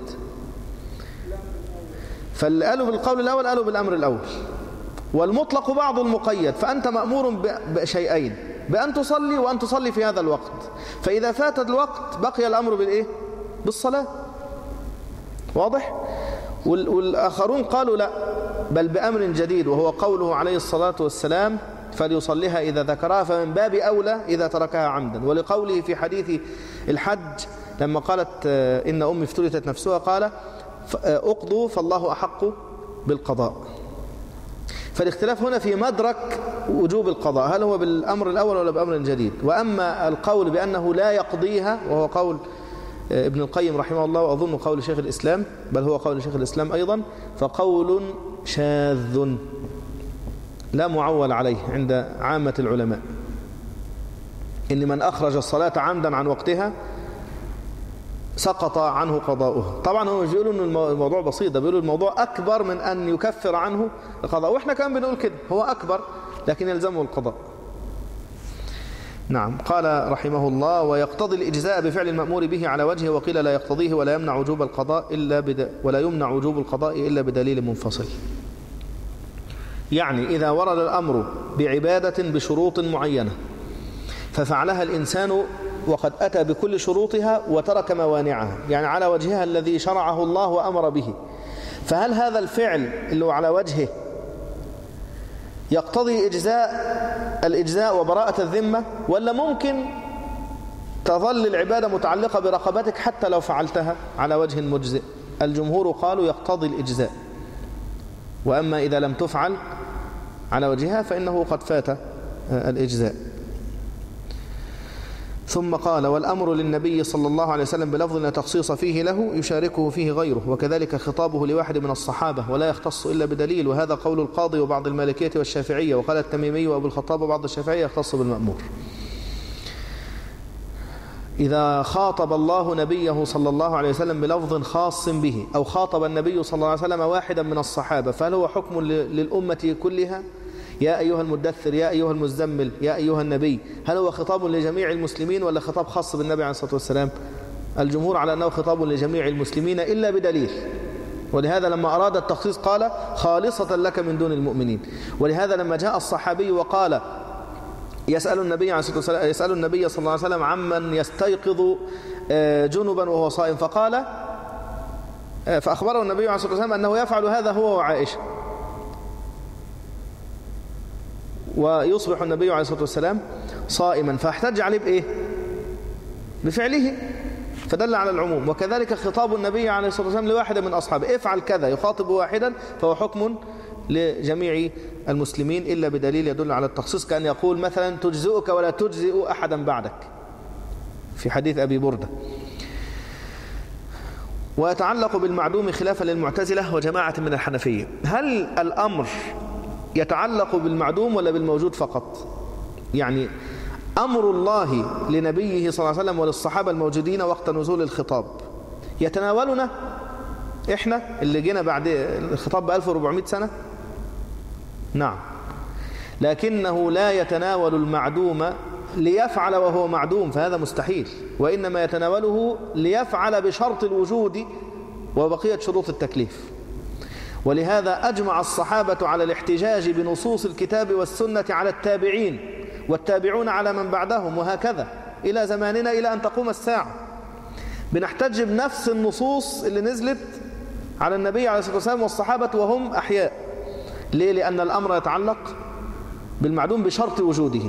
Speaker 1: فاللي قالوا بالقول الأول قالوا بالأمر الأول، والمطلق بعض المقيد، فأنت مأمور بشيئين، بأن تصلي وأن تصلي في هذا الوقت، فإذا فات الوقت بقي الأمر بالإيه؟ بالصلاة. واضح؟ والآخرون قالوا لا، بل بأمر جديد، وهو قوله عليه الصلاة والسلام فليصليها إذا ذكرها، فمن باب أولى إذا تركها عمدا. ولقوله في حديث الحج لما قالت إن أمي افتلتت نفسها قال أقضوا فالله أحق بالقضاء. فالاختلاف هنا في مدرك وجوب القضاء، هل هو بالأمر الأول ولا بأمر جديد. وأما القول بأنه لا يقضيها وهو قول ابن القيم رحمه الله، وأظن قول شيخ الإسلام، بل هو قول شيخ الإسلام أيضا، فقول شاذ لا معول عليه عند عامة العلماء، إن من أخرج الصلاة عمدا عن وقتها سقط عنه قضاؤها. طبعا هم مش بيقولوا أن الموضوع بسيط، بيقولوا الموضوع أكبر من أن يكفر عنه القضاء، وإحنا كمان بنقول كده، هو أكبر لكن يلزمه القضاء. نعم. قال رحمه الله ويقتضي الإجزاء بفعل المأمور به على وجهه، وقيل لا يقتضيه ولا يمنع وجوب القضاء إلا بد... ولا يمنع وجوب القضاء إلا بدليل منفصل. يعني إذا ورد الأمر بعبادة بشروط معينة ففعلها الإنسان وقد أتى بكل شروطها وترك موانعها، يعني على وجهها الذي شرعه الله وأمر به، فهل هذا الفعل اللي هو على وجهه يقتضي إجزاء الإجزاء وبراءة الذمة، ولا ممكن تظل العبادة متعلقة برقبتك حتى لو فعلتها على وجه مجزئ؟ الجمهور قالوا يقتضي الإجزاء، وأما إذا لم تفعل على وجهها فإنه قد فات الإجزاء. ثم قال والأمر للنبي صلى الله عليه وسلم بلفظ لا تخصيص فيه له يشاركه فيه غيره، وكذلك خطابه لواحد من الصحابة ولا يختص إلا بدليل، وهذا قول القاضي وبعض المالكية والشافعية، وقال التميمي وأبو الخطاب وبعض الشافعية يختص بالمأمور. إذا خاطب الله نبيه صلى الله عليه وسلم بلفظ خاص به، أو خاطب النبي صلى الله عليه وسلم واحدا من الصحابة، فهل هو حكم للأمة كلها؟ يا أيها المدثر، يا أيها المزمل، يا أيها النبي، هل هو خطاب لجميع المسلمين ولا خطاب خاص بالنبي عليه الصلاة والسلام؟ الجمهور على أنه خطاب لجميع المسلمين إلا بدليل، ولهذا لما أراد التخصيص قال خالصة لك من دون المؤمنين. ولهذا لما جاء الصحابي وقال يسأل النبي عليه الصلاة والسلام يسأل النبي صلى الله عليه وسلم عمن يستيقظ جنبا وهو صائم، فقال فأخبره النبي عليه الصلاة والسلام أنه يفعل هذا هو وعائشة، ويصبح النبي عليه الصلاة والسلام صائما، فاحتج عليه بإيه؟ بفعله، فدل على العموم. وكذلك خطاب النبي عليه الصلاة والسلام لواحد من أصحابه افعل كذا، يخاطب واحدا، فهو حكم لجميع المسلمين إلا بدليل يدل على التخصيص، كأن يقول مثلا تجزئك ولا تجزئ أحدا بعدك في حديث أبي بردة. ويتعلق بالمعدوم خلافا للمعتزلة وجماعة من الحنفية، هل الأمر يتعلق بالمعدوم ولا بالموجود فقط؟ يعني أمر الله لنبيه صلى الله عليه وسلم وللصحابة الموجودين وقت نزول الخطاب يتناولنا إحنا اللي جينا بعد الخطاب ب ألف وأربعمائة سنة؟ نعم، لكنه لا يتناول المعدوم ليفعل وهو معدوم، فهذا مستحيل، وإنما يتناوله ليفعل بشرط الوجود وبقية شروط التكليف. ولهذا أجمع الصحابة على الاحتجاج بنصوص الكتاب والسنة على التابعين، والتابعون على من بعدهم، وهكذا إلى زماننا إلى أن تقوم الساعة بنحتج بنفس النصوص اللي نزلت على النبي عليه الصلاة والسلام والصحابة وهم أحياء. ليه؟ لأن الأمر يتعلق بالمعدوم بشرط وجوده.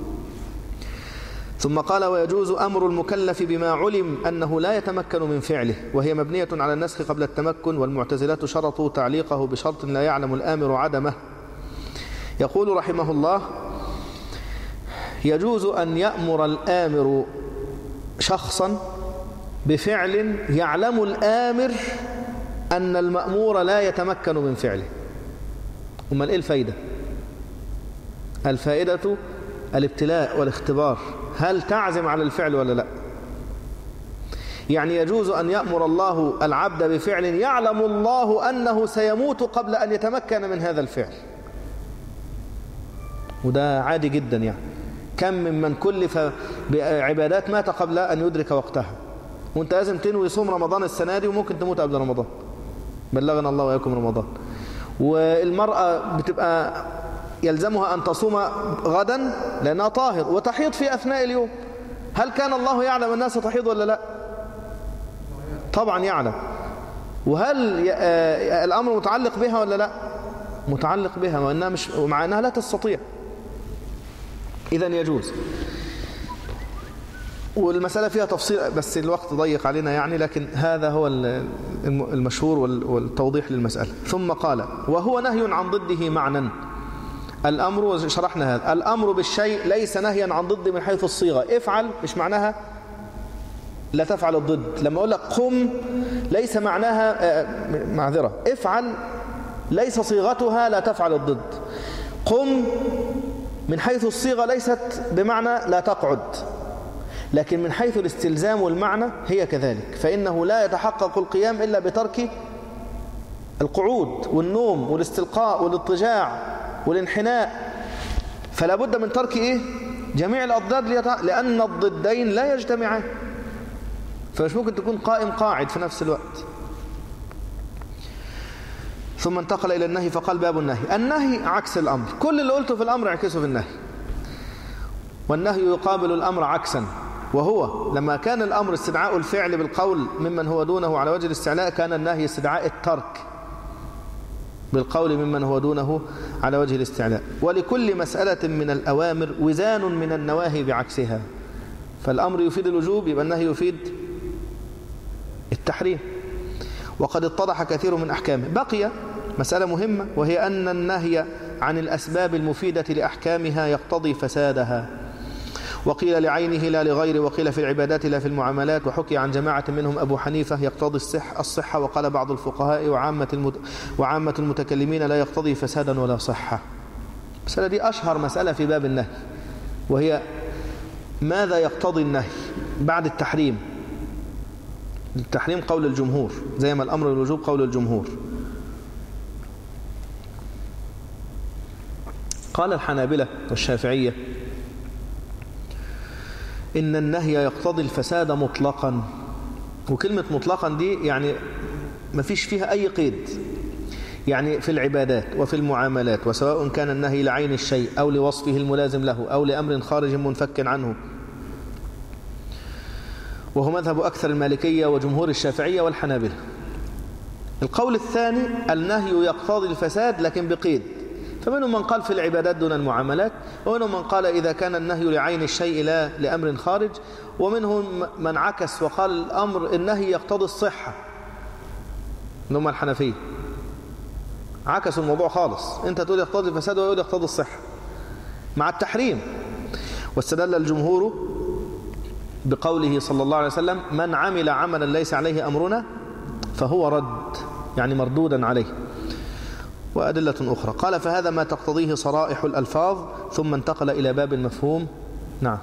Speaker 1: ثم قال ويجوز أمر المكلف بما علم أنه لا يتمكن من فعله، وهي مبنية على النسخ قبل التمكن، والمعتزلة شرطوا تعليقه بشرط لا يعلم الآمر عدمه. يقول رحمه الله يجوز أن يأمر الآمر شخصا بفعل يعلم الآمر أن المأمور لا يتمكن من فعله، أمال إيه الفايدة؟ الفائدة الابتلاء والاختبار، هل تعزم على الفعل ولا لا؟ يعني يجوز أن يأمر الله العبد بفعل يعلم الله أنه سيموت قبل أن يتمكن من هذا الفعل، وده عادي جدا. يعني كم ممن كلف بعبادات مات قبل أن يدرك وقتها، وانت لازم تنوي صوم رمضان السنة دي وممكن تموت قبل رمضان، بلغنا الله وإياكم رمضان. والمرأة بتبقى يلزمها أن تصوم غدا لأنها طاهر وتحيض في أثناء اليوم، هل كان الله يعلم الناس تحيض ولا لا؟ طبعا يعلم. وهل الأمر متعلق بها ولا لا؟ متعلق بها، وإنها مش ومع أنها لا تستطيع، إذن يجوز. والمسألة فيها تفصيل بس الوقت ضيق علينا يعني، لكن هذا هو المشهور والتوضيح للمسألة. ثم قال وهو نهي عن ضده معنى. الأمر، وشرحنا هذا، الأمر بالشيء ليس نهيا عن ضد من حيث الصيغة. افعل مش معناها لا تفعل الضد. لما أقول لك قم ليس معناها معذرة، افعل ليس صيغتها لا تفعل الضد. قم من حيث الصيغة ليست بمعنى لا تقعد، لكن من حيث الاستلزام والمعنى هي كذلك، فإنه لا يتحقق القيام إلا بترك القعود والنوم والاستلقاء والاضطجاع والانحناء، فلا بد من ترك إيه؟ جميع الأضداد، لأن الضدين لا يجتمعان، فمش ممكن تكون قائم قاعد في نفس الوقت. ثم انتقل إلى النهي فقال باب النهي. النهي عكس الأمر، كل اللي قلته في الأمر يعكسه في النهي، والنهي يقابل الأمر عكسا، وهو لما كان الأمر استدعاء الفعل بالقول ممن هو دونه على وجه الاستعلاء، كان النهي استدعاء الترك بالقول ممن هو دونه على وجه الاستعلاء. ولكل مسألة من الأوامر وزان من النواهي بعكسها، فالأمر يفيد الوجوب يبقى النهي يفيد التحريم، وقد اتضح كثير من أحكامه. بقي مسألة مهمة، وهي أن النهي عن الأسباب المفيدة لأحكامها يقتضي فسادها، وقيل لعينه لا لغيره، وقيل في العبادات لا في المعاملات، وحكي عن جماعة منهم أبو حنيفة يقتضي الصحة, الصحة وقال بعض الفقهاء وعامة, المت... وعامة المتكلمين لا يقتضي فسادا ولا صحة. المسألة دي أشهر مسألة في باب النهي، وهي ماذا يقتضي النهي بعد التحريم. التحريم قول الجمهور، زي ما الأمر والوجوب قول الجمهور. قال الحنابلة والشافعية إن النهي يقتضي الفساد مطلقا، وكلمة مطلقا دي يعني ما فيش فيها أي قيد، يعني في العبادات وفي المعاملات، وسواء كان النهي لعين الشيء أو لوصفه الملازم له أو لأمر خارج منفك عنه، وهو مذهب أكثر المالكية وجمهور الشافعية والحنابلة. القول الثاني النهي يقتضي الفساد لكن بقيد، فمنهم من قال في العبادات دون المعاملات، ومنهم من قال إذا كان النهي لعين الشيء لا لأمر خارج، ومنهم من عكس وقال الأمر النهي يقتضي الصحة، هم الحنفية عكسوا الموضوع خالص، أنت تقول يقتضي الفساد ويقول يقتضي الصحة مع التحريم. واستدل الجمهور بقوله صلى الله عليه وسلم من عمل عملا ليس عليه أمرنا فهو رد، يعني مردودا عليه، وأدلة أخرى. قال فهذا ما تقتضيه صرائح الألفاظ، ثم انتقل إلى باب المفهوم. نعم.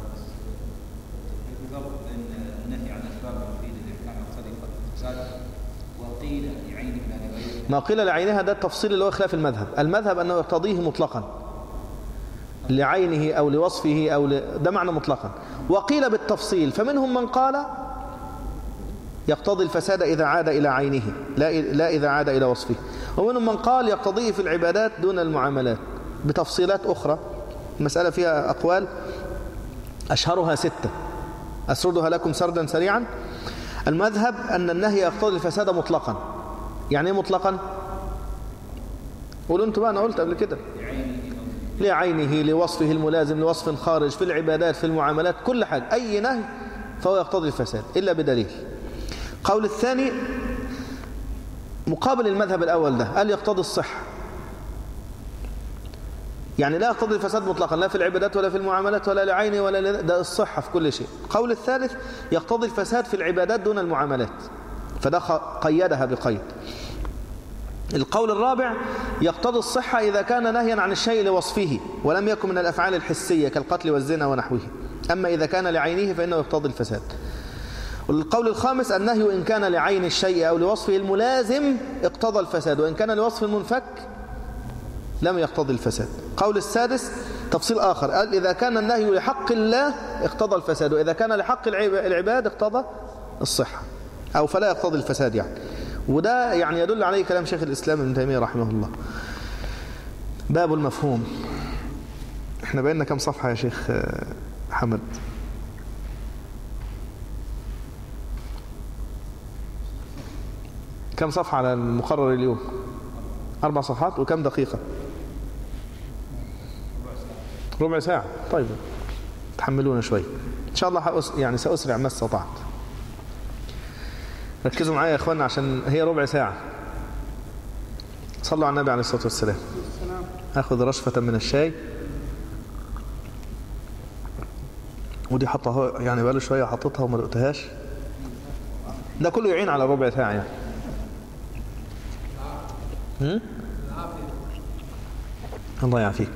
Speaker 1: ما قيل لعينها ده التفصيل اللي هو خلاف المذهب. المذهب أنه يقتضيه مطلقا لعينه أو لوصفه أو ل... ده معنى مطلقا. وقيل بالتفصيل، فمنهم من قال يقتضي الفساد إذا عاد إلى عينه لا, لا إذا عاد إلى وصفه، ومنهم من قال يقتضيه في العبادات دون المعاملات بتفصيلات أخرى. المسألة فيها أقوال أشهرها ستة أسردها لكم سردا سريعا. المذهب أن النهي يقتضي الفساد مطلقا. يعني ايه مطلقا؟ قولوا انتوا بقى، أنا قلت قبل كده لعينه لوصفه الملازم لوصف خارج في العبادات في المعاملات كل حاجة، أي نهي فهو يقتضي الفساد إلا بدليل. قول الثاني مقابل المذهب الأول ده، قال يقتضي الصحة، يعني لا يقتضي الفساد مطلقا لا في العبادات ولا في المعاملات ولا لعينه ولا ده الصحة في كل شيء. قول الثالث يقتضي الفساد في العبادات دون المعاملات، فده قيدها بقيد. القول الرابع يقتضي الصحة إذا كان نهيا عن الشيء لوصفه ولم يكن من الأفعال الحسية كالقتل والزنا ونحوه، أما إذا كان لعينه فإنه يقتضي الفساد. والقول الخامس النهي إن كان لعين الشيء أو لوصفه الملازم اقتضى الفساد، وإن كان لوصف المنفك لم يقتضي الفساد. قول السادس تفصيل آخر، قال إذا كان النهي لحق الله اقتضى الفساد، وإذا كان لحق العباد اقتضى الصحة أو فلا يقتضي الفساد يعني. وده يعني يدل عليه كلام شيخ الإسلام ابن تيمية رحمه الله. باب المفهوم. احنا بقينا كم صفحة يا شيخ حمد؟ كم صفحة على المقرر اليوم؟ أربع صفحات. وكم دقيقة؟ ربع ساعة. طيب تحملونا شوي إن شاء الله، يعني سأسرع ما استطعت. ركزوا معايا يا إخواننا عشان هي ربع ساعة. صلوا على النبي عليه الصلاة والسلام. أخذ رشفة من الشاي، ودي حطها يعني بقاله شوية حطتها وما لقيتهاش. ده كله يعين على ربع ساعة يعني. هم؟ الله يعافيك.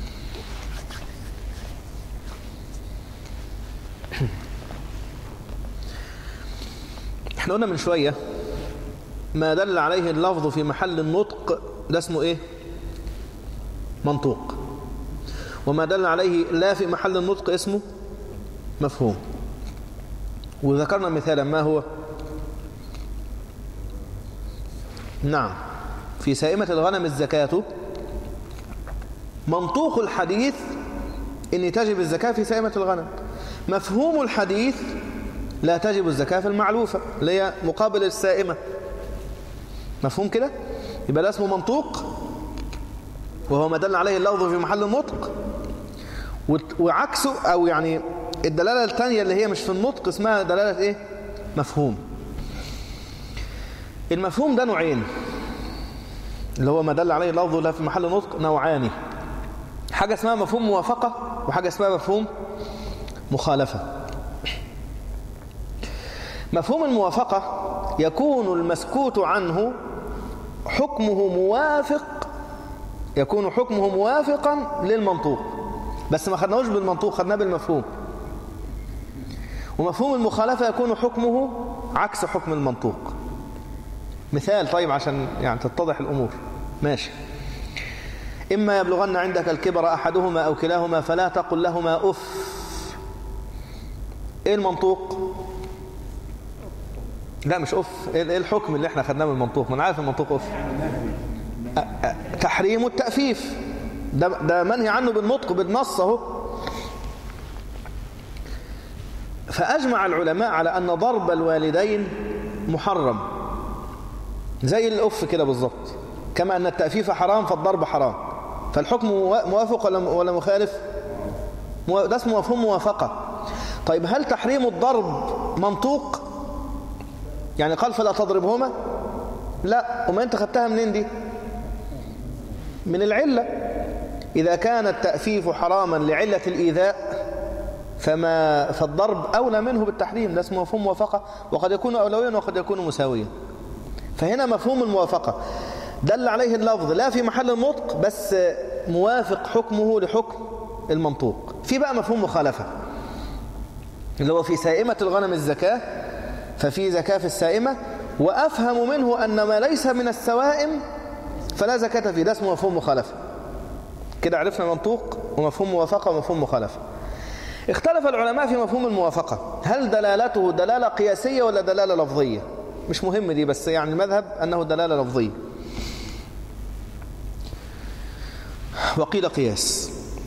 Speaker 1: احنا قلنا من شوية ما دل عليه اللفظ في محل النطق ده اسمه ايه؟ منطوق. وما دل عليه لا في محل النطق اسمه مفهوم. وذكرنا مثالا ما هو؟ نعم، في سائمة الغنم الزكاة. منطوق الحديث إن تجب الزكاة في سائمة الغنم. مفهوم الحديث لا تجب الزكاة في المعلوفة اللي هي مقابل السائمة. مفهوم كده؟ يبقى ده اسمه منطوق، وهو ما دل عليه اللفظ في محل النطق. وعكسه أو يعني الدلالة الثانية اللي هي مش في النطق اسمها دلالة إيه؟ مفهوم. المفهوم ده نوعين، اللي هو ما دل عليه اللفظ لا في محل نطق نوعان. حاجة اسمها مفهوم موافقة، وحاجة اسمها مفهوم مخالفة. مفهوم الموافقة يكون المسكوت عنه حكمه موافق، يكون حكمه موافقا للمنطوق، بس ما خدناهوش بالمنطوق، خدناه بالمفهوم. ومفهوم المخالفة يكون حكمه عكس حكم المنطوق. مثال طيب عشان يعني تتضح الأمور. ماشي. إما يبلغن عندك الكبر أحدهما أو كلاهما فلا تقل لهما أف. إيه المنطوق؟ لا مش أف. إيه الحكم اللي احنا خدناه من المنطوق؟ من عارف المنطوق أف. تحريم التأفيف، ده, ده منهي عنه بالنطق بالنص اهو. فأجمع العلماء على أن ضرب الوالدين محرم زي الأف كده بالظبط، كما أن التأفيف حرام فالضرب حرام. فالحكم موافق ولا مخالف؟ ده اسمه مفهوم موافقة. طيب هل تحريم الضرب منطوق؟ يعني قال فلا تضربهما؟ لا. وما أنت خدتها منين دي؟ من العلة. إذا كان التأفيف حراما لعلة الإيذاء فما فالضرب أولى منه بالتحريم. ده اسمه مفهوم موافقة، وقد يكون أولويا وقد يكون مساويا. فهنا مفهوم الموافقة دل عليه اللفظ لا في محل النطق بس موافق حكمه لحكم المنطوق. في بقى مفهوم مخالفة اللي هو في سائمة الغنم الزكاة، ففي زكاة في السائمة، وأفهم منه أن ما ليس من السوائم فلا زكاة فيه. ده اسمه مفهوم مخالفة. كده عرفنا منطوق ومفهوم موافقة ومفهوم مخالفة. اختلف العلماء في مفهوم الموافقة، هل دلالته دلالة قياسية ولا دلالة لفظية؟ مش مهم دي، بس يعني المذهب أنه دلالة لفظية، وقيل قياس.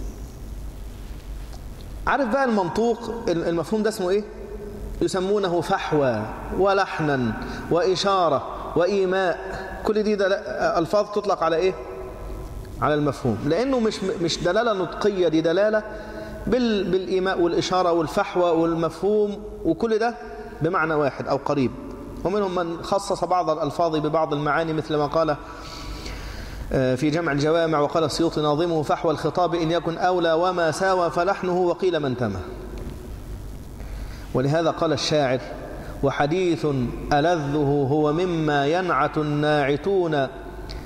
Speaker 1: عارف بقى المنطوق المفهوم ده اسمه ايه؟ يسمونه فحوى ولحنا وإشارة وإيماء. كل دي ألفاظ تطلق على ايه؟ على المفهوم، لأنه مش مش دلالة نطقية، دي دلالة بالإيماء والإشارة والفحوى والمفهوم، وكل ده بمعنى واحد أو قريب. ومنهم من خصص بعض الألفاظ ببعض المعاني، مثل ما قال في جمع الجوامع وقال السيوطي ناظمه فحوى الخطاب إن يكن أولى وما ساوى فلحنه وقيل من تمه. ولهذا قال الشاعر وحديث ألذه هو مما ينعت الناعتون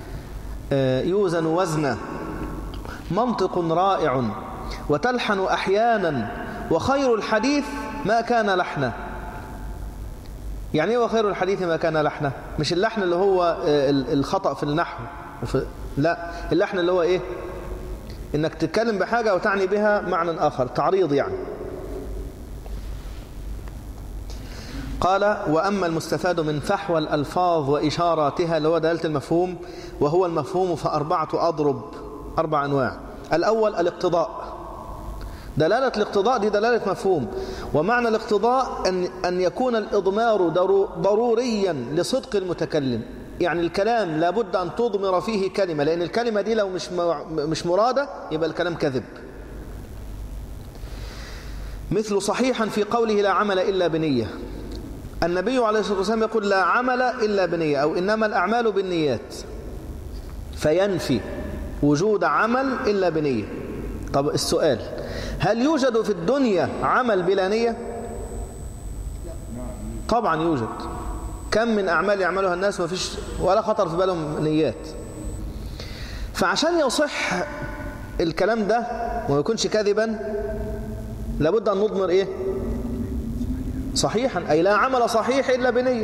Speaker 1: يوزن وزنا، منطق رائع، وتلحن أحيانا، وخير الحديث ما كان لحنا. يعني ايه وخير الحديث ما كان لحنا؟ مش اللحن اللي هو الخطأ في النحو، لا، اللحن اللي هو ايه؟ انك تتكلم بحاجة وتعني بها معنى آخر، تعريض يعني. قال: وأما المستفاد من فحوى الألفاظ وإشاراتها اللي هو دلالة المفهوم، وهو المفهوم فأربعة أضرب، أربع أنواع. الأول الاقتضاء. دلالة الاقتضاء دي دلالة مفهوم، ومعنى الاقتضاء أن, أن يكون الإضمار ضروريا لصدق المتكلم. يعني الكلام لابد أن تضمر فيه كلمة، لأن الكلمة دي لو مش مش مرادة يبقى الكلام كذب. مثل صحيحا في قوله لا عمل إلا بنية. النبي عليه الصلاة والسلام يقول لا عمل إلا بنية، أو إنما الأعمال بالنيات، فينفي وجود عمل إلا بنية. طب السؤال: هل يوجد في الدنيا عمل بلا نية؟ طبعا يوجد. كم من أعمال يعملها الناس ما فيش ولا خطر في بالهم نيات. فعشان يصح الكلام ده وما يكونش كذبا لابد أن نضمر إيه؟ صحيحا، أي لا عمل صحيح إلا بنية.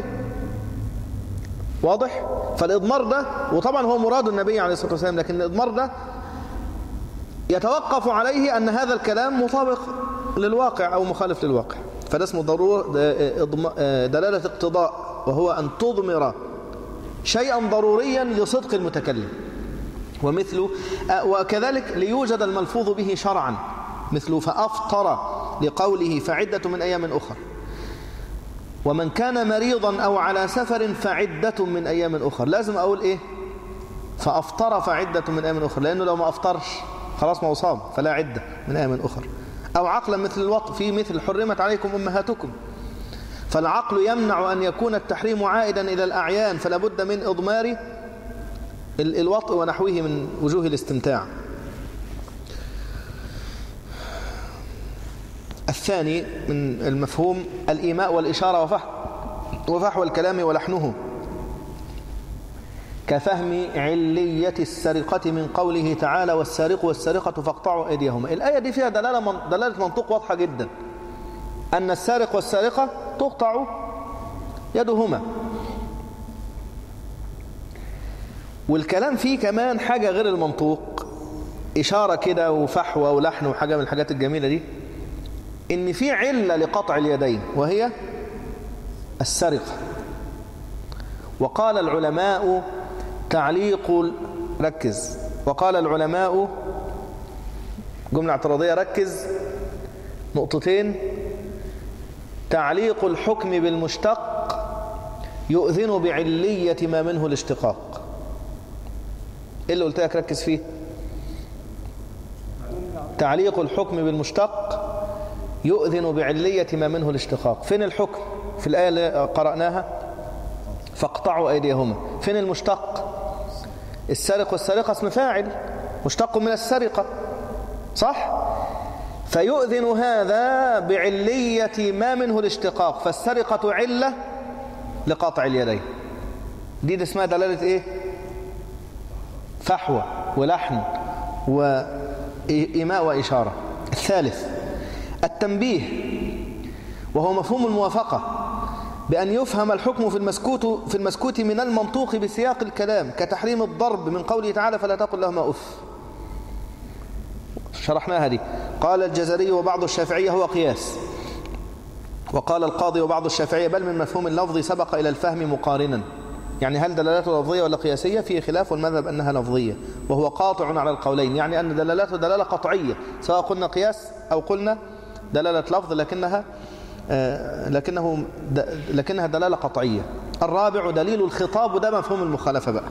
Speaker 1: واضح؟ فالإضمار ده، وطبعا هو مراد النبي عليه الصلاة والسلام، لكن الإضمار ده يتوقف عليه أن هذا الكلام مطابق للواقع أو مخالف للواقع، فده اسمه ضرورة دلالة اقتضاء، وهو أن تضمر شيئا ضروريا لصدق المتكلم. ومثل وكذلك ليوجد الملفوظ به شرعا، مثل فأفطر لقوله فعدة من أيام أخر، ومن كان مريضا أو على سفر فعدة من أيام أخر. لازم أقول إيه؟ فأفطر فعدة من أيام أخر، لأنه لو ما أفطرش خلاص ما صام فلا عدة من أيام أخر. أو عقلا مثل الوطء، في مثل حرمت عليكم أمهاتكم، فالعقل يمنع أن يكون التحريم عائدا إلى الأعيان، فلا بد من إضمار الوطء ونحوه من وجوه الاستمتاع. الثاني من المفهوم الإيماء والإشارة وفحو وفحوى الكلام ولحنه، كفهم علية السرقة من قوله تعالى والسارق والسارقة فاقطعوا أيديهما. الآية دي فيها دلالة من دلالة منطق واضحة جدا، أن السارق والسارقة تقطع يدهما. والكلام فيه كمان حاجة غير المنطوق، إشارة كده وفحوى ولحن وحاجة من الحاجات الجميلة دي، إن في علة لقطع اليدين وهي السرقة. وقال العلماء تعليق، ركز، وقال العلماء جملة اعتراضية، ركز، نقطتين: تعليق الحكم بالمشتق يؤذن بعلية ما منه الاشتقاق. ايه اللي قلت لك ركز فيه؟ تعليق الحكم بالمشتق يؤذن بعلية ما منه الاشتقاق. فين الحكم في الآية اللي قرأناها؟ فاقطعوا أيديهما. فين المشتق؟ السارق والسارقة اسم فاعل مشتق من السرقة، صح؟ فيؤذن هذا بعلية ما منه الاشتقاق، فالسرقة علة لقطع اليدين. دي, دي اسمها دلالة ايه؟ فحوى ولحن وإيماء وإشارة. الثالث التنبيه، وهو مفهوم الموافقة، بأن يفهم الحكم في المسكوت في المسكوت من المنطوق بسياق الكلام، كتحريم الضرب من قوله تعالى فلا تقل لهما أف. شرحناها دي. قال الجزري وبعض الشافعية هو قياس، وقال القاضي وبعض الشافعية بل من مفهوم اللفظ سبق إلى الفهم مقارنا. يعني هل دلالته لفظية ولا قياسية؟ فيه خلاف، والمذهب أنها لفظية، وهو قاطع على القولين، يعني أن دلالته دلالة قطعية، سواء قلنا قياس أو قلنا دلالة لفظ، لكنها آه لكنه لكنها دلالة قطعية. الرابع دليل الخطاب، وده مفهوم المخالفة بقى،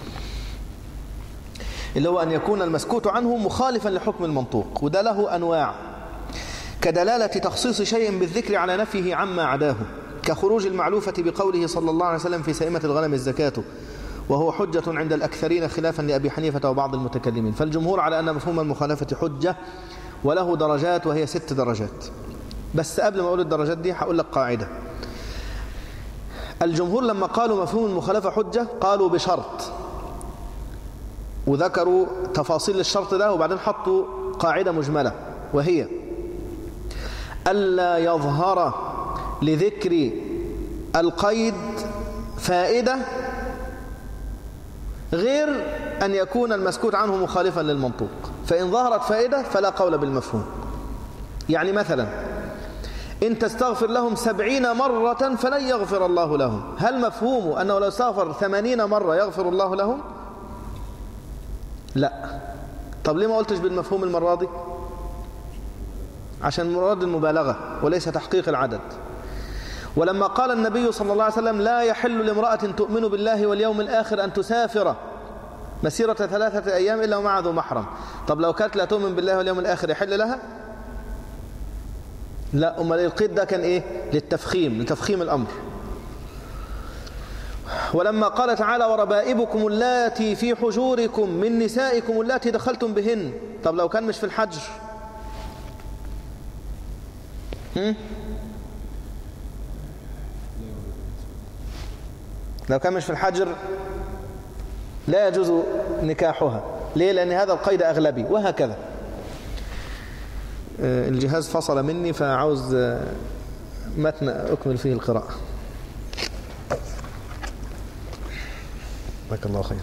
Speaker 1: اللي هو أن يكون المسكوت عنه مخالفا لحكم المنطوق، وده له أنواع، كدلالة تخصيص شيء بالذكر على نفيه عما عداه، كخروج المعلوفة بقوله صلى الله عليه وسلم في سائمة الغنم الزكاة، وهو حجة عند الأكثرين خلافا لأبي حنيفة وبعض المتكلمين. فالجمهور على أن مفهوم المخالفة حجة وله درجات، وهي ست درجات. بس قبل ما أقول الدرجات دي هقول لك قاعدة. الجمهور لما قالوا مفهوم المخالفة حجة قالوا بشرط وذكروا تفاصيل الشرط ده، وبعدين حطوا قاعدة مجملة، وهي ألا يظهر لذكر القيد فائدة غير أن يكون المسكوت عنه مخالفا للمنطوق. فإن ظهرت فائدة فلا قول بالمفهوم. يعني مثلا إن تستغفر لهم سبعين مرة فلن يغفر الله لهم، هل مفهومه أنه لو استغفر ثمانين مرة يغفر الله لهم؟ لا. طب ليه ما قلتش بالمفهوم المرة دي؟ عشان مراد المبالغة وليس تحقيق العدد. ولما قال النبي صلى الله عليه وسلم لا يحل لامرأة تؤمن بالله واليوم الآخر أن تسافر مسيرة ثلاثة أيام إلا ومع ذو محرم، طب لو كانت لا تؤمن بالله واليوم الآخر يحل لها؟ لا. أمال القيد ده كان إيه؟ للتفخيم، لتفخيم الأمر. ولما قال تعالى وربائبكم اللاتي في حجوركم من نسائكم اللاتي دخلتم بهن، طب لو كان مش في الحجر؟ هم؟ لو كان مش في الحجر لا يجوز نكاحها. ليه؟ لأن هذا القيد أغلبي، وهكذا. الجهاز فصل مني فعاوز متن أكمل فيه القراءة. جزاك الله خير.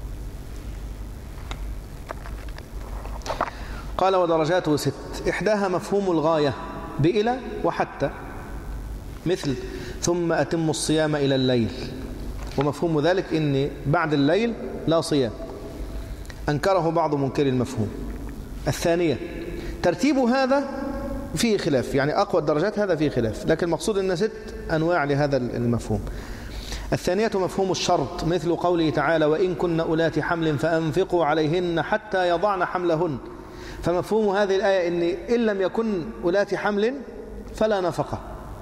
Speaker 1: قال ودرجاته ست، إحداها مفهوم الغاية بإلى وحتى، مثل ثم أتم الصيام إلى الليل، ومفهوم ذلك إن بعد الليل لا صيام، أنكره بعض منكر المفهوم. الثانية ترتيب هذا فيه خلاف، يعني أقوى الدرجات هذا فيه خلاف، لكن المقصود أن ست أنواع لهذا المفهوم. الثانية مفهوم الشرط، مثل قوله تعالى وإن كن أولات حمل فأنفقوا عليهن حتى يضعن حملهن، فمفهوم هذه الآية إن إن لم يكن أولات حمل فلا نفقة.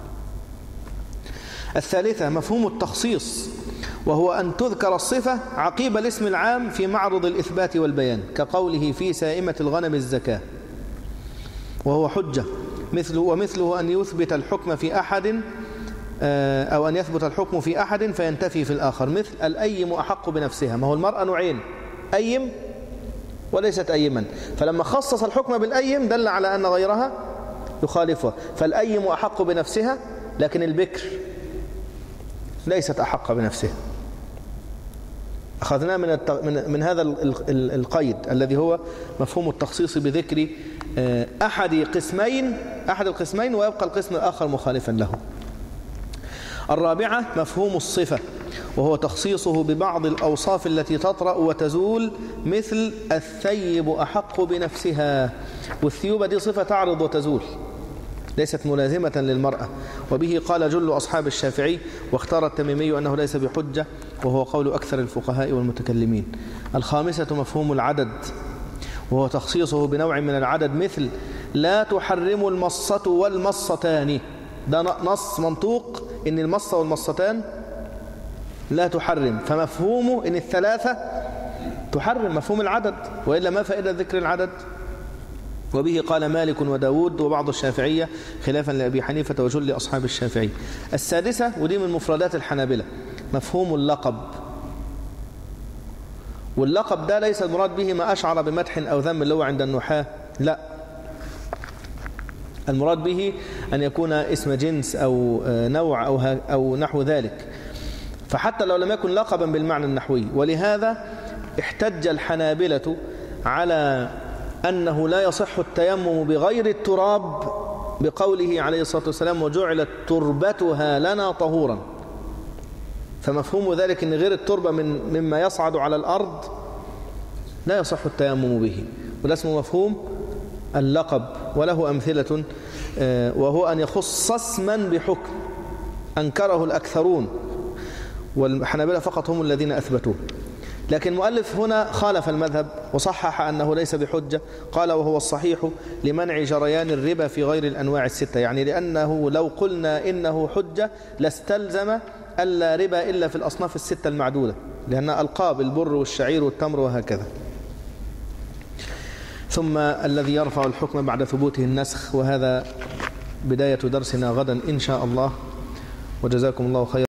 Speaker 1: الثالثة مفهوم التخصيص، وهو أن تذكر الصفة عقيب الاسم العام في معرض الإثبات والبيان، كقوله في سائمة الغنم الزكاة، وهو حجة. مثله ومثله أن يثبت الحكم في أحد أو أن يثبت الحكم في أحد فينتفي في الآخر، مثل الأيم أحق بنفسها. ما هو المرأة نوعين، أيم وليست أيما، فلما خصص الحكم بالأيم دل على أن غيرها يخالفها، فالأيم أحق بنفسها، لكن البكر ليست أحق بنفسها. أخذناه من الت... من من هذا القيد الذي هو مفهوم التخصيص بذكر أحد قسمين أحد القسمين ويبقى القسم الآخر مخالفا له. الرابعة مفهوم الصفة، وهو تخصيصه ببعض الأوصاف التي تطرأ وتزول، مثل الثيب أحق بنفسها، والثيوبة دي صفة تعرض وتزول ليست ملازمة للمرأة. وبه قال جل أصحاب الشافعي، واختار التميمي أنه ليس بحجة، وهو قول أكثر الفقهاء والمتكلمين. الخامسة مفهوم العدد، وهو تخصيصه بنوع من العدد، مثل لا تحرم المصة والمصتان، ده نص منطوق إن المصة والمصتان لا تحرم، فمفهومه إن الثلاثة تحرم، مفهوم العدد، وإلا ما فائدة ذكر العدد. وبه قال مالك وداود وبعض الشافعية خلافا لأبي حنيفة وجل أصحاب الشافعي. السادسة، ودي من مفردات الحنابلة، مفهوم اللقب، واللقب ده ليس المراد به ما أشعر بمدح أو ذم اللي هو عند النحاة، لا، المراد به أن يكون اسم جنس أو نوع أو, أو نحو ذلك، فحتى لو لم يكن لقبا بالمعنى النحوي. ولهذا احتج الحنابلة على أنه لا يصح التيمم بغير التراب بقوله عليه الصلاة والسلام وجعلت تربتها لنا طهورا، فمفهوم ذلك أن غير التربة من مما يصعد على الأرض لا يصح التيمم به، وده اسمه مفهوم اللقب. وله أمثلة، وهو أن يخص اسما بحكم أنكره الأكثرون، والحنابلة فقط هم الذين أثبتوه. لكن المؤلف هنا خالف المذهب وصحح أنه ليس بحجة، قال وهو الصحيح لمنع جريان الربا في غير الأنواع الستة، يعني لأنه لو قلنا إنه حجة لاستلزم ألا ربا إلا في الأصناف الستة المعدودة، لأنها ألقاب البر والشعير والتمر وهكذا. ثم الذي يرفع الحكم بعد ثبوته النسخ، وهذا بداية درسنا غدا إن شاء الله، وجزاكم الله خيرا.